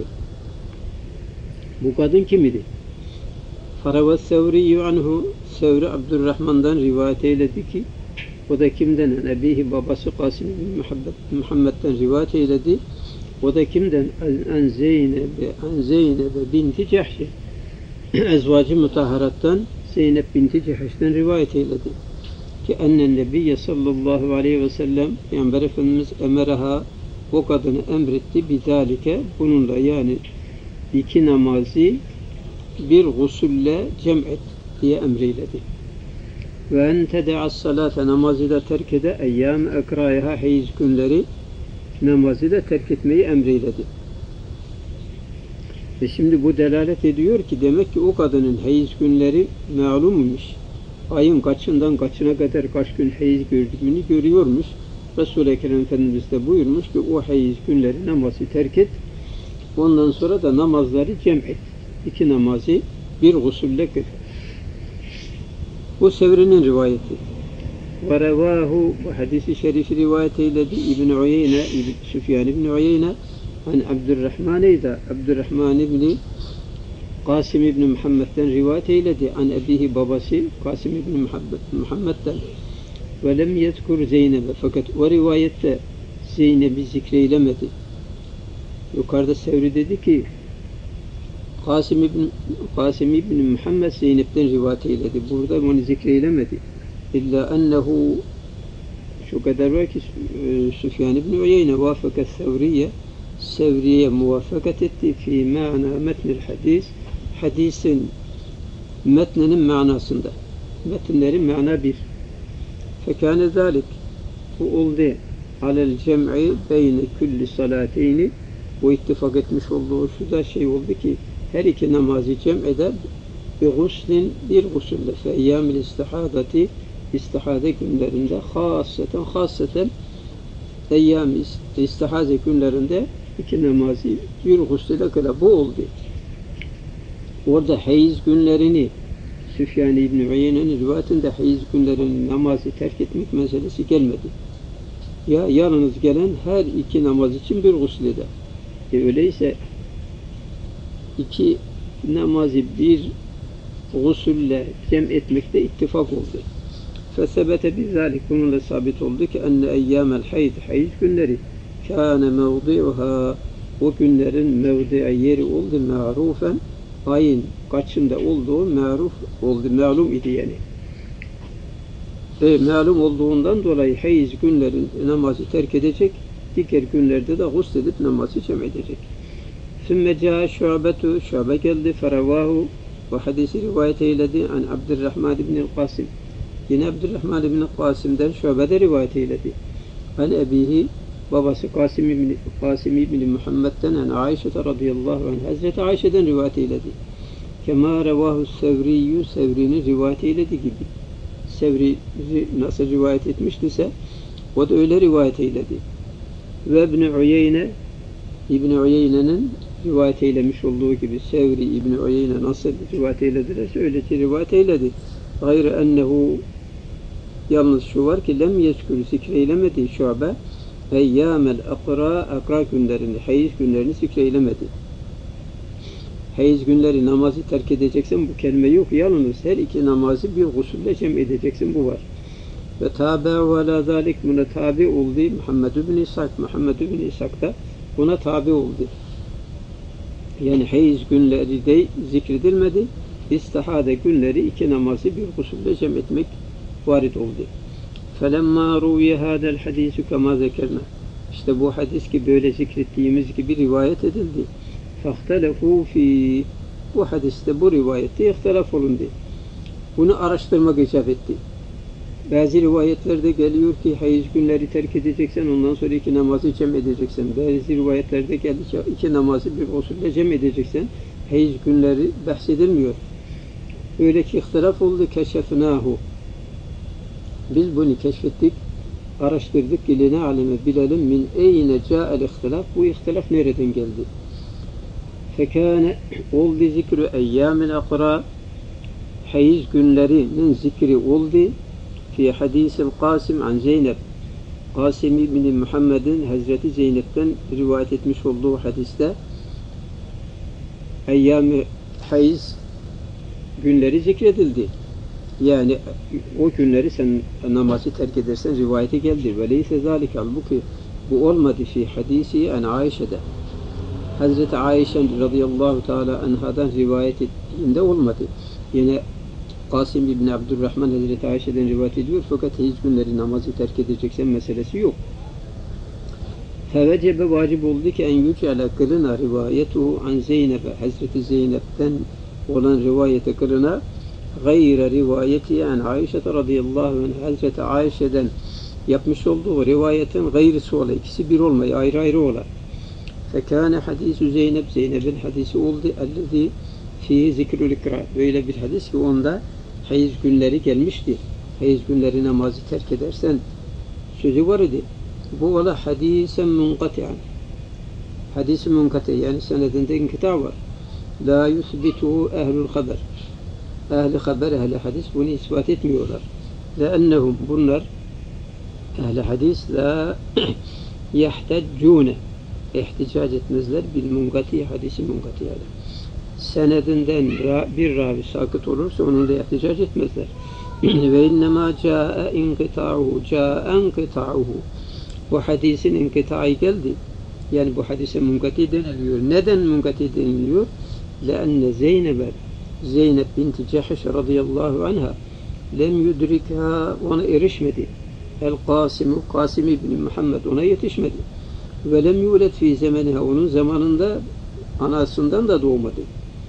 Bu kadın kim idi? Faravet Sevriyyü anhu, Sevri Abdurrahman'dan rivayet eyledi ki, o da kimden? Ebihi, babası Kasım bin Muhammed'den rivayet eyledi. O da kimden? An Zeynep binti Cehşi, ezvacı mutahharattan Zeynep binti Cehş'ten rivayet eyledi. Ki ennen nebiyye sallallahu aleyhi ve sellem, Peygamber Efendimiz emeraha, o kadını emretti bizalike, bununla yani iki namazı bir gusülle cem'et diye emreyledi. Ve en tede'as salate, namazı da terk ede, eyyâm ekrâiha, hayız günleri namazı da terk etmeyi emreyledi. Ve şimdi bu delalet ediyor ki demek ki o kadının hayız günleri malummuş. Ayın kaçından kaçına kadar kaç gün hayız gördüğünü görüyormuş. Resul-i Ekrem Efendimiz de buyurmuş ki o hayız günleri namazı terk et. Ondan sonra da namazları cem et. İki namazı bir gusülle kıl. Bu Sevri'nin rivayeti. Ve revahu, bu hadisi şerifi rivayet eyledi İbn Uyeyne, Süfyan İbn Uyeyne an Abdurrahman İbni Kasım İbni Muhammed'den rivayet eyledi. An ebihi, babası Kasım İbni Muhammed'den. Ve lem yezkur Zeynep'e, fakat o rivayette Zeynep'i zikreylemedi. Yukarıda Sevri dedi ki Kasım İbni Muhammed Zeynep'ten rivayet eyledi. Burada onu zikreylemedi. İlla ennehu, şu kadar var ki Süfyan İbni Uyeyne vafaka Sevriye muvaffakat etti fi ma'na metnil hadis, hadisin metninin manasında, metinlerin mana bir. Fekâne zâlik, bu oldu alel cem'i beyne külli salateyni, bu ittifak etmiş olduğu şu da şey oldu ki her iki namazı cem eder bir guslin, bir gusülle fe eyyâmil istihadati, istihade günlerinde hasreten eyyâm-i istihade günlerinde iki namazı bir gusülle kıla, bu oldu. Orada hayız günlerini Süfyan İbni Uyeyne'nin rivayetinde hayız günlerinin namazı terk etmek meselesi gelmedi. Ya yalnız gelen her iki namaz için bir gusül eder. Öyleyse iki namazı bir gusülle cem etmekte ittifak oldu. Fesebete bizalik, bununla sabit oldu ki enne eyyâmel hayız günleri kâne mevdi'uha, o günlerin mevdi'i yeri oldu ma'rufen, ayın kaçında olduğu maruf oldu, malum idi yani. Malum olduğundan dolayı hayız günlerin namazı terk edecek, diğer günlerde de gusledip namazı cem edecek. Sümme câ şu'betu, şu'be geldi, feravahu, bu hadisi rivayet eyledi an Abdurrahman ibn Kasım. Yine Abdurrahman ibn Kasım'dan şu'bede rivayet eyledi. An ebihi, babası Kasım ibn Muhammed'den an Ayşe radıyallahu anh, Hazreti Ayşe'den rivayet eyledi. Kema revahu Sevriyyü, Sevri'nin rivayet eyledi gibi. Sevri nasıl rivayet etmiştiyse o da öyle rivayet eyledi. Ve İbn Uyeyne'nin rivayet eylemiş olduğu gibi Sevri İbn Uyeyne nasıl rivayet eyledilerse öylece rivayet eyledi. Gayrı ennehu, yalnız şu var ki lem yezkür, zikreylemedi şu'be eyyâmel akra günlerini, hayız günlerini zikreylemedi. Hayız günleri namazı terk edeceksin, bu kelime yok. Yalnız her iki namazı bir gusülle cem edeceksin, bu var. Ve tabi'u ala zalik, buna tabi oldu Muhammed ibn İshak da buna tabi oldu. Yani hayız günleri de zikredilmedi. İstihade günleri iki namazı bir gusülle cem etmek varid oldu. فَلَمَّا رُوِيَ هَذَا الْحَدِيثُ كَمَا ذَكَرْنَا, İşte bu hadis ki böyle zikrettiğimiz gibi rivayet edildi. فَاخْتَلَفُوا فِي, bu hadiste, bu rivayette ihtilaf olundu. Bunu araştırmak icap etti. Bazı rivayetlerde geliyor ki hayız günleri terk edeceksen, ondan sonra iki namazı cem edeceksin. Bazı rivayetlerde geldi ki iki namazı bir gusülle cem edeceksin. Hayız günleri bahsedilmiyor. Öyle ki ihtilaf oldu. Keşefnahu, biz bunu keşfettik, araştırdık, iline aleme bilelim min eyne ca'el ihtilaf, bu ihtilaf nereden geldi? Fekâne, oldu zikrü eyyâmil akra, hayız günlerinin zikri oldu fi hadisil Kasım an Zeynep. Kasım İbni Muhammed'in Hazreti Zeynep'ten rivayet etmiş olduğu hadiste eyyam-ı hayız günleri zikredildi. Yani o günleri sen namazı terk edersen rivayete geldi. Ve leyse zâlik, halbuki bu olmadı fi hadisi en Ayşe'de. Hazreti Ayşe radıyallahu teala anhadan rivayet ettiğinde olmadı. Yine Kasım İbni Abdurrahman Hazreti Ayşe'den rivayet ediyor fakat hiç günleri namazı terk edeceksen meselesi yok. Fevecebe vacip oldu ki en yücele kılına rivayetuhu an Zeynep'e, Hazreti Zeynep'ten olan rivayete kılına gayre rivayeti an Ayşe radıyallahu anh, Hazreti Ayşe'den yapmış olduğu rivayetin gayrısı ola, ikisi bir olmayı, ayrı ayrı ola. Fekâne hadîsü Zeynep, Zeynep'in hadisi oldu ellezî fi zikrül ikra, öyle bir hadis ki onda hayız günleri gelmişti. Hayız günleri namazı terk edersen sözü var idi. Bu ola hadisen munkati'an. Hadis-i munkati, yani senedinde inkita var. La yusbituhu ehlul haber. Ehli haber, ehli hadis bunu ispat etmiyorlar. Leennehum, bunlar ehli hadis la yahteccune, ihticac etmezler bil munkati, hadisi munkati yani. Senedinden bir ravi sakıt olursa onun da ihticac etmezler. Ve innema ca'e inkita'uhu, ca'e inkita'uhu. Bu hadisin inkita'ı geldi. Yani bu hadise munkati deniliyor. Neden munkati deniliyor? Leenne Zeynep binti Cahş radıyallahu anha lem yudrikha, ona erişmedi. Kasım İbni Muhammed ona yetişmedi. Ve lem yulet fi zemeniha, onun zamanında anasından da doğmadı.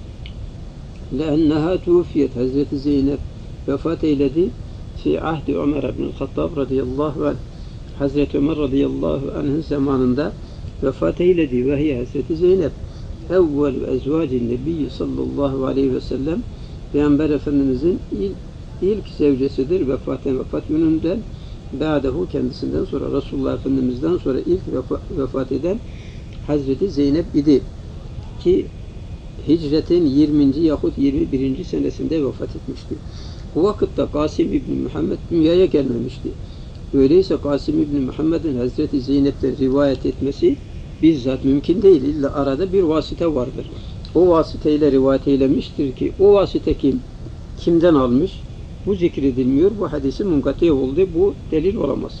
Leenneha tufiyet, Hazreti Zeynep vefat eyledi fi ahdi Ömer ibn Hattab radıyallahu anh, Hazreti Ömer radıyallahu anh'ın zamanında vefat eyledi. Ve hiye Hazreti Zeynep evvel ezvacin nebiyyi sallallahu aleyhi ve sellem, Peygamber Efendimizin ilk zevcesidir vefat yönünden, ba'dehu, kendisinden sonra, Resulullah Efendimiz'den sonra ilk vefat eden Hazreti Zeynep idi ki hicretin 20. yahut 21. senesinde vefat etmişti. Bu vakitte Kasım İbni Muhammed dünyaya gelmemişti. Öyleyse Kasım İbni Muhammed'in Hazreti Zeynep'ten rivayet etmesi bizzat mümkün değil. İlla arada bir vasıta vardır. O vasıtayla rivayet eylemiştir ki o vasıta kimden almış? Bu zikredilmiyor. Bu hadisi munkati oldu. Bu delil olamaz.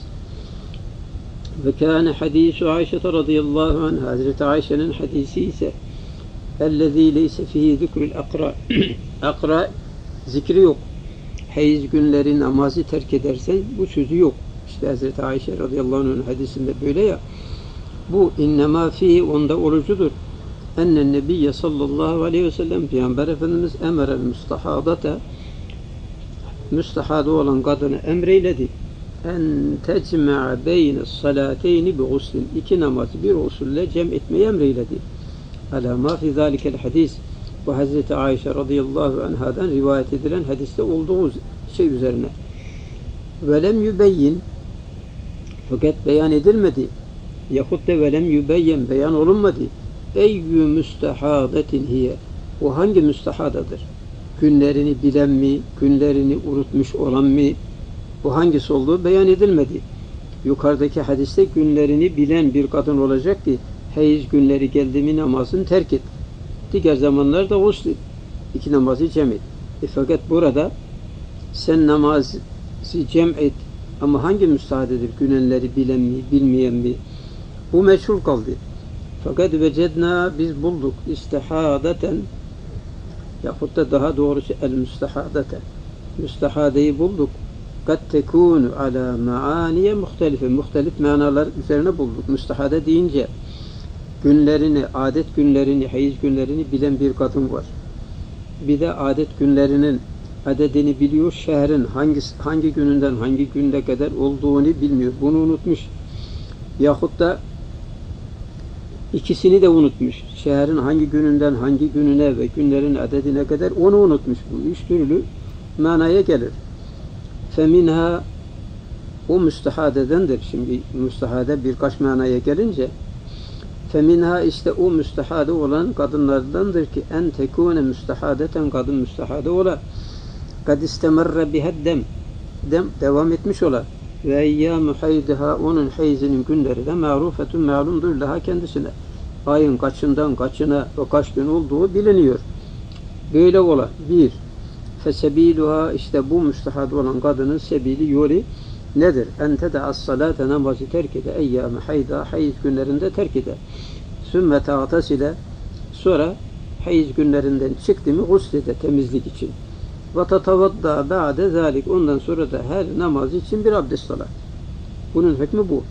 Ve kâne hadîsü Ayşe radıyallahu anh, Hazreti Ayşe'nin hadisi ise ellezî leyse fîhî zikrül akra. Akra zikri yok. Hayız günleri namazı terk edersen bu sözü yok. İşte Hazreti Ayşe radıyallahu anh'ın hadisinde böyle ya. Bu innemâ fîhî, onda olucudur. Ennen nebiyye sallallahu aleyhi ve sellem, Peygamber Efendimiz emerel müstahadate, müstahada olan kadını emreyledi. En tecme'a beyne salateyni bi guslin, iki namazı bir usulle cem etmeyi emreyledi. Alâ mâ fî zâlikel hadis, bu Hazreti Ayşe radıyallahu anhadan rivayet edilen hadiste olduğu şey üzerine. Velem yübeyyin, fakat beyan edilmedi. Yahut da velem yübeyyen, beyan olunmadı. Eyyü müstehadetin hiye, o hangi müstehadadır? Günlerini bilen mi, günlerini unutmuş olan mı? Bu hangisi olduğu beyan edilmedi. Yukarıdaki hadiste günlerini bilen bir kadın olacak ki hayız günleri geldi mi namazını terk et. Diğer zamanlarda gusl, iki namazı cem et. Fakat burada sen namazı cem et ama hangi müstehadadır? Günleri bilen mi, bilmeyen mi? Bu meçhul kaldı. Fakat vecedna, biz bulduk istihadaten, yahut da daha doğrusu el müstehadete, müstehadeyi bulduk. Kad tekunu ala maaniye muhtelife, muhtelif manalar üzerine bulduk. Müstehade deyince günlerini, adet günlerini, hayız günlerini bilen bir kadın var. Bir de adet günlerinin adedini biliyor, şehrin hangi gününden hangi günde kadar olduğunu bilmiyor. Bunu unutmuş. Yahut da İkisini de unutmuş. Şehrin hangi gününden hangi gününe ve günlerin adedine kadar onu unutmuş. Bu üç türlü manaya gelir. Feminha, o müstehadedendir. Şimdi müstehade birkaç manaya gelince feminha, işte o müstehade olan kadınlardandır ki en tekune müstehadeten, kadın müstehade ola. Kad istemerre biheddem, devam etmiş ola. Ve eyyâmü haydiha, onun hayzinin günleri de ma'rufetun, ma'lumdur laha, kendisine. Ayın kaçından kaçına o kaç gün olduğu biliniyor. Böyle ola. Bir, fesebiluha, işte bu müstehad olan kadının sebili, yolu nedir? Ente de as-salate, namazı terk ede, eyyâmü hayda, hayız günlerinde terk ede. Sümme ta'tasile, sonra hayız günlerinden çıktı mı guslede, temizlik için. Ve tatavadda ba'de zalik, ondan sonra da her namaz için bir abdest alır. Bunun hükmü bu.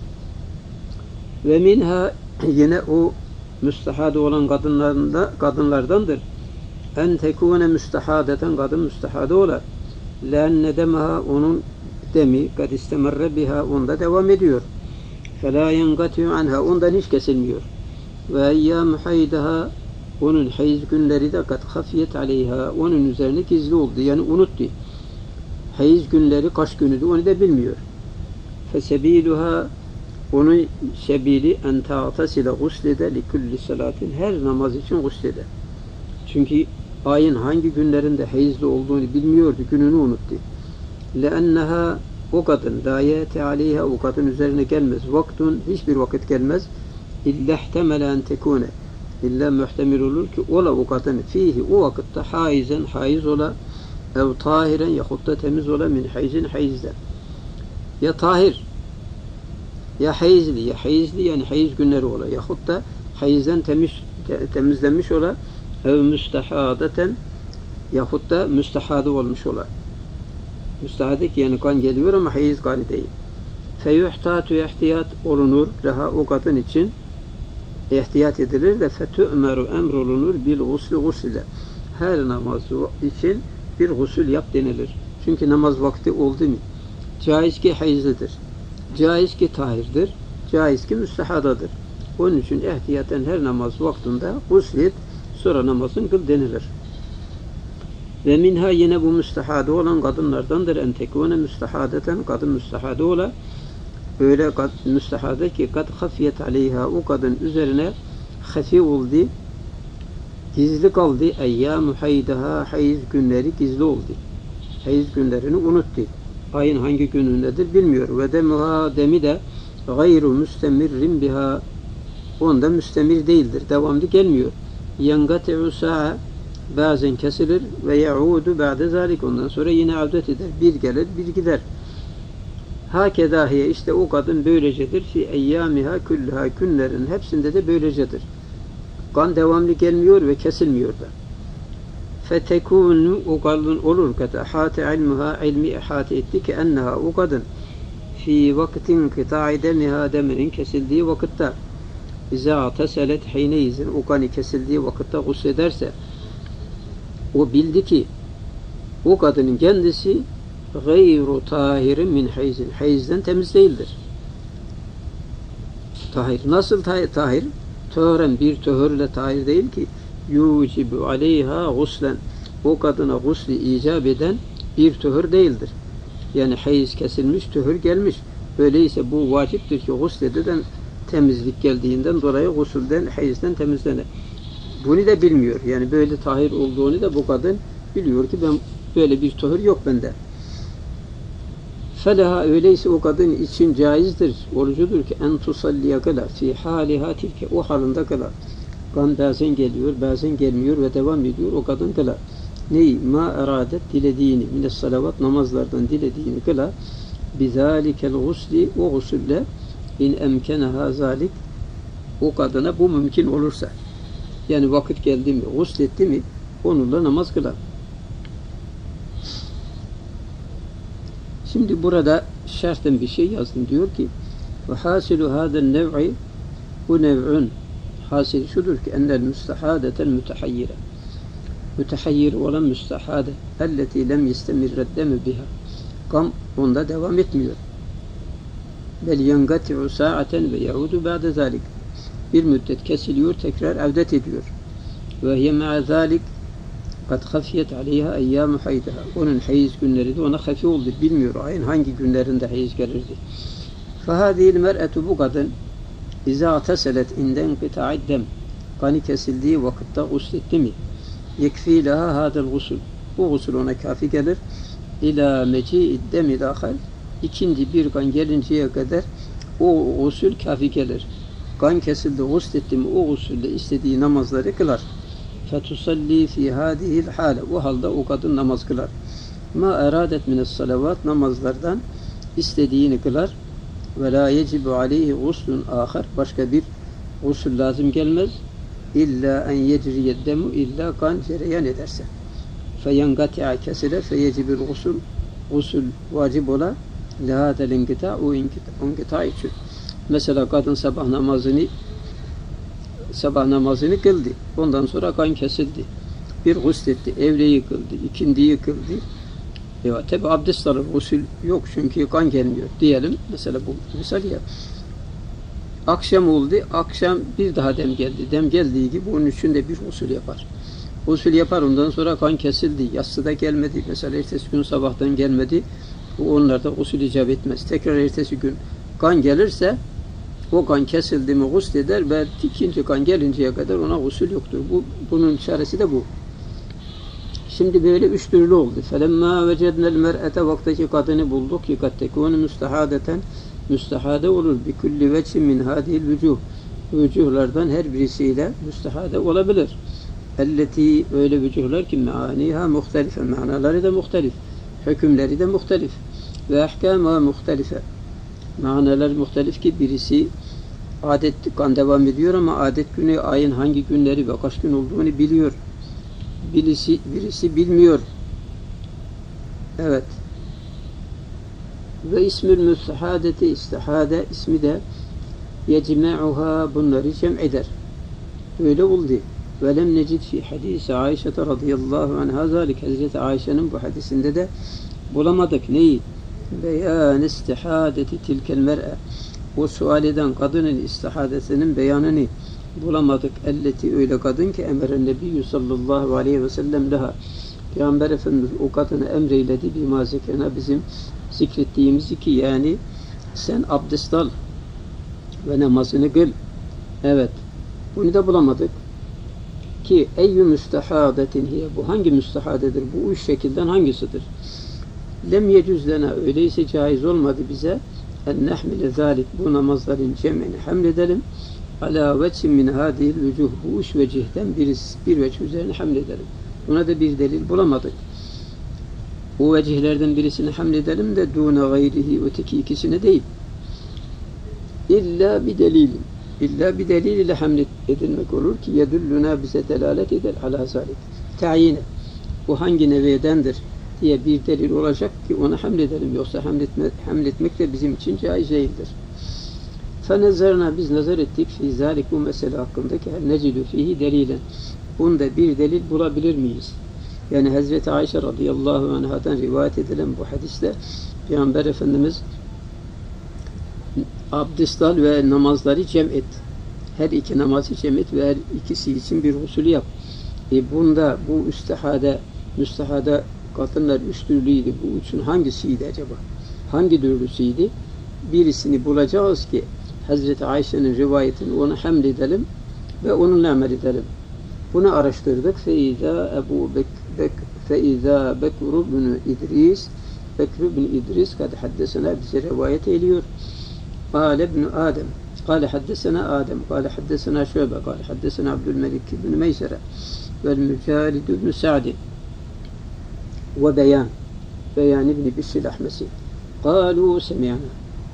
Ve minha, yine o müstehad olan kadınlardandır. En tekune müstehadeten, kadın müstehade olar. Leenne demaha, onun demi kad istemerre biha, onda devam ediyor. Fela yengatü anha, ondan hiç kesilmiyor. Ve eyyâmü haydaha, onun hayız günleri de kad hafiyet aleyha, onun üzerine gizli oldu, yani unuttu. Hayız günleri kaç günüdü onu da bilmiyor. Fesebiluha, onun sebili en ta'tasile, guslede li kulli salatin, her namaz için guslede. Çünkü ayın hangi günlerinde hayızlı olduğunu bilmiyordu, gününü unuttu. Leenneha, o kadın la yete aleyha, o kadın üzerine gelmez. Vaktun, hiçbir vakit gelmez. İlla ihtemele en tekune, illa muhtemel olur ki ola o kadın fihi, o vakitte haizen, haiz ola, ev tahiren, yahut da temiz ola, min hayzin, hayizden. Ya tahir, ya hayizli, yani hayız günleri ola, yahut da hayizden temizlenmiş ola, ev müstehadeten, yahut da müstehadı olmuş ola. Müstehadik, yani kan geliyor ama hayız kanı değil. Feyuhtatu, ihtiyat olunur daha, o kadın için ihtiyat edilir de fetü'meru, emrolunur bil gusli, gusle. Her namaz için bir gusül yap denilir. Çünkü namaz vakti oldu mu? Caiz ki hayızlıdır. Caiz ki tahirdir. Caiz ki müstehadadır. Onun için ihtiyaten her namaz vaktinde guslet, sonra namazın kıl denilir. Ve minha, yine bu müstehade olan kadınlardandır. En tekune müstehadeten, kadın müstehade ola. Öyle müstehade ki kad hafiyet aleyha, o kadın üzerine hafi oldu, gizli kaldı. Eyyâmü haydaha, hayız günleri gizli oldu. Hayız günlerini unuttu. Ayın hangi günündedir bilmiyor. Ve demuha, demi de gayru müstemirrin biha, onda müstemir değildir, devamlı gelmiyor. Yengate'u sa'a, bazen kesilir ve yaudu ba'de zalik, ondan sonra yine avdet eder. Bir gelir, bir gider. Hakedahiye, işte o kadın böylecedir. Fi eyyamiha küllüha, günlerin hepsinde de böylecedir. Kan devamlı gelmiyor ve kesilmiyor da. Fetekunu, o kadın olur ki ahate ilmuha, ilmi ihate etti ki enneha, o kadın fi vaktin kıta'i demiha, deminin kesildiği vakitte, İzâ teselet hiyneyizin, o kanı kesildiği vakitte guslederse, o bildi ki o kadının kendisi gayru tahirin min hayzin, hayızden temiz değildir. Tahir. Nasıl tahir? Tören, bir töhürle tahir değil ki, yucibu aleyha guslen, o kadına gusli icab eden bir töhür değildir. Yani hayız kesilmiş, töhür gelmiş. Öyleyse bu vaciptir ki guslededen temizlik geldiğinden dolayı gusülden, hayızden temizlenir. Bunu da bilmiyor. Yani böyle tahir olduğunu da bu kadın biliyor ki ben böyle bir töhür yok bende. Felaha, öyleyse o kadın için caizdir, orucudur ki en tusalliye kala fi haliha tilke, o halinde kala. Kan bazen geliyor, bazen gelmiyor ve devam ediyor, o kadın kala. Ney? Ma eradet, dilediğini, mines salavat, namazlardan dilediğini kala. Bizalikel gusli, o gusülle in emkeneha zalik, o kadına bu mümkün olursa. Yani vakit geldi mi, gusletti mi, onunla namaz kılar. Şimdi burada şerhten bir şey yazdım. Diyor ki ve hasilu hâden nev'i, bu nev'ün hasili şudur ki ennel müstehâdeten mütehayyire, mütehayyir olan müstehâde elleti lem yestemirreddeme biha, kan onda devam etmiyor. Bel yengati'u sa'aten ve yaudu ba'de zalik, bir müddet kesiliyor, tekrar avdet ediyor. Ve hiye ma'a zalik kad hafiyet aleyha eyyâmü haydaha, onun hayız günleri de ona hafi oldu, bilmiyor ayın hangi günlerinde hayız gelirdi. Fehâzihil mer'etu, bu kadın izâ teselet inden kıta'id dem, kanı kesildiği vakitte gusletti mi, yekfî leha hâdel gusul, bu gusul ona kafi gelir. İlâ meci'id demil ahar, İkinci bir kan gelinceye kadar o usul kafi gelir. Kan kesildi, gusletti mi o usulle istediği namazları kılar. Fetusalli fi hadihil hale. O halde o kadın namaz kılar. Ma eradet mines salavat, namazlardan istediğini kılar. Ve la yecibu aleyhi guslun ahar. Başka bir usul lazım gelmez. İlla en yecriyeddemu, illa kan cereyan ederse. Feyengati'a kesilir. Feyecibil gusul. Usul vacip ola. Lihâdel inkita, o inkita için. Mesela kadın sabah namazını kıldı. Ondan sonra kan kesildi. Bir gusletti, evle yıkıldı, ikindi yıkıldı. Tabi abdest alır, gusül yok çünkü kan gelmiyor diyelim. Mesela bu misal ya. Akşam oldu, akşam bir daha dem geldi. Dem geldiği gibi onun için de bir gusül yapar. Gusül yapar, ondan sonra kan kesildi. Yatsıda gelmedi. Mesela ertesi gün sabahtan gelmedi. Onlarda gusül icap etmez. Tekrar ertesi gün kan gelirse o kan kesildi mi gusleder ve ikinci kan gelinceye kadar ona gusül yoktur. Bunun çaresi de bu. Şimdi böyle üç türlü oldu. فَلَمَّا وَجَدْنَا الْمَرْأَةَ Vaktaki kadını bulduk ki قَدْ تَكُونُ مُسْتَحَادَةً müstehade olur. بِكُلِّ وَجْهٍ مِنْ هَذِهِ الْوُجُوهِ Vücuhlardan her birisiyle müstehade olabilir. اَلَّتِي Öyle vücuhlar ki meaniha muhtelife. Manaları da muhtelif. Hükümleri de muhtelif. Ve ahkâmâ muhtelife. Manalar muhtelif ki birisi adet kan devam ediyor ama adet günü ayın hangi günleri ve kaç gün olduğunu biliyor. Birisi bilmiyor. Evet. Ve ismül müstehadeti istihade ismi de yecme'uha bunları cem eder. Öyle oldu. Ve lem necid fi hadisi Ayşe radıyallahu anha zalik. Hazreti Ayşe'nin bu hadisinde de bulamadık. Neyi? Beyan istihadeti tilkel mer'e. O sual eden kadının istihadesinin beyanını bulamadık. Elleti öyle kadın ki emeren nebiyyü sallallahu aleyhi ve sellem leha. Peygamber Efendimiz o kadını emreyledi bima zekrena bizim zikrettiğimiz ki yani sen abdest al ve namazını kıl. Evet. Bunu da bulamadık. Ki eyyü müstehadetin hiye. Bu hangi müstehadedir? Bu üç şekilden hangisidir? Lem yecüzlena öyleyse caiz olmadı bize en nehmile zalik bu namazların cem'ini hamledelim ala vechin min hadihil vücuh bu üç vecihten bir vecih üzerine hamledelim. Buna da bir delil bulamadık. Bu vecihlerden birisini hamledelim de dûne gayrihi öteki ikisine değil. İlla bir delilin. İlla bir delil ile hamle edilmek olur ki yedüllüna bize delalet eder ala zalik. Tayine. Bu hangi neviyedendir diye bir delil olacak ki onu hamledelim. Yoksa hamletmek de bizim için caiz değildir. فَنَزَرْنَا biz nazar ettik fi zalik bu mesele hakkındaki necidu fihi delilen. Bunda bir delil bulabilir miyiz? Yani Hazreti Ayşe radıyallahu anhadan rivayet edilen bu hadiste Peygamber Efendimiz abdest al ve namazları cem et. Her iki namazı cem et ve her ikisi için bir usulü yap. Bunda bu müstehade kadınlar üç türlüydü. Bu üçün hangisiydi acaba? Hangi türlüsüydü? Birisini bulacağız ki Hazreti Ayşe'nin rivayetini ona hamledelim ve onunla amel edelim. Bunu araştırdık. فَاِذَا بَكْرُ بْنُ اِدْرِيسِ Bekr bin İdris kad haddesena bize rivayet ediyor. قال ابن آدم قال حدثنا آدم قال حدثنا شعبة قال حدثنا عبد الملك بن ميسرة والمجالد بن سعد وبيان بن بشر الأحمسي قالوا سمعنا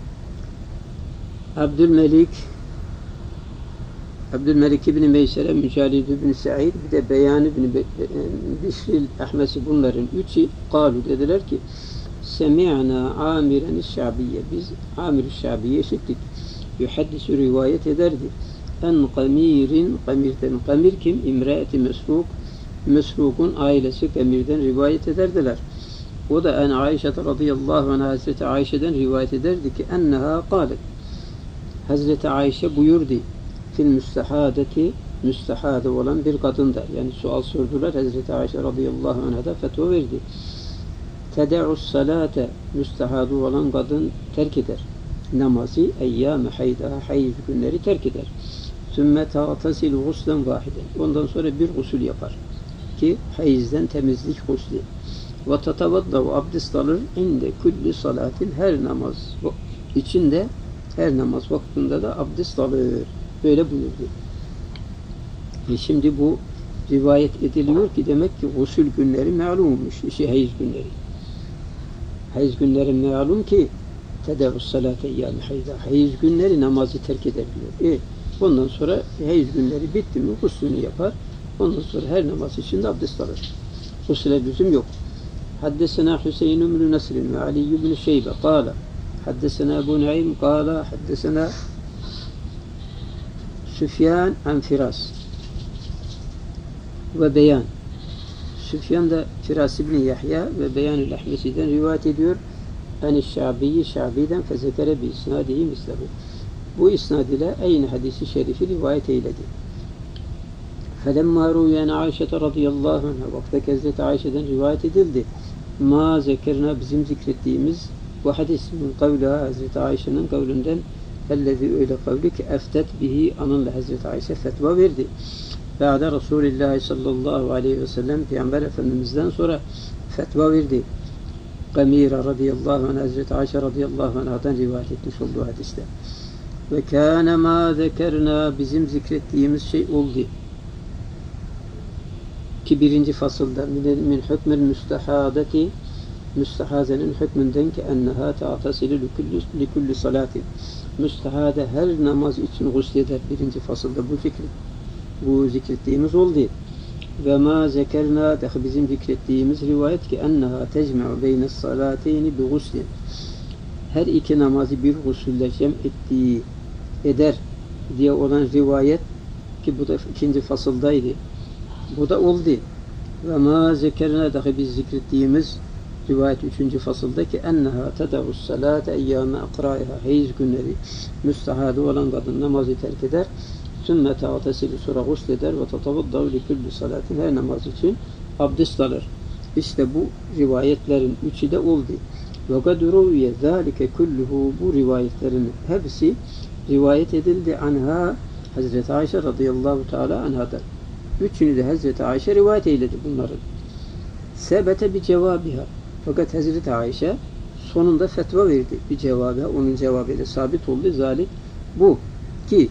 عبد الملك بن Meysere, Mücalid bin Sa'id, bir de Beyan bin Bişril Ahmesi bunların üçü kalu dediler ki Semi'na Amiren Şabiye biz Amir-i Şabiye işittik. Yuhaddisu rivayet ederdi. En Qamir'in Qamir'den Qamir kim? İmraeti Mesruk Mesruk'un ailesi Qamir'den rivayet ederdiler. O da en Ayşe radıyallahu anha Hazreti Ayşe'den rivayet ederdi ki enneha kâlet Hazreti Ayşe buyurdu fil müstehadeti müstehade olan bir kadında yani sual sordular Hazreti Ayşe radıyallahu anha da fetva verdi. Tede'us salate müstehadu olan kadın terk eder. Namazı eyyâme haydaha hayız günleri terk eder. Sümme ta'tasil guslen vahiden. Ondan sonra bir gusül yapar. Ki hayızden temizlik gusli. Ve tetavaddav abdest alır inde kulli salatin her namaz içinde her namaz vaktinde de abdest alır. Böyle buyurdu. Şimdi bu rivayet ediliyor ki demek ki gusül günleri malummuş. Hayız günleri. Hayız günleri malum ki tedavus salate yani hayda. Hayız günleri namazı terk eder diyor. Ondan sonra hayız günleri bitti mi guslünü yapar. Ondan sonra her namaz için de abdest alır. Gusüle lüzum yok. Haddesena Hüseyin ibn Nasr ve Ali ibn Şeybe kâle haddesena Ebu Nuaym kâle haddesena Süfyan an Firas ve Beyan. Süfyan da Firas ibn Yahya ve Beyan-ül Ahmesi'den rivayet ediyor. Şabi'yi Şabi'den fezekere bi isnadihi mislehu. Bu isnad ile aynı hadisi şerifi rivayet eyledi. فَلَمَّا رُوْيَنَ عَيْشَةَ رَضِيَ اللّٰهُ عَنْهَا Vakti Hazreti Ayşe'den rivayet edildi. Ma zekerna bizim zikrettiğimiz bu hadis min kavliha Hazreti Ayşe'nin kavlinden ellezî öyle kavli ki eftet bihi anınla Hazreti Ayşe fetva verdi. Ba'de Resulullah sallallahu aleyhi ve sellem Peygamber Efendimiz'den sonra fetva verdi. Gamira radıyallahu anh Hazreti Ayşe radıyallahu anh'dan rivayet etmiş olduğu hadiste. Ve kâne mâ zekerna bizim zikrettiğimiz şey oldu. Ki birinci fasılda min hükmül müstehadeti müstehazenin hükmünden ki enneha ta'tasilu likulli salatin müstehade her namaz için gusleder birinci fasılda bu zikrettiğimiz oldu. Ve ma zekerna dahi bizim zikrettiğimiz rivayet ki enneha tecme'u beyne salateyni bi guslin her iki namazı bir gusülle cem ettiği eder diye olan rivayet ki bu da ikinci fasıldaydı. Bu da oldu. Ve ma zekerna dahi biz zikrettiğimiz rivayet 3. fasıldaki enneha tedavus salate eyyâme akrâiha hayız günleri müstehâde olan kadın namazı terk eder. Sümme ta'tesilu sonra gusleder ve tetavaddav li kulli salatin her namaz için abdest alır. İşte bu rivayetlerin üçü de oldu. Ve kad ruviye zâlike kulluhu bu rivayetlerin hepsi rivayet edildi anha Hazreti Ayşe radıyallahu teala anhadan. Üçünü de Hazreti Ayşe rivayet eyledi bunların. Sebete bir cevabiha. Fakat Hazreti Ayşe sonunda fetva verdi. Bir cevabı, onun cevabıyla sabit oldu. Zalik bu ki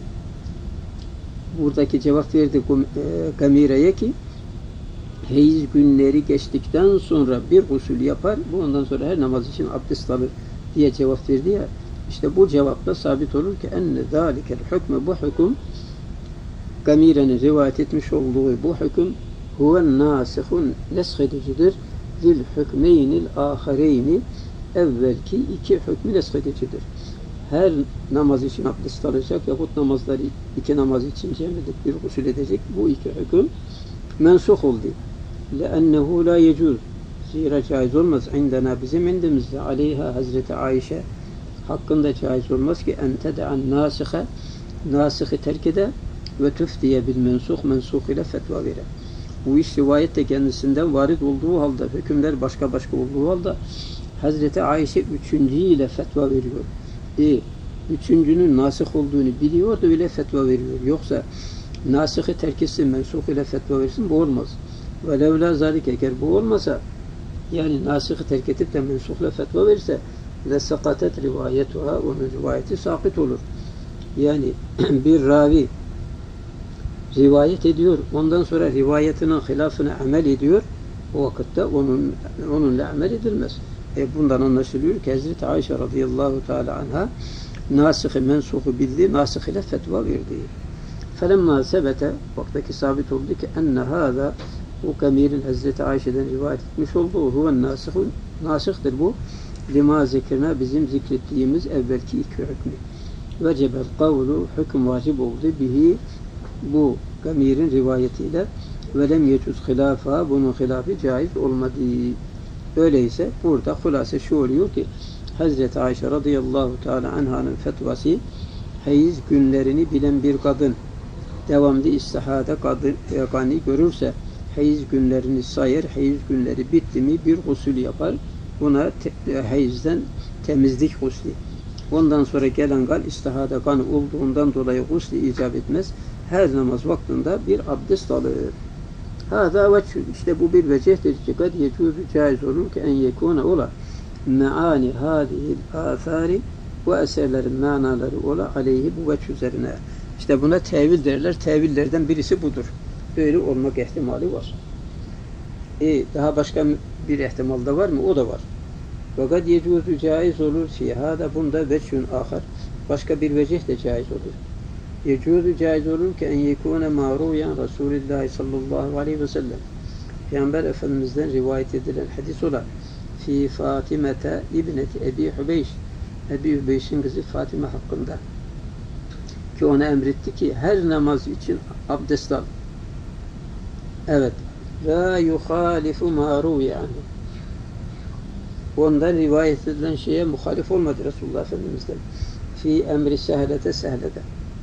buradaki cevap verdi Gamire'ye ki hayız günleri geçtikten sonra bir gusül yapar. Bu ondan sonra her namaz için abdest alır diye cevap verdi ya. İşte bu cevapla sabit olur ki enne zalikel hükmü bu hüküm Gamire'nin rivayet etmiş olduğu bu hüküm huven nasihun neshedicidir lil hükmeynil ahireyni evvelki iki hükmü neshedicidir. Her namaz için abdest alacak yahut namazları iki namaz için cem edip bir gusül edecek bu iki hüküm mensuh oldu. لَأَنَّهُ لَا يَجُوزُ Zira caiz olmaz indena bizim indimizde aleyha Hazreti Ayşe hakkında caiz olmaz ki en tede'an nasihe nasihi terk eder ve tüftiye bil mensuh ile fetva verir. Bu iş rivayette kendisinden varid olduğu halde hükümler başka olduğu halde Hazreti Ayşe üçüncü ile fetva veriyor. Üçüncünün nasih olduğunu biliyor da öyle fetva veriyor. Yoksa nasihi terk etsin mensuh ile fetva versin bu olmaz. Ve levla zalik eğer bu olmasa yani nasihi terk edip de mensuhla fetva verirse le sakatet rivayetuha onun rivayeti sakit olur. Yani bir ravi rivayet ediyor. Ondan sonra rivayetinin hilafına amel ediyor. O vakitte onunla amel edilmez. Bundan anlaşılıyor ki Hazreti Ayşe radıyallahu teala anha nasih-i mensuhu bildi. Nasih ile fetva verdi. Felemma sebete vaktaki sabit oldu ki enne hâzâ bu Gamir'in Hazreti Ayşe'den rivayet etmiş olduğu huven nasihun nasihtir bu. Lima zikirna bizim zikrettiğimiz evvelki iki hükmü. Vecebel kavlu hüküm vacip oldu bihi bu Gamir'in rivayetiyle ve lem yecuz hilafa bunun hilafı caiz olmadı. Öyleyse burada hulase şu oluyor ki Hazreti Ayşe radıyallahu teala anhanın fetvası hayız günlerini bilen bir kadın devamlı istihade kanı görürse hayız günlerini sayar, hayız günleri bitti mi bir gusül yapar. Buna hayızdan temizlik gusli. Ondan sonra gelen kan istihade kanı olduğundan dolayı gusli icap etmez. Her namaz vaktinde bir abdest alır. Hâzâ veçhün. İşte bu bir vecihtir ki kad yecûzü caiz olur ki en yekûne ola me'âni hâzihil âthâri bu eserlerin manaları ola aleyhi bu veç üzerine. İşte buna tevil derler. Tevillerden birisi budur. Böyle olmak ihtimali var. Daha başka bir ihtimal da var mı? O da var. Fakat yecûzü caiz olur fîhâda bunda veçhün âhar. Başka bir vecih de caiz olur. Yecûzü caiz olur ki en yekûne mârûyen Resûlillâhi sallallahu aleyhi ve sellem. Peygamber Efendimiz'den rivayet edilen hadis olan fi Fatimete İbneti Ebi Hubeyş Ebi Hubeyş'in kızı Fatime hakkında ki ona emretti ki her namaz için abdest al. Evet. Ve yuhalifu mârû yani. Ondan rivayet edilen şeye muhalif olmadı Resulullah Efendimiz'den. Fi emri sehlete sehlede.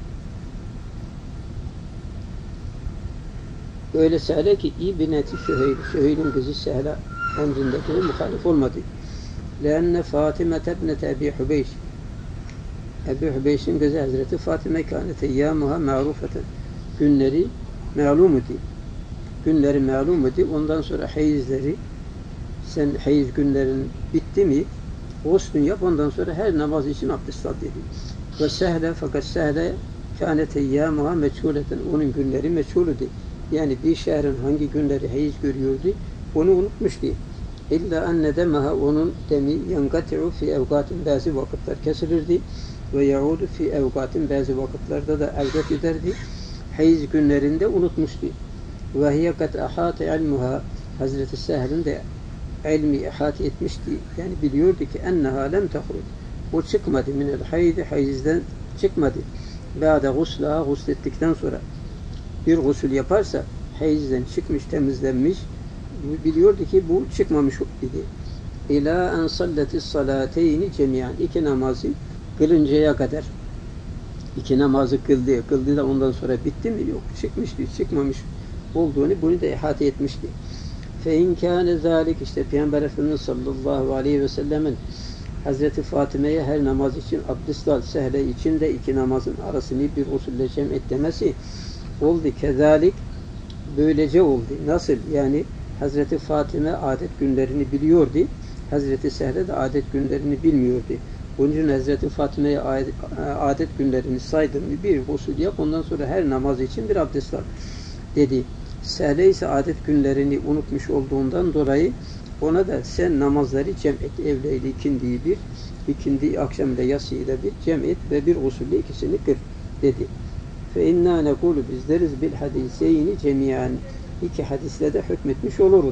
Öyle sehle ki İbneti Süheyl, Süheyl'in kızı Sehle emrindekine muhalif olmadı. Lenne Fatime tebnete Ebi Hubeyş Ebi Hubeyş'in kızı Hazreti Fatime kânet eyyâmuha ma'rufeten. Günleri ma'lum idi. Günleri ma'lum idi. Ondan sonra hayizleri sen hayiz günlerin bitti mi guslün yap ondan sonra her namaz için abdest al dedi. Ve sehle fakat sehle kânet eyyâmuha meçhûleten. Onun günleri meçhûl idi. Yani bir şehrin hangi günleri hayiz görüyordu onu unutmuştu. İlla enne demaha onun demi yankati'u fi evgatin bazı vakitler kesilirdi ve yaudu fi evgatin bazı vakitlerde de evgat ederdi. Hayiz günlerinde unutmuştu. Ve hiye kat ahate ilmuha Hazreti Sehl'in de ilmi ihate etmişti. Yani biliyordu ki enneha lem tehruc. O çıkmadı minel haydi hayizden çıkmadı. Ba'de guslaha guslettikten sonra bir gusül yaparsa hayizden çıkmış, temizlenmiş biliyordu ki bu çıkmamış idi. İlâ en salletis salâteyni cemiyan. İki namazı kılıncaya kadar. İki namazı kıldı. Kıldı da ondan sonra bitti mi? Yok. Çıkmıştı. Çıkmamış olduğunu bunu da ihate etmişti. Fe in kâne zâlik işte Peygamber Efendimiz sallallahu aleyhi ve sellemin Hazreti Fatime'ye her namaz için abdest al, sehle için de iki namazın arasını bir usulle cem et demesi oldu. Kezalik böylece oldu. Nasıl? Yani Hazreti Fatime adet günlerini biliyordu. Hazreti Sehle de adet günlerini bilmiyordu. Onun için Hazreti Fatime'ye adet günlerini saydın bir usul yap ondan sonra her namaz için bir abdest al dedi. Sehle ise adet günlerini unutmuş olduğundan dolayı ona da sen namazları cem et. Evleyle ikindiyi bir, ikindi akşamda yatsıyla bir cem et ve bir usulle ikisini kır dedi. Fe inna nekulu biz deriz bil hadiseyni cemiyan. İki hadisle de hükmetmiş oluruz.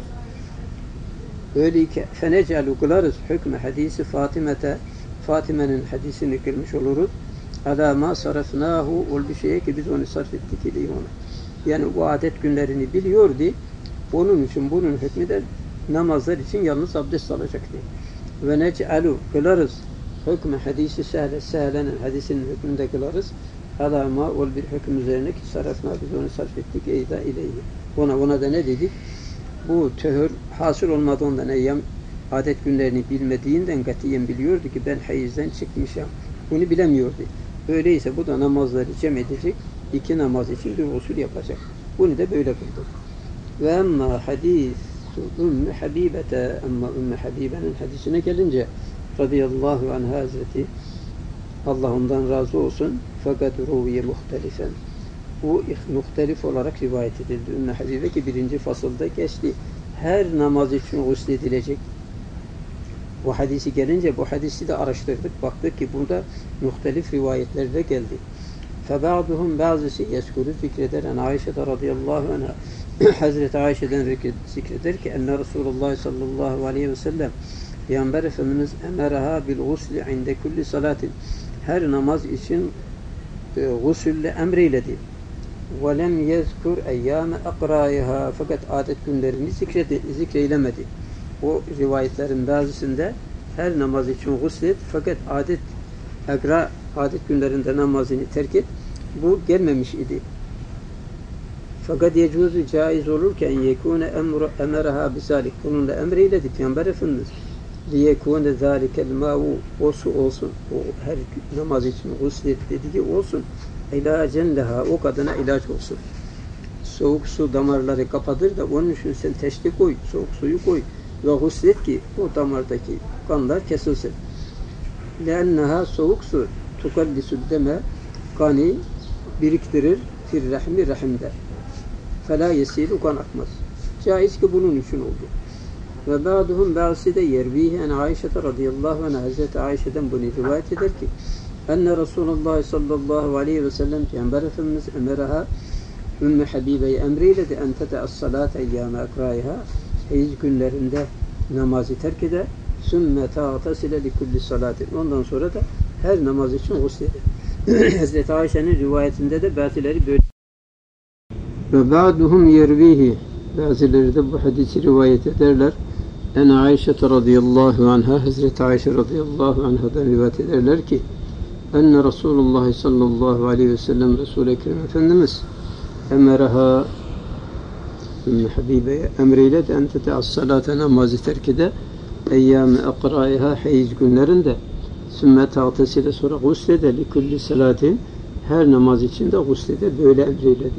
Öyle ki fenecelu kılarız hükmü hadisi Fatime'nin hadisini kılmış oluruz. Ala ma sarafnahu ol bir şeye ki biz onu sarf ettik ile ona. Yani bu adet günlerini biliyordu. Onun için bunun hükmü de namazlar için yalnız abdest alacaktı. Ve nec'alu kılarız hükmü hadisi Sehle'nin hadisinin hükmünde kılarız. Ala ma ol bir hüküm üzerine ki sarafna biz onu sarf ettik eyda ileyhi. Ona da ne dedik? Bu tehür hasıl olmadığından eyyam adet günlerini bilmediğinden katiyen biliyordu ki ben hayizden çıkmışım. Bunu bilemiyordu. Öyleyse bu da namazları cem edecek. İki namaz için bir usul yapacak. Bunu da böyle kıldı. Ve emma hadis Ümmü Habibete ama Ümmü Habibe'nin hadisine gelince radıyallahu anh Hazreti Allah ondan razı olsun fakat ruviye muhtelifen bu muhtelif olarak rivayet edildi. Ümmü Habibe ki birinci fasılda geçti. Her namaz için gusledilecek. Bu hadisi gelince bu hadisi de araştırdık. Baktık ki burada muhtelif rivayetlerde geldi. Feba'duhum bazısı yeskuru zikreder. Ayşe radıyallahu anha Hazreti Ayşe'den zikreder ki enne Resulullah sallallahu aleyhi ve sellem Peygamber Efendimiz emeraha bil gusli inde kulli salatin her namaz için gusülle emreyledi. Ve lem yezkur eyyâme akrâiha fakat adet günlerini zikreylemedi. O rivayetlerin bazısında her namaz için guslet fakat adet günlerinde namazını terk et bu gelmemiş idi. Fakat yecuzu caiz olurken yekûne emeraha bisalik bununla emreyledi Peygamber Efendimiz. Liyekûne zâlikel mâ'u o su olsun. O her namaz için guslet dediği olsun. İlâcen leha o kadına ilaç olsun. soğuk su damarları kapatır da onun için sen teşti koy, soğuk suyu koy ve guslet ki o damardaki kanlar kesilsin. لَاَنَّهَا soğuk su tukallisü deme kanı biriktirir fir rahmi rahimde. فَلَا يَسِيلُ kan akmaz. Caiz ki bunun için oldu. Ve ba'duhum bazısı da yervihi en Ayşe radıyallahu anh Hazreti Ayşe'den bunu rivayet eder ki enne Resulullah sallallahu aleyhi ve sellem Peygamber Efendimiz emeraha Ümmü Habibe'yi emreyledi en tete'as salate eyyâme akrâiha hayız günlerinde namazı terk eder sümme ta'tasile li kulli salatin ondan sonra da her namaz için gusleder. Hazreti Ayşe'nin rivayetinde de bazıları böyle ve ba'duhum yervihi bazıları da bu hadisi rivayet ederler. En Ayşe radıyallahu anha Hazreti Ayşe radıyallahu anhadan rivayet ederler ki enne Resulullah sallallahu aleyhi ve sellem Resul-i Ekrem Efendimiz emeraha Ümmü Habibe'ye emreyledi en tete'as salate namazı terk ede eyyâme akrâiha hayız günlerinde sümme ta'tesile sonra guslede li kulli salatin her namaz içinde guslede böyle emreyledi.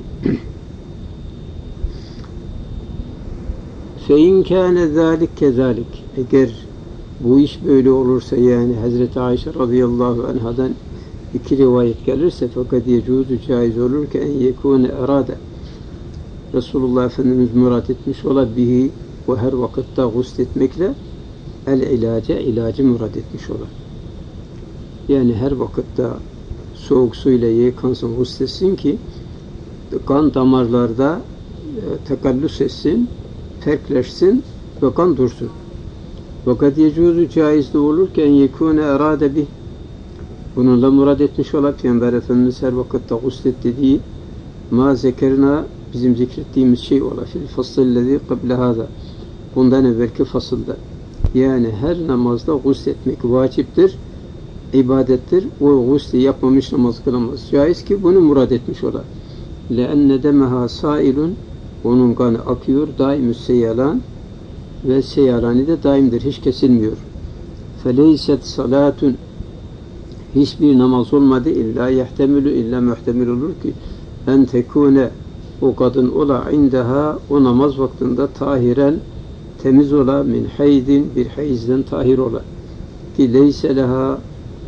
فَاِنْ كَانَ ذَٰلِكْ كَذَٰلِكْ eğer bu iş böyle olursa yani Hazreti Ayşe radıyallahu anhadan iki rivayet gelirse fakat yecuzu caiz olur ki en yekûne erâde Resulullah Efendimiz murad etmiş ola bihi ve her vakitte gusletmekle el ilacı murad etmiş ola. Yani her vakitte soğuk suyla yıkansın, gusletsin ki kan damarlarda tekallüs etsin, terkleşsin ve kan dursun. Fakat yecuzu caiz de olur ki en yekûne erâde bih bununla murad etmiş olan Peygamber Efendimiz her vakitte guslet dediği ma zekerna bizim zikrettiğimiz şey ola fil fasıllezi kable hâzâ bundan evvelki fasılda yani her namazda gusletmek vaciptir, ibadettir. O gusli yapmamış namaz kılamaz. Caiz ki bunu murad etmiş ola. لَاَنَّ دَمَهَا سَائِلٌ onun kanı akıyor, daim-ü seyalan ve seyalani de daimdir, hiç kesilmiyor. فَلَيْسَتْ salatun hiçbir namaz olmadı illa yehtemilü illa muhtemil olur ki en tekune o kadın ola indaha o namaz vaktinde tahiren temiz ola min haydin bir hayizden tahir ola ki leyse leha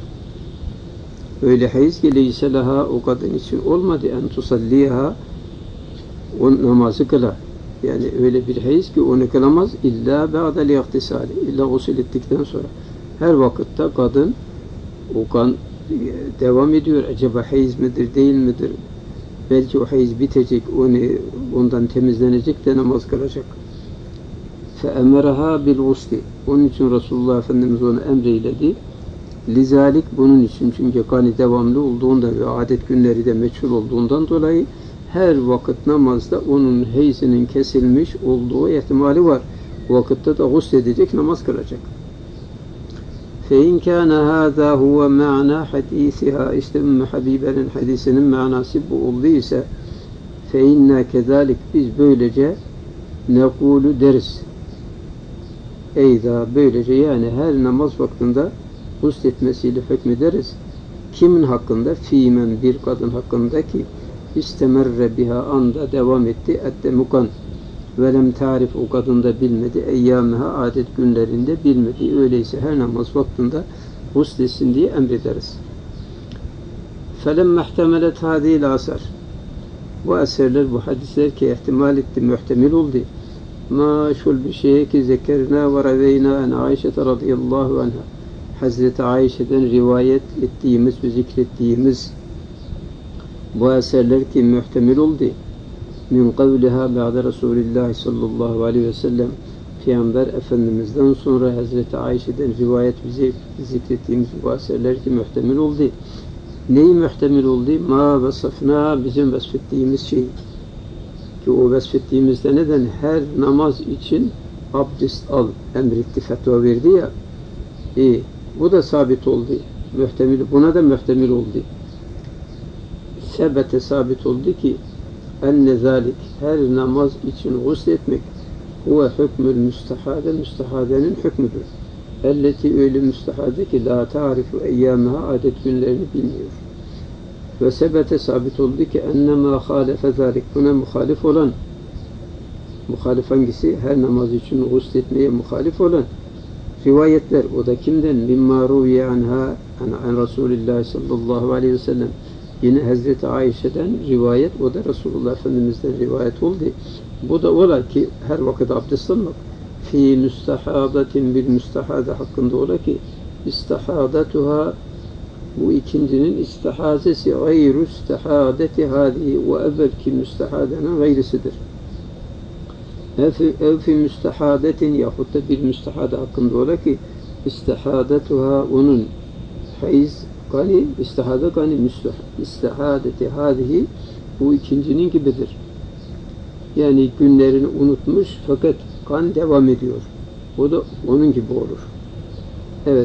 öyle hayız ki leyse leha o kadın için olmadı en tusalliha o namazı kıla. Yani öyle bir hayız ki onu kılamaz illa ba'del ihtisali illa gusül ettikten sonra. Her vakitte kadın o kan devam ediyor. Acaba hayız midir değil midir? Belki o hayız bitecek, ondan temizlenecek de namaz kılacak. فَاَمَرَهَا بِالْغُسْلِ onun için Resulullah Efendimiz onu emreyledi. Lizalik bunun için çünkü kanı devamlı olduğundan ve adet günleri de meçhul olduğundan dolayı her vakit namazda onun heyzinin kesilmiş olduğu ihtimali var. O vakitte de gusledecek, namaz kılacak. فَاِنْ كَانَ هَذَا هُوَ مَعْنَى حَد۪يثِهَا işte Ümmü Habibe'nin hadisinin manası bu olduysa فَاِنَّا كَذَٰلِكْ biz böylece nekulu deriz. Eyda böylece yani her namaz vaktinde gusletmesiyle hükmederiz. Kimin hakkında? Fîmen bir kadın hakkında ki istemerre biha anda devam etti eddemukan ve lem tarif o kadında bilmedi eyyâmeha adet günlerinde bilmedi. Öyleyse her namaz vaktinde gusletsin diye emrederiz. فَلَمَّ احْتَمَلَتْ هَذ۪ي الْاَثَرِ bu eserler, bu hadisler ki ihtimal etti, muhtemel oldu. Maşul bir şey ki zekerna ve reveyna en Ayşe radıyallahu anha Hazreti Ayşe'den rivayet ettiğimiz ve zikrettiğimiz bu eserler ki muhtemel oldu. Min kavliha ba'de Resulullah sallallahu aleyhi ve sellem Peygamber Efendimiz'den sonra Hazreti Ayşe'den rivayet bize zikrettiğimiz bu eserler ki muhtemel oldu. Neyi muhtemel oldu? Ma vasafna bizim vasfettiğimiz şey. Ki o vasfettiğimizde neden? Her namaz için abdest al emretti, fetva verdi ya. Bu da sabit oldu. Muhtemel, buna da muhtemel oldu. Sebete sabit oldu ki enne zalik her namaz için gusletmek huve hükmül müstehade müstehadenin hükmüdür. Elleti öyle müstehade ki la tarifu eyyâmeha adet günlerini bilmiyor. Ve sebete sabit oldu ki ennema halefe zalik, buna muhalif olan, muhalif hangisi? Her namaz için gusletmeye muhalif olan rivayetler. O da kimden? Mimma ruviye anha an Resulillah sallallahu aleyhi ve sellem. Yine Hazreti Ayşe'den rivayet, o da Resulullah Efendimiz'den rivayet oldu. Bu da ola ki her vakit abdest almak. Fi müstehadatin, bil müstehade hakkında ola ki istihadatuha, bu ikincinin istihazesi gayru istihadeti hadihi, o evvelki müstehadenin gayrisidir. Ev fi müstehadetin, yahut da bir müstehade hakkında ola ki istihadatuha, onun hayız gani, istihade gani, istihadeti hadihi, bu ikincinin gibidir. Yani günlerini unutmuş fakat kan devam ediyor. O da onun gibi olur. Evet.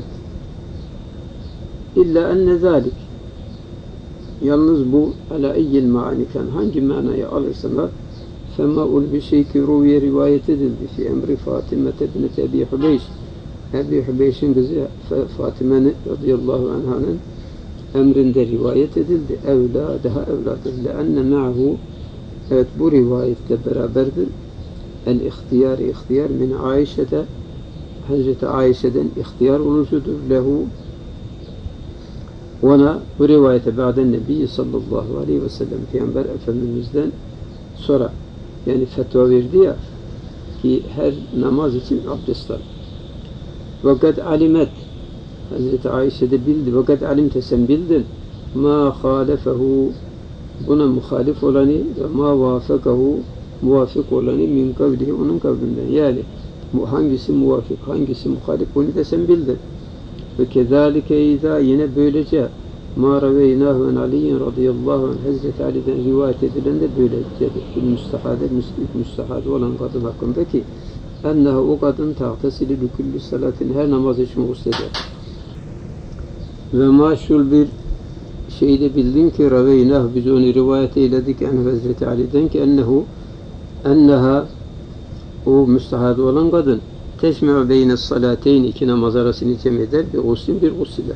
İlla enne zalik. Yalnız bu ala eyyil ma'aniken, hangi manayı alırsanlar, fema'ul bir şey ki ruviye rivayet edildi fi emri Fatime ibneti Ebi Hubeyş. Ebi Hubeyş'in kızı Fatime radıyallahu anh'ın emrinde rivayet edildi. Evla, daha evladır. Leenne ma'hu, evet, bu rivayetle beraberdir. El ihtiyar min Ayşe'de, Hazreti Ayşe'den ihtiyar oluşudur. Lehu, ona bu rivayete ba'den Nebi sallallahu aleyhi ve sellem, Peygamber Efendimiz'den sonra, yani fetva verdi ya ki her namaz için abdest al. Vakat alimet, Hazreti Ayşe de bildi. Vakat alimte, sen bildin. Ma halefehu, buna muhalif olanı ve ma vafekahu, muvafık olanı min kavlihi, onun kavlinden. Yani hangisi muvafık, hangisi muhalif, bunu da sen bildin. Ve kezalike izâ, yine böylece ma reveynahu en Aliyin radıyallahu anh, Hazreti Ali'den rivayet edilen de böylecedir. Müstehade olan kadın hakkındaki enneha, o kadın ta'tasili lüküllü salatin, her namaz için gusleder. Ve maşul bir şeyde bildin ki reveynahu, biz onu rivayet eyledik en Hazreti Ali'den ki enneha, o müstehade olan kadın teşme'u beyne salateyn, iki namaz arasını cem eder, bir guslin bir gusile.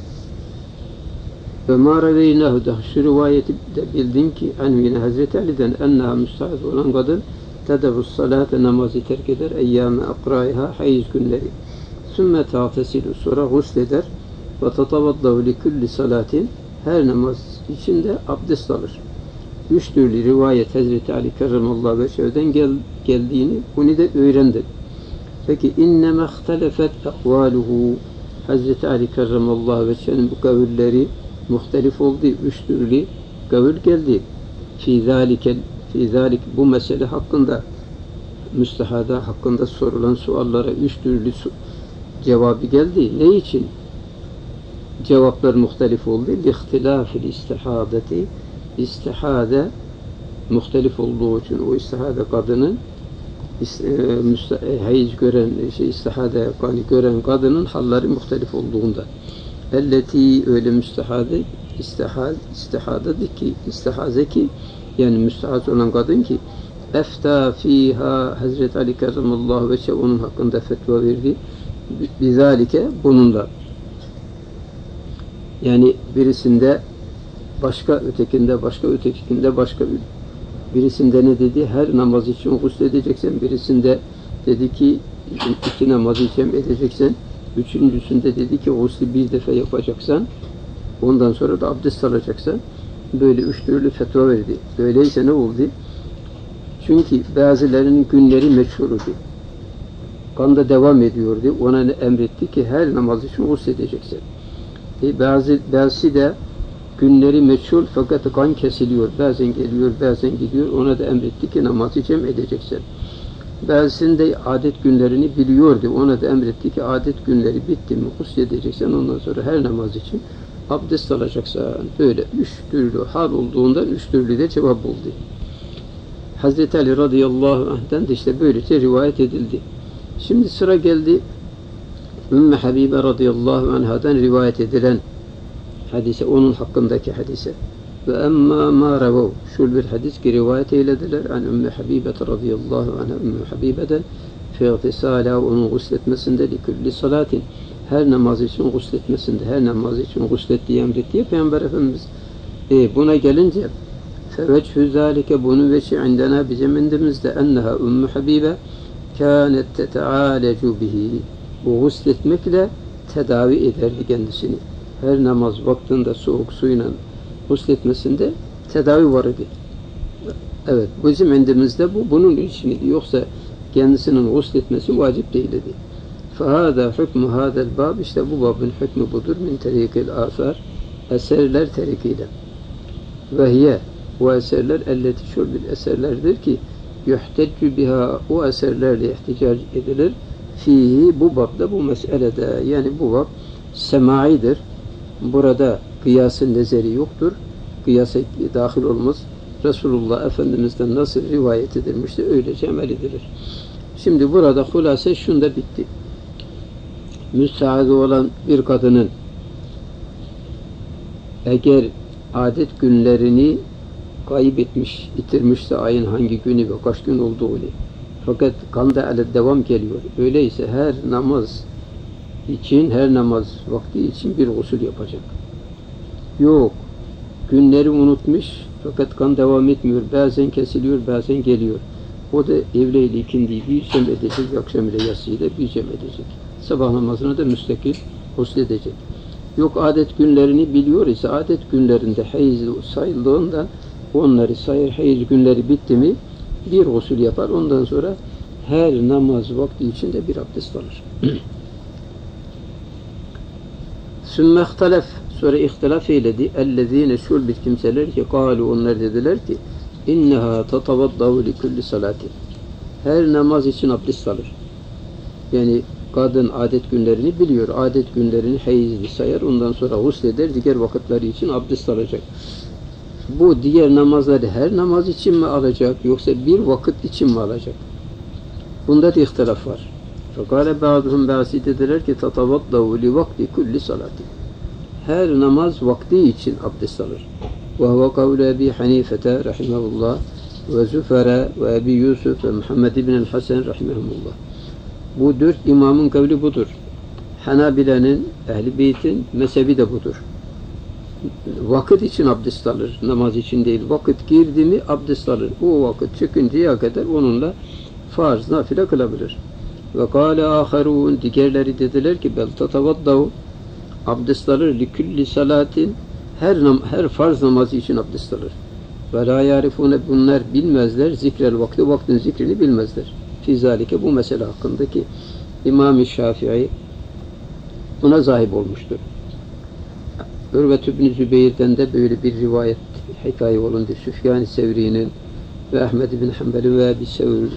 Ve ma reveynahu, da şu rivayeti de bildin ki yine Hazreti Ali'den enneha, müstehade olan kadın tedevus salate, namazı terk eder, eyyâme akrâiha, hayız günleri. Sümme ta'tesilu, sonra gusleder ve tatavaddahu li kulli salatin, her namaz içinde abdest alır. Üç türlü rivayet Hazreti Ali kerramallahu vece'den geldiğini bunu da öğrendik. Peki inneme ihtelefet akvaluhu, Hazreti Ali kerramallahu vece'nin bu kavulleri muhtelif oldu. Üç türlü kavul geldi. Fi zalik, bu mesele hakkında, müstehada hakkında sorulan suallara üç türlü cevabı geldi. Ne için? Cevaplar muhtelif oldu. Lihtilafil istihadeti, istihade muhtelif olduğu için, o istihade kadının hayız gören, istihade gören kadının halleri muhtelif olduğunda. Elleti, öyle müstehade, istihaze ki, yani müstehaz olan kadın ki efta fiha, Hazreti Ali kerramallahu vece onun hakkında fetva verdi. Bizalike, bununla. Yani birisinde başka, ötekinde başka, ötekinde başka. Birisinde ne dedi? Her namaz için gusledeceksen. Birisinde dedi ki iki namaz için edeceksen. Üçüncüsünde dedi ki gusli bir defa yapacaksan, ondan sonra da abdest alacaksan. Böyle üç türlü fetva verdi. Öyleyse ne oldu? Çünkü bazılarının günleri meçhuldu. Kan da devam ediyordu. Ona emretti ki her namaz için gusledeceksin. Bazı da günleri meçhul fakat kan kesiliyor. Bazen geliyor, bazen gidiyor. Ona da emretti ki namazı cem edeceksin. Bazısında adet günlerini biliyordu. Ona da emretti ki adet günleri bitti mi gusledeceksin. Ondan sonra her namaz için abdest alacaksan. Böyle üç türlü hal olduğundan üç türlü de cevap oldu. Hazreti Ali radıyallahu anh'den de işte böylece rivayet edildi. Şimdi sıra geldi Ümmü Habibe radıyallahu anh'dan rivayet edilen hadise, onun hakkındaki hadise. Ve emma ma revav, şu bir hadis ki rivayet eylediler an Ümmü Habibe radıyallahu anh'a, Ümmü Habibe'den fi igtisâlâ, onun gusletmesinde li kulli salatin, her namaz için gusletmesinde, her namaz için guslettiği emrettiği Peygamber Efendimiz Buna gelince fevechü zâlike bunun veçi indena bizim indimizde enneha Ümmü Habibe kânet teteâlecu bihi bu gusletmekle tedavi ederdi kendisini. Her namaz vaktinde soğuk suyla gusletmesinde tedavi var idi. Evet, bizim indimizde bu bunun için idi. Yoksa kendisinin gusletmesi vacip değil idi. فَهَذَا حُكْمُ هَذَا الْبَابِ işte bu babın hükmü budur. Min terikil asar eserler terikiyle. Ve hiye o eserler elleti şubil eserlerdir ki yuhteccü biha o eserlerle ihticac edilir. Fihi bu babda bu meselede yani bu bab semaidir. Burada kıyasın nezeri yoktur. Kıyasa dahil olmaz. Resulullah Efendimiz'den nasıl rivayet edilmişti öylece amel edilir. Şimdi burada hulase şunda bitti. Müsaade olan bir kadının eğer adet günlerini kaybetmiş, yitirmişse ayın hangi günü ve kaç gün olduğunu fakat kanda ele devam geliyor. Öyleyse her namaz vakti için bir gusül yapacak. Yok. Günleri unutmuş fakat kan devam etmiyor. Bazen kesiliyor, bazen geliyor. O da evleyle ikindiyi bir cem edecek, akşam ile yatsıyı da bir cem edecek. Sabah namazına da müstakil gusledecek. Yok adet günlerini biliyor ise adet günlerinde hayız sayıldığından onları sayır, hayız günleri bitti mi bir gusül yapar. Ondan sonra her namaz vakti içinde bir abdest alır. Sümme ihtelef sonra ihtilaf eyledi. Ellezine şulbit kimseler ki kalu onlar dediler ki inneha tatavaddavu li kulli salati. Her namaz için abdest alır. Yani kadın adet günlerini biliyor. Adet günlerini hayızlı sayar. Ondan sonra husleder. Diğer vakitleri için abdest alacak. Bu diğer namazları her namaz için mi alacak? Yoksa bir vakit için mi alacak? Bunda da ihtilaf var. Fekale bazıhum bazı dediler ki tatavaddavu li vakti kulli salati. Her namaz vakti için abdest alır. Ve huve kavlu Ebi Hanifete rahimahullah ve Züfere ve Ebi Yusuf ve Muhammed ibn el-Hasan rahimahullah. Bu dört imamın kavli budur. Hanabile'nin, Ehl-i Beyt'in mezhebi de budur. Vakit için abdest alır, namaz için değil. Vakit girdi mi abdest alır. O vakit çıkıncaya kadar onunla farz, nafile kılabilir. Ve kâle âherûn, diğerleri dediler ki bel tatavaddav, abdest alır li külli salatin, her farz namazı için abdest alır. Ve lâ yârifûne, bunlar bilmezler, zikrel vakti, vaktin zikrini bilmezler. Fizalike bu mesele hakkındaki İmam-ı Şafii buna zahip olmuştur. Ürvet İbn-i Zübeyir'den de böyle bir rivayet hikaye olundu. Süfyan-ı Sevri'nin ve Ahmed ibn Hanbel'in ve Ebi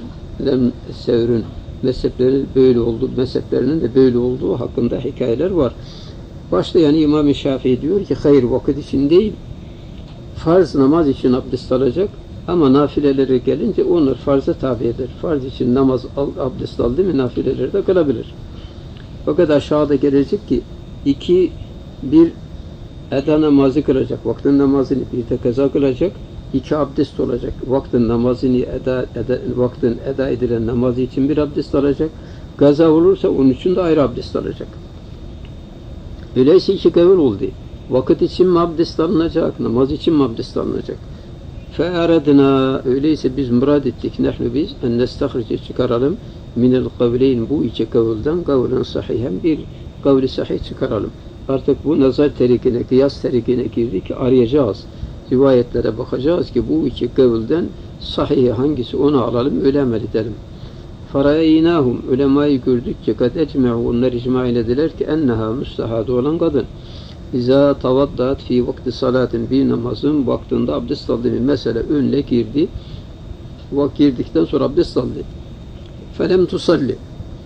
Sevr'ün mezheplerinin de böyle olduğu hakkında hikayeler var. Başta yani İmam-ı Şafii diyor ki hayır vakit için değil, farz namaz için abdest alacak ama nafilelere gelince onlar farza tabi eder. Farz için abdest aldı mı nafileleri de kılabilir. Fakat aşağıda gelecek ki bir eda namazı kılacak, vaktin namazını bir de kaza kılacak, iki abdest olacak. Vaktin namazını vaktin eda edilen namazı için bir abdest alacak. Kaza olursa onun için de ayrı abdest alacak. Öyleyse iki kavil oldu. Vakit için mi abdest alınacak, namaz için mi abdest alınacak? Fe'aradna, öyleyse biz murad ettik, biz en nestahrice çıkaralım minel kavleyn, bu iki kavuldan kavlen sahihen, bir kavli sahih çıkaralım. Artık bu nazar terikine, kıyas terikine girdik ki arayacağız. Rivayetlere bakacağız ki bu iki kavuldan sahih hangisi, onu alalım, öyle amel edelim. Faraynahum, ulemayı gördükçe kad ecme'u, onlar icma dediler ki enneha müstehadu olan kadın İza tavaddat fi vakti salatin, bir namazın vaktinde abdest aldı. Mesela önüne girdi. Girdikten sonra abdest aldı. Felem tusalli.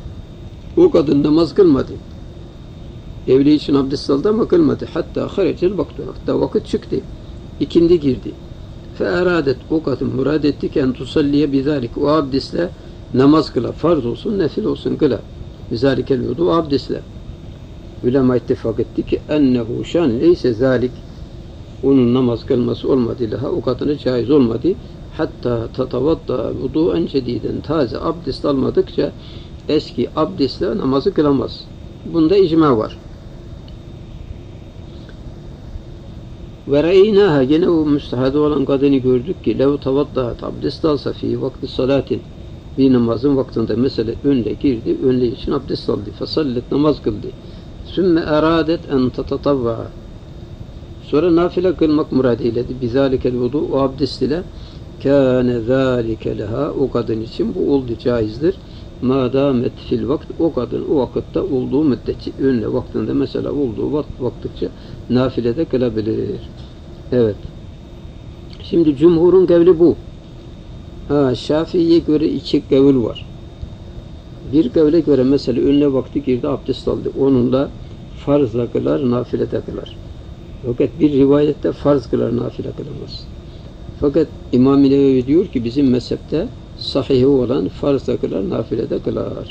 O kadın namaz kılmadı. Evli için abdest aldı ama kılmadı. Hatta harecel vakti. Hatta vakit çıktı. İkindi girdi. Fe'eradet, o kadın murad etti ki en tusalliye bizalik. O abdestle namaz kıla. Farz olsun, nefil olsun kıla. Bizalikel yudu abdestle. Ulema ittifak etti ki ennehu şan neyse zalik, onun namaz kılması olmadı laha, o kadına caiz olmadı. Hatta tatavadda vudu'en cediden, taze abdest almadıkça eski abdestle namazı kılamaz. Bunda icma var. Ve re'inaha, gene o müstehade olan kadını gördük ki lev tavaddahat, abdest alsa fi vakti salatin, bir namazın vaktinde mesela önle girdi, önle için abdest aldı. Fesallet, namaz kıldı. Sümme eradet en tetatavva, sonra nafile kılmak murad eyledi. Bizalikel vudu, o abdest ile kâne zâlike leha, o kadın için bu oldu, caizdir. Mâdâmet fil vakt, o kadın o vakitte olduğu müddetçe, önle vaktinde mesela olduğu vaktıkça nafilede kılabilir. Evet. Şimdi cumhurun kavli bu. Şafii'ye göre iki kavil var. Bir kavle göre mesela önle vakti girdi, abdest aldı. Onunla farzla kılar, nafilede kılar. Fakat bir rivayette farz kılar, nafile kılamaz. Fakat İmam-ı Nevevi diyor ki bizim mezhepte sahihi olan farzla kılar, nafilede kılar.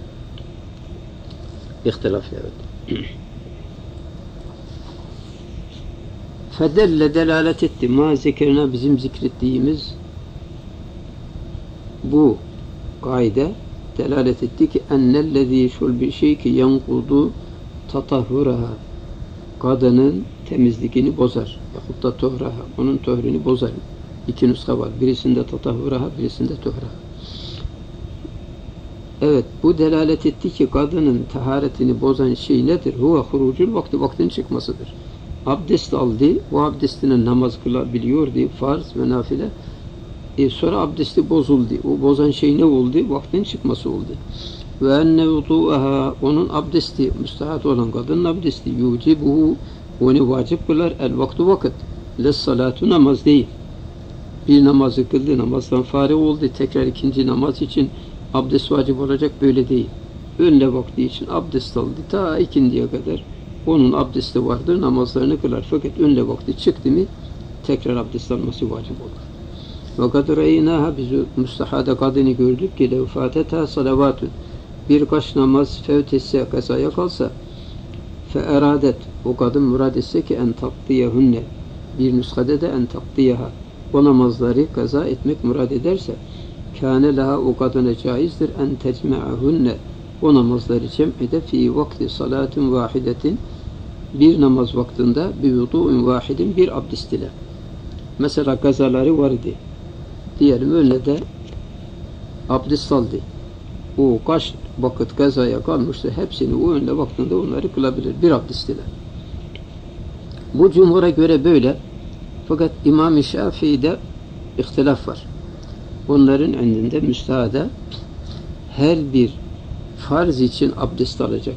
İhtilaf, evet. Fedelle, delalet etti. Ma zekerina, bizim zikrettiğimiz bu kaide delalet etti ki ennellezî, şul bir şey ki yankudu tatahhuraha, kadının temizliğini bozar. Yahut da tuhraha, onun töhrünü bozar. İki nüsha var. Birisinde tatahhuraha, birisinde tuhraha. Evet, bu delalet etti ki kadının taharetini bozan şey nedir? Huve hurucul vakti, vaktin çıkmasıdır. Abdest aldı, o abdestine namaz kılabiliyordu, farz ve nafile. Sonra abdesti bozuldu. O bozan şey ne oldu? Vaktin çıkması oldu. Ve enne vudu'aha, onun abdesti, müstahad olan kadının abdesti, yucibuhu, onu vacip kılar, el vaktu vakit. Les salatu, namaz değil. Bir namazı kıldı, namazdan fare oldu, tekrar ikinci namaz için abdest vacip olacak, böyle değil. Önle vakti için abdest aldı, ta ikindiye kadar onun abdesti vardır, namazlarını kılar. Fakat önle vakti çıktı mı tekrar abdest alması vacip olur. Ve kad re'inaha, biz müstahade kadını gördük ki lev fateta salavatun, birkaç namaz fevt etse, kazaya kalsa, fe eradet, o kadın murad etse ki en taktiyehunne, bir nüshade de en taktiyeha, o namazları kaza etmek murad ederse, kâne laha, o kadına caizdir en tecme'ahunne, o namazları cem'ide fi vakti salatin vahidetin, bir namaz vaktinde bir vudu'un vahidin, bir abdest ile. Mesela kazaları vardı. Diyelim öyle de abdest aldı. O kaç vakit kazaya kalmıştı, hepsini o önle vaktinde onları kılabilir bir abdest ile. Bu cumhura göre böyle. Fakat İmam-ı Şafii'de ihtilaf var. Onların indinde müstahade her bir farz için abdest alacak.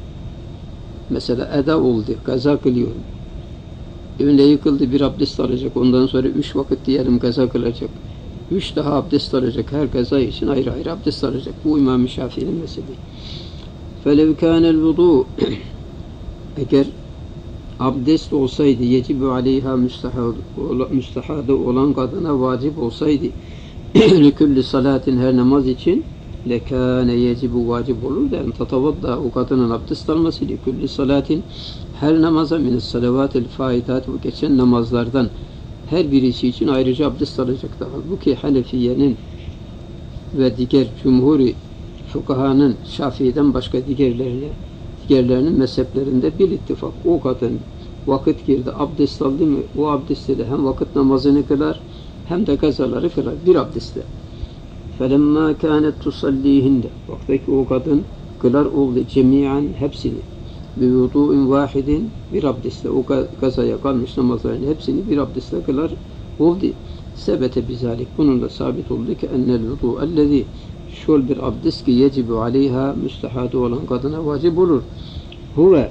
Mesela eda oldu, kaza kılıyor. Önle yıkıldı, bir abdest alacak. Ondan sonra 3 vakit diyelim kaza kılacak. 3 daha abdest alacak. Her kaza için ayrı ayrı abdest alacak. Bu İmam-ı Şafii'nin mezhebi. فَلَوْ كَانَ الْوُضُوءُ, eğer abdest olsaydı, yecibu aleyha, müstehade olan kadına vacip olsaydı, likulli salatin, her namaz için, lekâne yecibu, vacip olur da, tatavadda, o kadının abdest alması, likulli salatin, her namaza minis salavatil faidat, bu geçen namazlardan her birisi için ayrıca abdest alacaktı. Halbuki Hanefiye'nin ve diğer cumhuri fukahanın, Şafii'den başka diğerlerinin mezheplerinde bir ittifak. O kadın vakit girdi, abdest aldı mı, o abdestiyle hem vakit namazını kılar hem de kazaları kılar. Bir abdestle. فَلَمَّا كَانَتْ تُصَلِّيهِنَّ, vaktaki o kadın kılar oldu cemiyen, hepsini. بِوُضُوءٍ vahidin, bir abdestle o kazaya kalmış namazların hepsini bir abdestle kılar oldu. Sebete bizalik, bununla sabit oldu ki ennel vudu'ellezî, şöyle bir abdest ki yecibu aleyha, müstehade olan kadına vacip olur. Huve,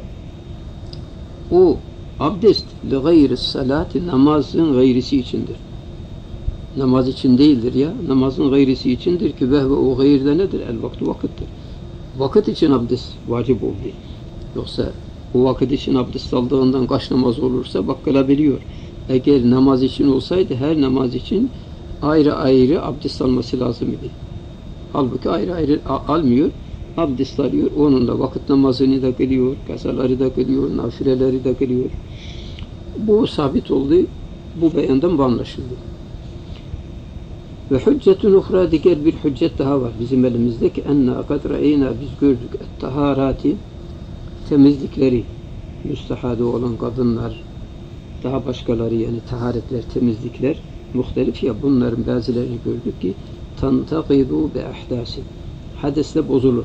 o abdest li gayri salati, namazın gayrisi içindir. Namaz için değildir ya, namazın gayrisi içindir ki vehve, o gayride nedir? El vaktu, vakittir. Vakit için abdest vacip oldu. Yoksa o vakit için abdest aldığından kaç namaz olursa bak kılabiliyor. Eğer namaz için olsaydı her namaz için ayrı ayrı abdest alması lazım idi. Halbuki ayrı ayrı almıyor, abdest alıyor. Onunla vakit namazını da kılıyor, kazaları da kılıyor, nafileleri de kılıyor. Bu sabit oldu. Bu beyandan bu anlaşıldı. Ve hüccetun uhra, diğer bir hüccet daha var bizim elimizde ki enna kad re'eyna, biz gördük et-taharati, temizlikleri, müstehade olan kadınlar daha başkaları yani taharetler, temizlikler muhtelif ya, bunların bazılarını gördük ki tantakidu bi ahdasin, hadesle bozulur.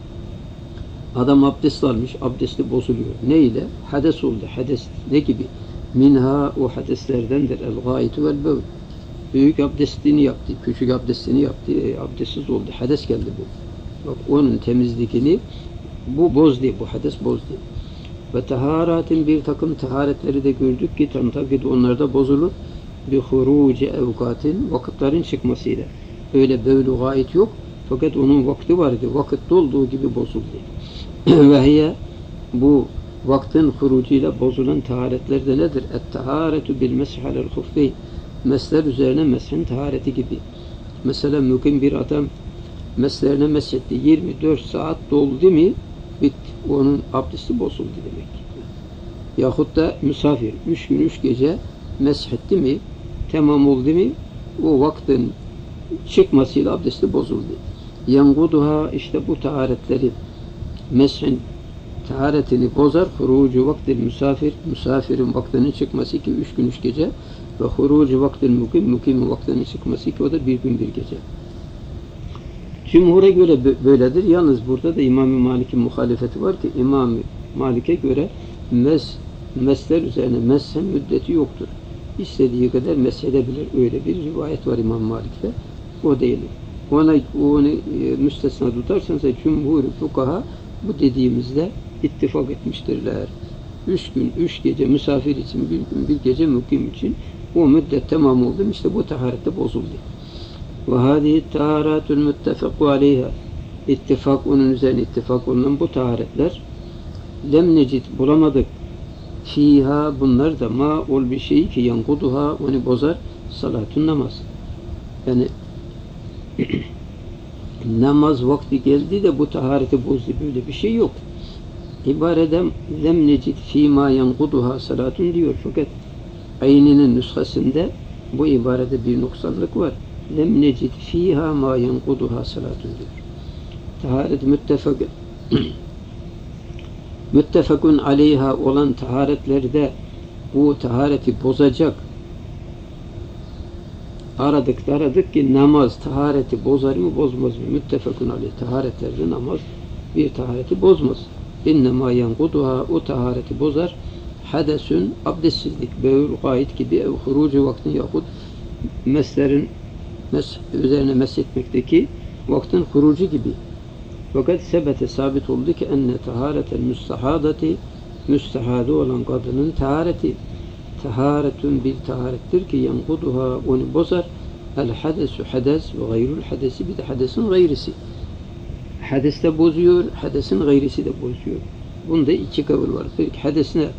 Adam abdest almış, abdesti bozuluyor. Ne ile? Hades oldu. Hades ne gibi? Minha, o hadeslerdendir. El-gâitu vel-bevl. Büyük abdestini yaptı, küçük abdestini yaptı, abdestsiz oldu. Hades geldi bu. Bak onun temizliğini bu bozdu, bu hades bozdu. Ve taharatin, bir takım taharetleri de gördük ki tantakid, onlar da bozulur. Bi huruci evkatin, vakitlerin çıkmasıyla. Öyle bevl-u gâit yok. Fakat onun vakti vardı. Vakitte olduğu gibi bozuldu. Ve hiye, bu vaktin hurucuyla bozulan taharetler de nedir? Et-taharetu bil mesh alel huffeyn. Mesler üzerine meshin tahareti gibi. Mesela mükim bir adam meslerine meshetti. 24 saat doldu mu bitti. Onun abdesti bozuldu demek. Yahut da misafir 3 gün 3 gece meshetti mi, tamam oldu mu, o vaktin çıkmasıyla abdesti bozuldu. Yanguduha, işte bu taharetleri, meshin taharetini bozar. Hurucu vaktil misafir, misafirin vaktinin çıkması ki 3 gün 3 gece, ve hurucu vaktil mukim, mukimin vaktinin çıkması ki o da 1 gün 1 gece. Cumhur'a göre böyledir. Yalnız burada da İmam-ı Malik'in muhalefeti var ki İmam-ı Malik'e göre mesler üzerine meshen müddeti yoktur. İstediği kadar meshedebilir. Öyle bir rivayet var İmam Malik'te. O değil. Onu müstesna tutarsanız cumhur fukaha bu dediğimizde ittifak etmiştirler. 3 gün 3 gece misafir için, 1 gün 1 gece mukim için o müddet tamam oldu. İşte bu taharette bozuldu. Ve hâzihi tahârâtul müttefeku aleyhâ, ittifak, onun üzerine ittifak olunan bu taharetler, lem necid, bulamadık, fîhâ, bunlar da ma ol bir şey ki yankuduha, onu bozar, salatun, namaz. Yani namaz vakti geldi de bu tahareti bozdu, böyle bir şey yok. İbarede lem necid fîmâ yankuduha salatun diyor, fakat aynının nüshasında bu ibarede bir noksanlık var. Lem necid fîhâ mâ yankuduha salatun diyor. Taharet müttefekun aleyha olan taharetlerde bu tahareti bozacak aradık ki namaz tahareti bozar mı bozmaz mı? Müttefekun aleyh, taharetlerde namaz bir tahareti bozmaz. İnnemâ yankuduha, o tahareti bozar. Hadesün, abdestsizlik, bevl, gayet gibi, ev hurucu vaktin yahut meslerin üzerine meshetmekteki vaktin hurucu gibi. Fakat sebete sabit oldu ki enne taharetel müstehadati, müstehade olan kadının tahareti, taharetun bir taharettir ki yankuduha, onu bozar. El hadesu, hades ve gayrul hadesi, bir de hadesin gayrisi. Hades de bozuyor, hadesin gayrisi de bozuyor. Bunda 2 kavul var. Peki hades ne?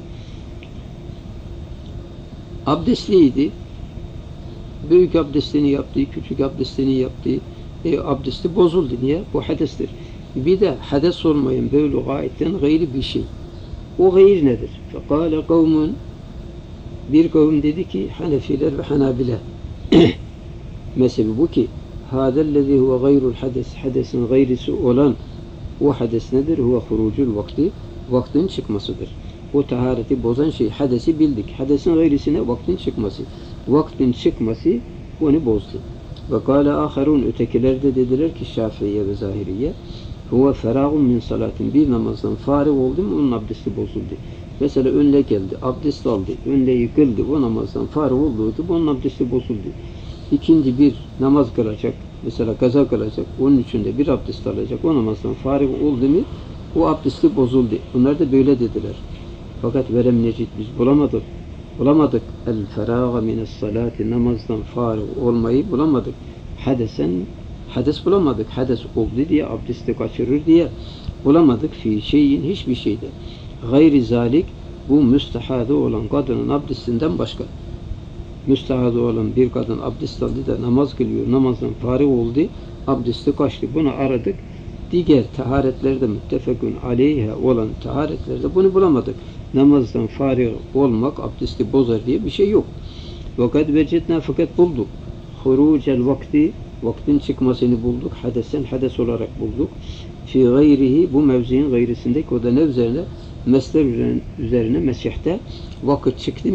Abdestliydi. Büyük abdestini yaptı, küçük abdestini yaptı. Abdesti bozuldu. Niye? Bu hadestir. Bir de hades olmayan böyle gayetten gayri bir şey. O gayr nedir? Fekale kavmun, bir kavim dedi ki Hanefiler ve Hanabile mezhebi bu ki hâdellezî huve gayrul hades, hadesin gayrisi olan o hades nedir? Huve hurucul vakti, vaktin çıkmasıdır. O tahareti bozan şey, hadesi bildik. Hadesin gayrisine vaktin çıkması. Vaktin çıkması onu bozdu. Ve kâle âherûn, ötekiler de dediler ki Şafiiye ve Zahiriye, huve ferâgun min salatin, bir namazdan fârig oldu mu onun abdesti bozuldu. Mesela önle geldi, abdest aldı, önle yıkıldı, o namazdan fârig olduğu gibi onun abdesti bozuldu. İkinci bir namaz kılacak, mesela kaza kılacak, onun için de bir abdest alacak, o namazdan fârig oldu mu o abdesti bozuldu. Bunlar da böyle dediler. Fakat verem necid, biz bulamadık el ferâga mines salati, namazdan fârig olmayı bulamadık. Hades bulamadık. Hades oldu diye, abdesti kaçırır diye bulamadık. Fi şeyin, hiçbir şeyde. Gayri zalik, bu müstehade olan kadının abdestinden başka. Müstehade olan bir kadın abdest aldı da namaz kılıyor, namazdan fârig oldu, abdesti kaçtı. Bunu aradık. Diğer taharetlerde müttefekun aleyhe olan taharetlerde bunu bulamadık. Namazdan fârig olmak abdesti bozar diye bir şey yok. Fakat vecedna, fakat bulduk. Hurucel vakti, vaktin çıkmasını bulduk. Hadesen, hades olarak bulduk. Fi gayrihi, bu mevziin gayrisindeki, o da ne üzerine? Mesler üzerine mesihte vakit çıktı mı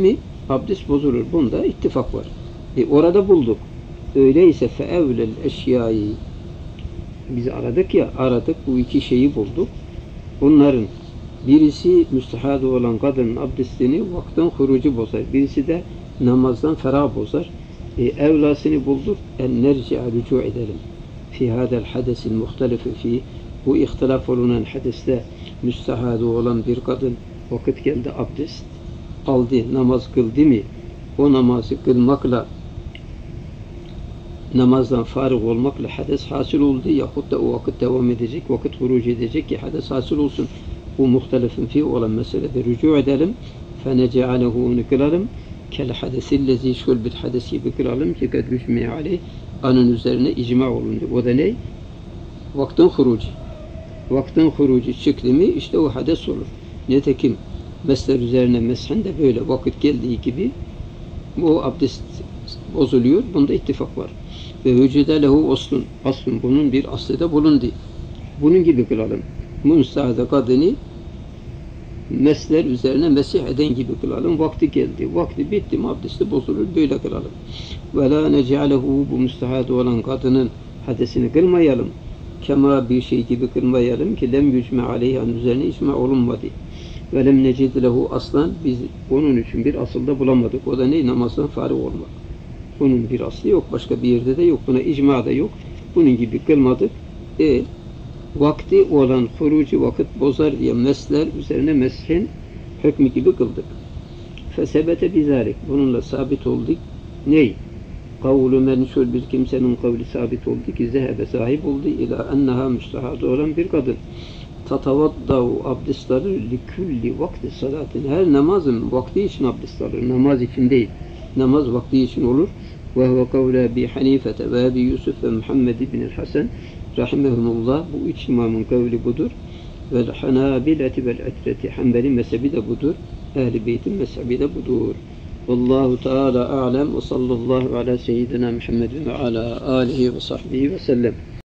abdest bozulur. Bunda ittifak var. Orada bulduk. Öyleyse feevlel eşyayı biz aradık bu iki şeyi bulduk. Bunların birisi müstehada olan kadının abdestini vaktin hurucu bozar. Birisi de namazdan ferah bozar. Evlasını bulduk. En nerci'a rücu edelim. Fi hadel hadesil muhtelifi fi bu ihtilaf olunan hadeste müstehada olan bir kadın vakit geldi abdest aldı, namaz kıldı mı? O namazı kılmakla namazdan farık olmakla hades hasıl oldu yahut da o vakit devam edecek, vakit huruc edecek ki hades hasıl olsun. Bu muhtelifin fi olan meselede rücu edelim. Fenece'alehu onu kılalım. Kel hadesillezi şul bil hades gibi kılalım ki kad rücmiye aleyh anın üzerine icma olundu. O da ne? Vaktin hurucu. Vaktin hurucu çıktı mı işte o hades olur. Nitekim mesler üzerine meshen de böyle vakit geldiği gibi bu abdest bozuluyor. Bunda ittifak var. Ve vücude lehu aslun bunun bir aslı da bulundu. Bunun gibi kılalım. Müstahada kadını mesler üzerine mesih eden gibi kılalım. Vakti geldi. Vakti bitti mi abdesti bozulur. Böyle kılalım. Ve la necalehu bu müstahada olan kadının hadesini kılmayalım. Kema bir şey gibi kılmayalım ki lem yücme aleyhanın üzerine icma olunmadı. Ve lem necid lehu aslan biz onun için bir asılda bulamadık. O da ne? Namazdan farık olmak. Bunun bir aslı yok. Başka bir yerde de yok. Buna icma da yok. Bunun gibi kılmadık. Vakti olan hurucu vakit bozar diye mesler üzerine meshin hükmü gibi kıldık. Fesebete bizalik. Bununla sabit olduk. Ney? Kavlu menşul bir kimsenin kavli sabit oldu ki zehebe sahip oldu ila enneha müstehada olan bir kadın. Tatavaddavu abdest alır likulli vakti salatin. Her namazın vakti için abdest alır. Namaz için değil. Namaz vakti için olur. Ve huve kavle Ebi Hanifete ve Ebi Yusuf ve Muhammed ibn-i Hasan rahimehumullah. Bu üç imamın kavli budur. Vel hanabileti vel etreti. Hanbeli mezhebi de budur. Ehl-i beytin mezhebi de budur. Vallahu Teala a'lem ve sallallahu ala seyyidina Muhammedin ve ala alihi ve sahbihi ve sellem.